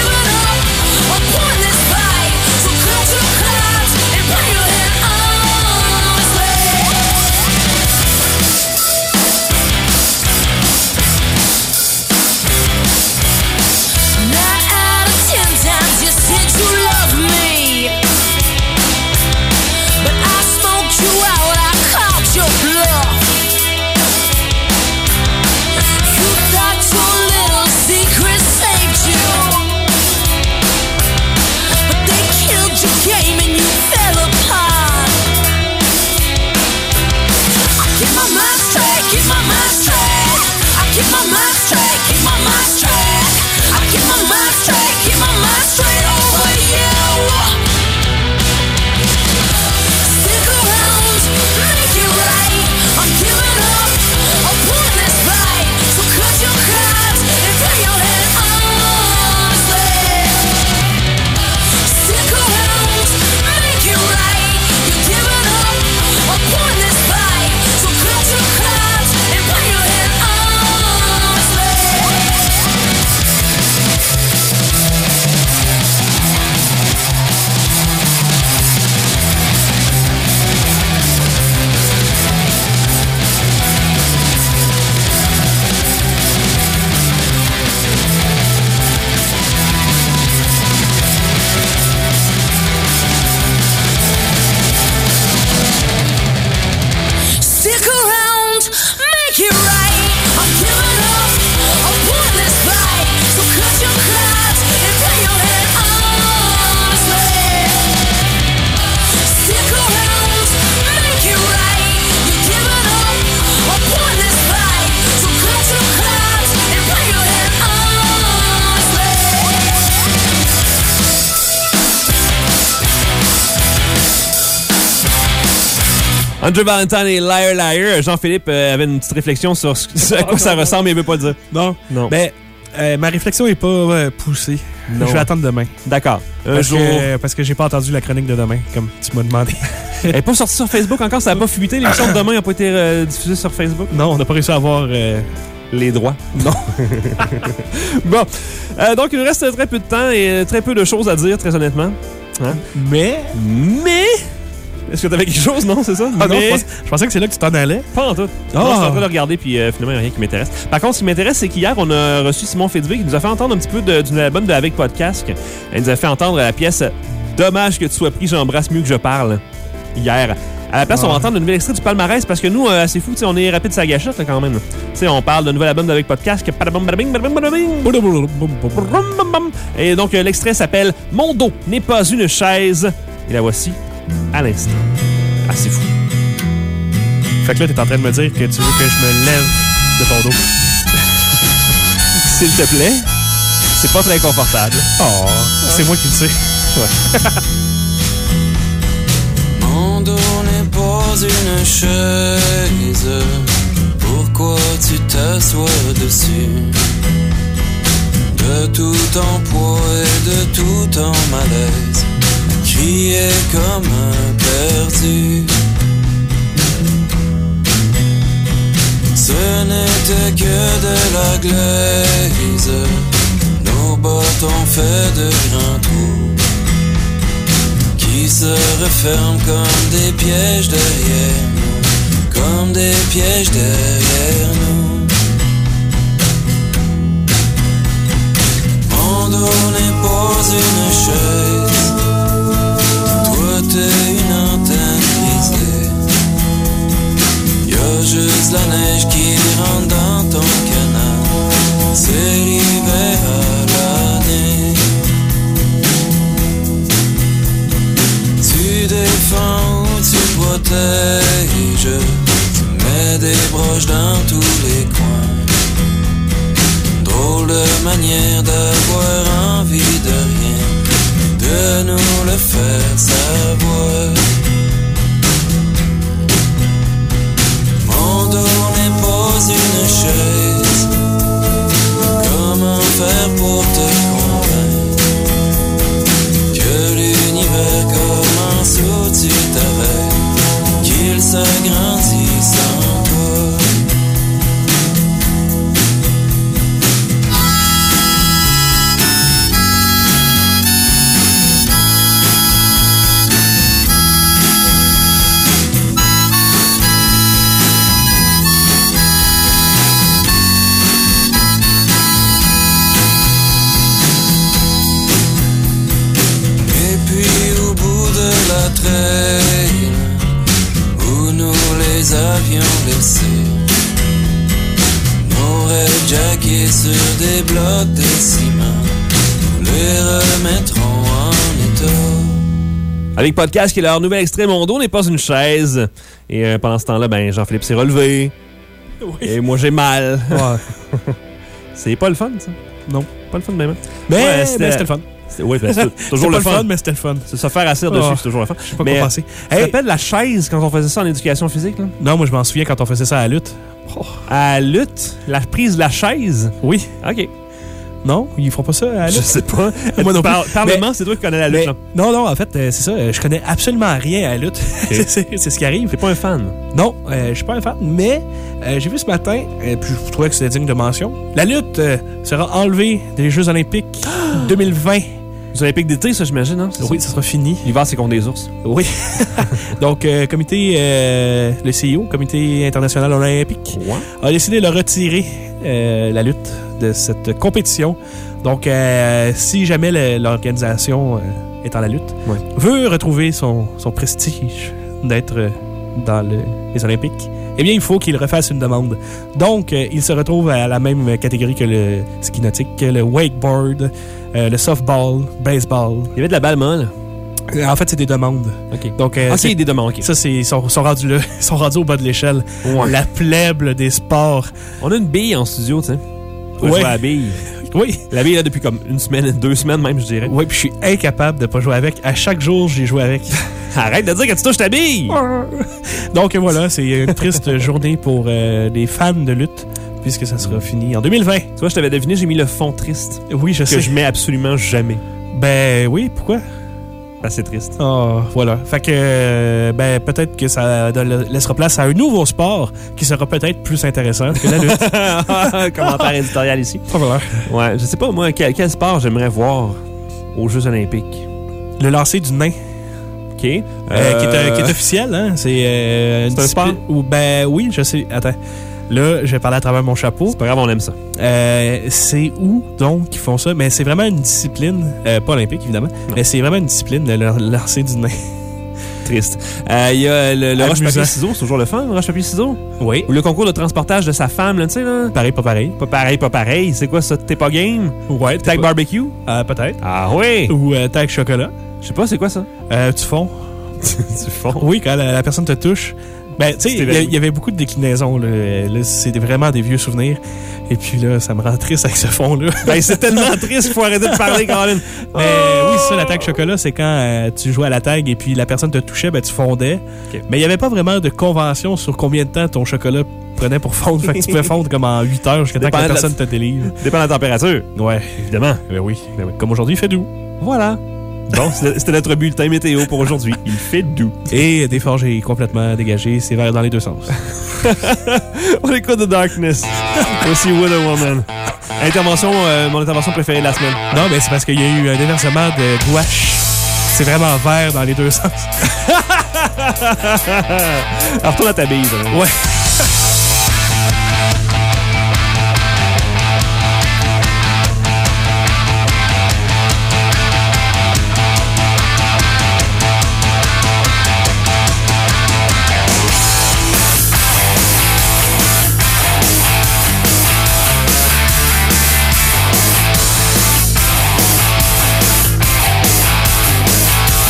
Andrew Valentine et Liar Liar. Jean-Philippe euh, avait une petite réflexion sur ce, à quoi ça ressemble, mais il veut pas le dire. Non. Non. Ben, euh, ma réflexion est pas euh, poussée. Non. Je vais attendre demain. D'accord. Un Parce jour. que, parce que j'ai pas entendu la chronique de demain, comme tu m'as demandé. Elle n'est pas sortie sur Facebook encore, ça n'a pas fuité. L'émission de demain n'a pas été euh, diffusée sur Facebook. Non, on n'a pas réussi à avoir euh, les droits. Non. Bon. Euh, donc, il nous reste très peu de temps et très peu de choses à dire, très honnêtement. Hein? Mais. Mais. Est-ce que tu avais quelque chose, non? C'est ça? Ah mais... non, je, pense, je pensais que c'est là que tu t'en allais. Pas en tout. Oh. Non, je suis en train de regarder, puis euh, finalement, il n'y a rien qui m'intéresse. Par contre, ce qui m'intéresse, c'est qu'hier, on a reçu Simon Fitzbé qui nous a fait entendre un petit peu de, du album de Avec Podcast. Elle nous a fait entendre la pièce Dommage que tu sois pris, j'embrasse mieux que je parle. Hier. À la place, Ah. on va entendre le nouvel extrait du palmarès parce que nous, euh, c'est fou, on est rapide sa gâchette là, quand même. T'sais, on parle d'un nouvel album d'Avec Podcast. Que... Et donc, euh, l'extrait s'appelle Mon dos n'est pas une chaise. Et la voici à l'instant. Ah, c'est fou. Fait que là, t'es en train de me dire que tu veux que je me lève de ton dos. S'il te plaît, c'est pas très confortable. Oh, c'est moi qui le sais. Ouais. Mon dos n'est pas une chaise. Pourquoi tu t'assois dessus? De tout ton poids et de tout ton malaise, crier comme un perdu. Ce n'était que de la glaise. Nos bottes ont fait de grands trous qui se referment comme des pièges derrière nous, comme des pièges derrière nous. Mon dos n'est pas une chaise. Toi t'es une antenne brisée. Y'a juste la neige qui rentre dans ton canal. C'est l'hiver à l'année. Tu défends ou tu protèges. Tu mets des broches dans tous les coins. Drôle de manière d'avoir envie de rien, de nous le faire savoir. Mon dos n'est pas une chaise. Comment faire pour te convaincre que l'univers commence où tu t'arrêtes, qu'il s'agrandit sans toi? Trail où nous les avions laissés, nos rêves jackés sur des blocs de ciment, nous les remettrons en état. Avec Podcast, qui est leur nouvel extrait, Mon dos n'est pas une chaise. Et euh, pendant ce temps-là, ben, Jean-Philippe s'est relevé. Oui. Et moi, j'ai mal. Ouais. C'est pas le fun, ça? Non. Pas le fun, même. Mais, Ouais, mais c'était- c'était le fun. Oui, ben, c'est toujours C'était le pas fun. le fun, mais c'était le fun. C'est se faire asseoir Oh. dessus, c'est toujours le fun. Je sais pas Mais, quoi penser. Tu te Hey, rappelles la chaise quand on faisait ça en éducation physique? Là? non, moi, je m'en souviens quand on faisait ça à la lutte. Oh. À la lutte, la prise de la chaise? Oui. OK. Non, ils font pas ça à la Je lutte. sais pas. Moi non plus. Par- Parlement, Mais- c'est toi qui connais la lutte. Mais- là. non, non, en fait, euh, c'est ça. euh, Je connais absolument rien à la lutte. c'est c'est ce qui arrive. T'es pas un fan? Non, euh, je suis pas un fan, mais euh, j'ai vu ce matin, euh, puis je trouvais que c'était digne de mention. La lutte euh, sera enlevée des Jeux olympiques deux mille vingt. Les Olympiques d'été, ça, j'imagine, hein? Oui, ça sera fini. L'hiver, c'est contre des ours. Oui. Donc, euh, comité, euh, le C I O, Comité international olympique, Ouais. a décidé de retirer euh, la lutte de cette compétition. Donc, euh, si jamais le- l'organisation euh, est dans la lutte, Ouais. veut retrouver son, son prestige d'être euh, dans le- les Olympiques, eh bien, il faut qu'il refasse une demande. Donc, euh, il se retrouve à la même catégorie que le ski nautique, que le wakeboard, euh, le softball, baseball. Il y avait de la balle molle. Euh, En fait, c'est des demandes. OK. Donc, euh, OK, c'est- des demandes, OK. ça, c'est, ils sont, sont rendus là. Ils sont rendus au bas de l'échelle. Ouais. La plèbe des sports. On a une bille en studio, tu sais. Pour Ouais. jouer à la bille. Oui. La bille est là depuis comme une semaine, deux semaines même, je dirais. Oui, puis je suis incapable de pas jouer avec. À chaque jour, j'ai joué avec. Arrête de dire que tu touches ta bille! Donc voilà, c'est une triste journée pour euh, les fans de lutte, puisque ça sera fini en deux mille vingt. Tu vois, je t'avais deviné, j'ai mis le fond triste. Oui, je que sais. Que je mets absolument jamais. Ben oui, pourquoi? Ben, c'est triste. Oh, voilà. Fait que, euh, ben, peut-être que ça laissera place à un nouveau sport qui sera peut-être plus intéressant que la lutte. Commentaire éditorial ici. Voilà. Ouais, je sais pas, moi, quel, quel sport j'aimerais voir aux Jeux Olympiques? Le lancer du nain. OK. Euh, Euh, qui, est, qui est officiel, hein? C'est euh, C'est un sport? Ou, ben oui, je sais. Attends. Là, je vais parler à travers mon chapeau. C'est pas grave, on aime ça. Euh, c'est où, donc, qu'ils font ça? Mais c'est vraiment une discipline, euh, pas olympique, évidemment, non. Mais c'est vraiment une discipline, le lancer du nain. Triste. Il euh, y a le, le roche-papier-ciseaux, c'est toujours le fun, le roche-papier-ciseaux? Oui. Ou le concours de transportage de sa femme, tu sais, là. Pareil, pas pareil. Pas pareil, pas pareil. C'est quoi ça? T'es pas game? Ouais. Tag pas... barbecue? Euh, peut-être. Ah oui? Ou euh, tag chocolat. Je sais pas, c'est quoi ça? Euh, tu fonds. Tu fonds? Oui, quand la, la personne te touche. Ben, tu sais, il y, y avait beaucoup de déclinaisons. Là. Là, c'est vraiment des vieux souvenirs. Et puis là, ça me rend triste avec ce fond-là. Ben, c'est tellement triste qu'il faut arrêter de parler, Colin. Mais oh! Oui, c'est ça, la tag chocolat, c'est quand euh, tu jouais à la tag et puis la personne te touchait, ben, tu fondais. Okay. Mais il n'y avait pas vraiment de convention sur combien de temps ton chocolat prenait pour fondre. Fait que tu pouvais fondre comme en huit heures jusqu'à temps que la personne la... te délivre. Dépend de la température. Ouais. Évidemment. Ben oui. Ben oui. Comme aujourd'hui, il fait doux. Voilà. Bon, c'était notre bulletin météo pour aujourd'hui. Il fait doux. Et des forges est complètement dégagé. C'est vert dans les deux sens. On écoute The Darkness. Aussi Wonder Woman. Intervention, euh, mon intervention préférée de la semaine. Non, mais c'est parce qu'il y a eu un déversement de gouache. C'est vraiment vert dans les deux sens. Alors, retourne à ta bille. Ouais.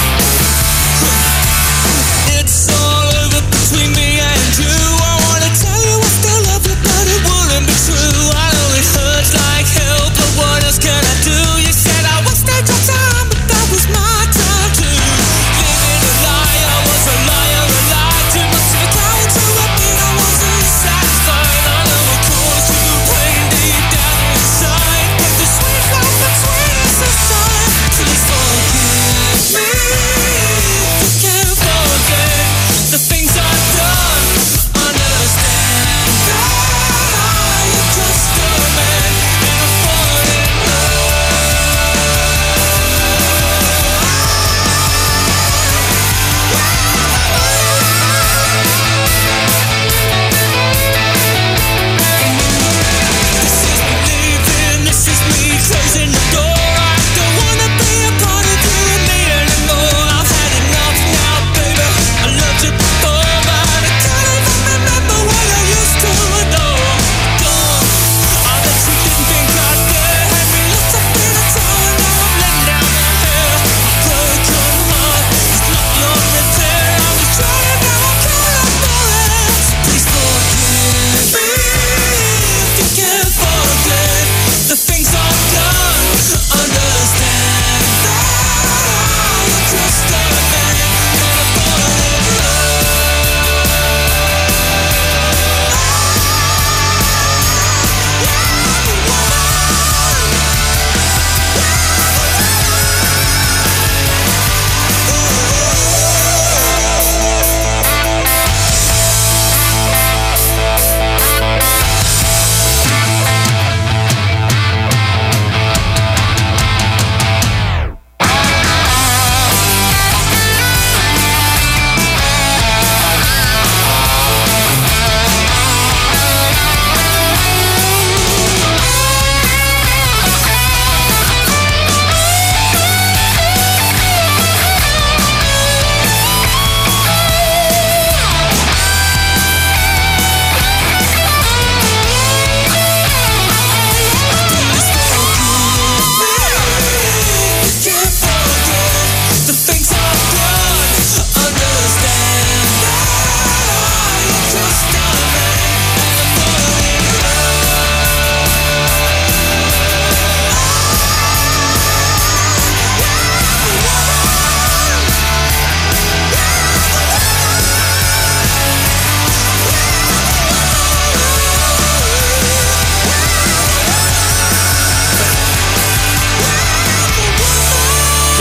It's all over between me and you. I wanna tell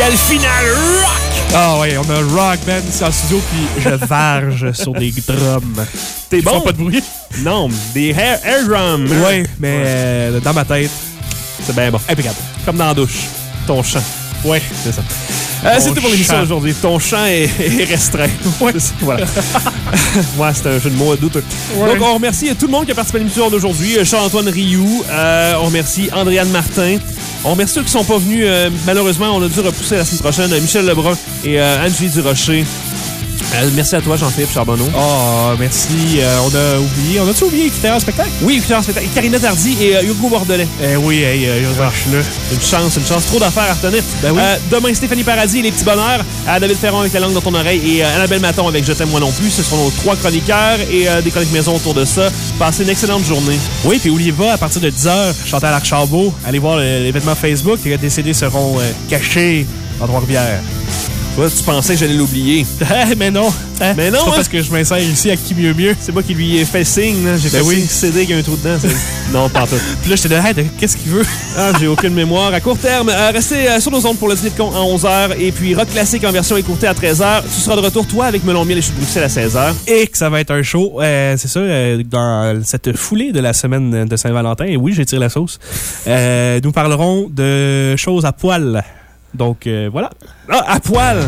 Quel final rock! Ah ouais, on a un rock band ici en studio, puis je varge sur des drums. T'es Ils bon? font pas de bruit. Non, des air, air drums. Ouais, mais euh, dans ma tête, c'est bien bon. Impeccable. Comme dans la douche. Ton chant. Ouais, c'est ça. Euh, c'est tout pour l'émission chant. aujourd'hui. Ton chant est, est restreint. Ouais. C'est ça, voilà. Ouais, c'est un jeu de mots douteux. Ouais. Donc, on remercie tout le monde qui a participé à l'émission d'aujourd'hui. Charles-Antoine Rioux. Euh, on remercie Andréane Martin. On remercie ceux qui sont pas venus. Euh, malheureusement, on a dû repousser la semaine prochaine. Michel Lebrun et euh, Anne-Julie Durocher. Euh, merci à toi, Jean-Philippe Charbonneau. Oh, merci. Euh, on a oublié. On a-tu oublié Écouteur en spectacle? Oui, Écouteur en spectacle. Karina Tardy et euh, Hugo Bordelais. Eh oui, hey, euh, Ah, je suis là. Une chance, une chance. Trop d'affaires à retenir. Ben oui. Euh, demain, Stéphanie Paradis et les petits bonheurs. À David Ferron avec la langue dans ton oreille et euh, Annabelle Maton avec Je t'aime moi non plus. Ce seront nos trois chroniqueurs et euh, des chroniques maison autour de ça. Passez une excellente journée. Oui, puis oubliez pas, à partir de dix heures, Chantal Archambault, allez voir le- l'événement Facebook. Les C D seront euh, cachés en Trois-Rivières. Toi, tu pensais que j'allais l'oublier. Eh, mais non. Hein? Mais non, C'est pas hein? parce que je m'insère ici à qui mieux mieux. C'est moi qui lui ai fait signe. Là. J'ai Ben fait oui. signe C D qui a un trou dedans. C'est- non, pas en tout. Puis là, j'étais de, hey, de- qu'est-ce qu'il veut? Ah, j'ai aucune mémoire. À court terme, euh, restez euh, sur nos ondes pour le dîner de con à onze heures et puis Rock Classique en version écourtée à treize heures. Tu seras de retour, toi, avec Melon Miel et Chute de Bruxelles à seize heures. Et que ça va être un show, euh, c'est ça, euh, dans cette foulée de la semaine de Saint-Valentin. Et oui, j'étire la sauce. Euh, nous parlerons de choses à poil. Donc, euh, voilà. Ah, à poil!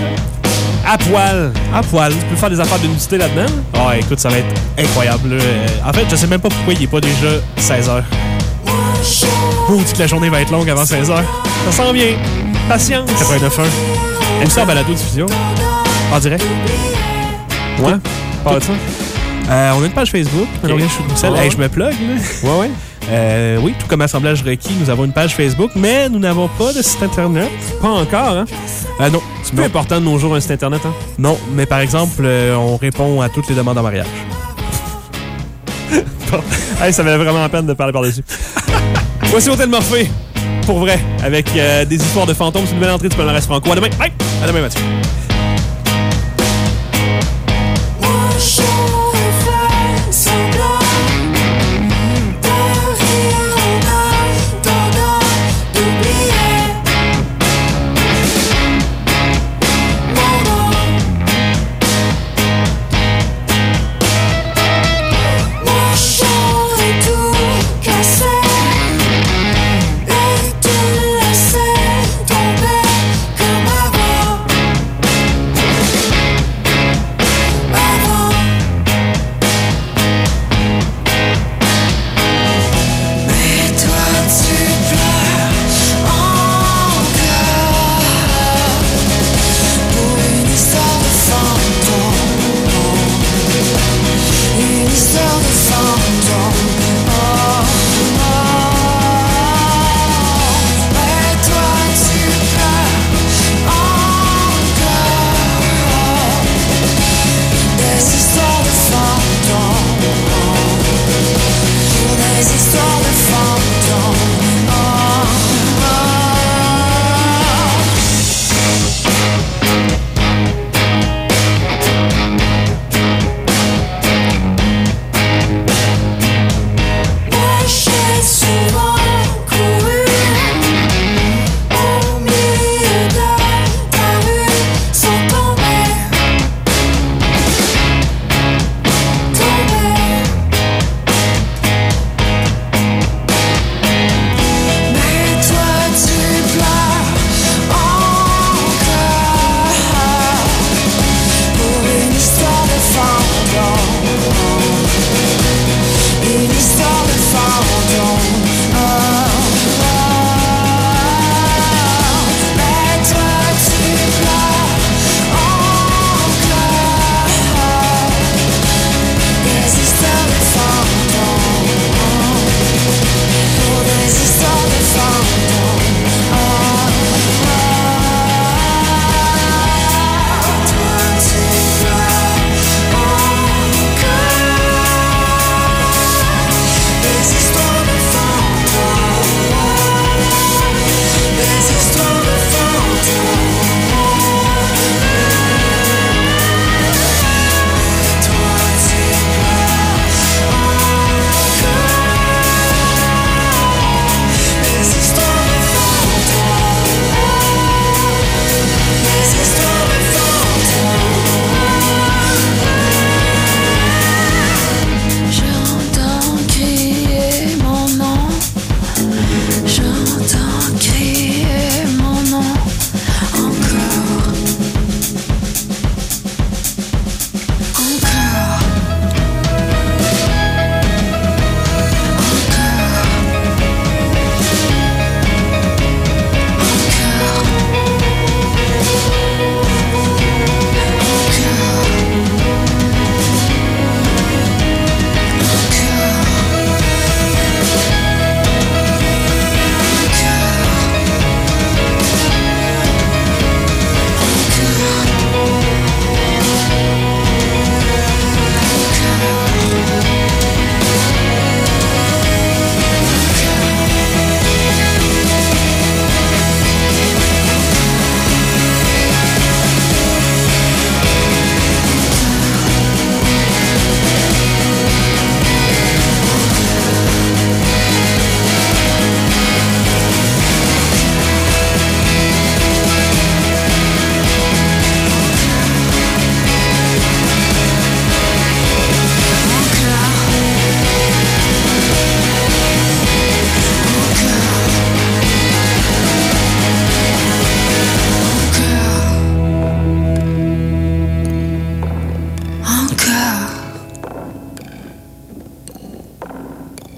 À poil! À poil. Tu peux faire des affaires de nudité là-dedans? Ah, écoute, ça va être incroyable. là. Euh, en fait, je sais même pas pourquoi il n'est pas déjà seize heures. Oh, dit que la journée va être longue avant seize heures. Ça s'en vient. Patience. quatre-vingt-neuf un. Où ça en balado-diffusion? En direct? Ouais. Pas de ça. Euh, on a une page Facebook. Melon Miel, Chute de Bruxelles. Ah ouais. Hey, je me plug, là. Ouais, ouais. Euh, oui, tout comme Assemblage requis, nous avons une page Facebook, mais nous n'avons pas de site Internet. Pas encore, hein? Euh, non. C'est plus important de nos jours un site Internet, hein? Non, mais par exemple, euh, on répond à toutes les demandes en mariage. Hey, ça valait vraiment la peine de parler par-dessus. Voici Hôtel Morphée. Pour vrai, avec euh, des histoires de fantômes. C'est une nouvelle entrée du palmarès franco. À demain. Bye! À demain, Mathieu. Comme avant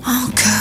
encore.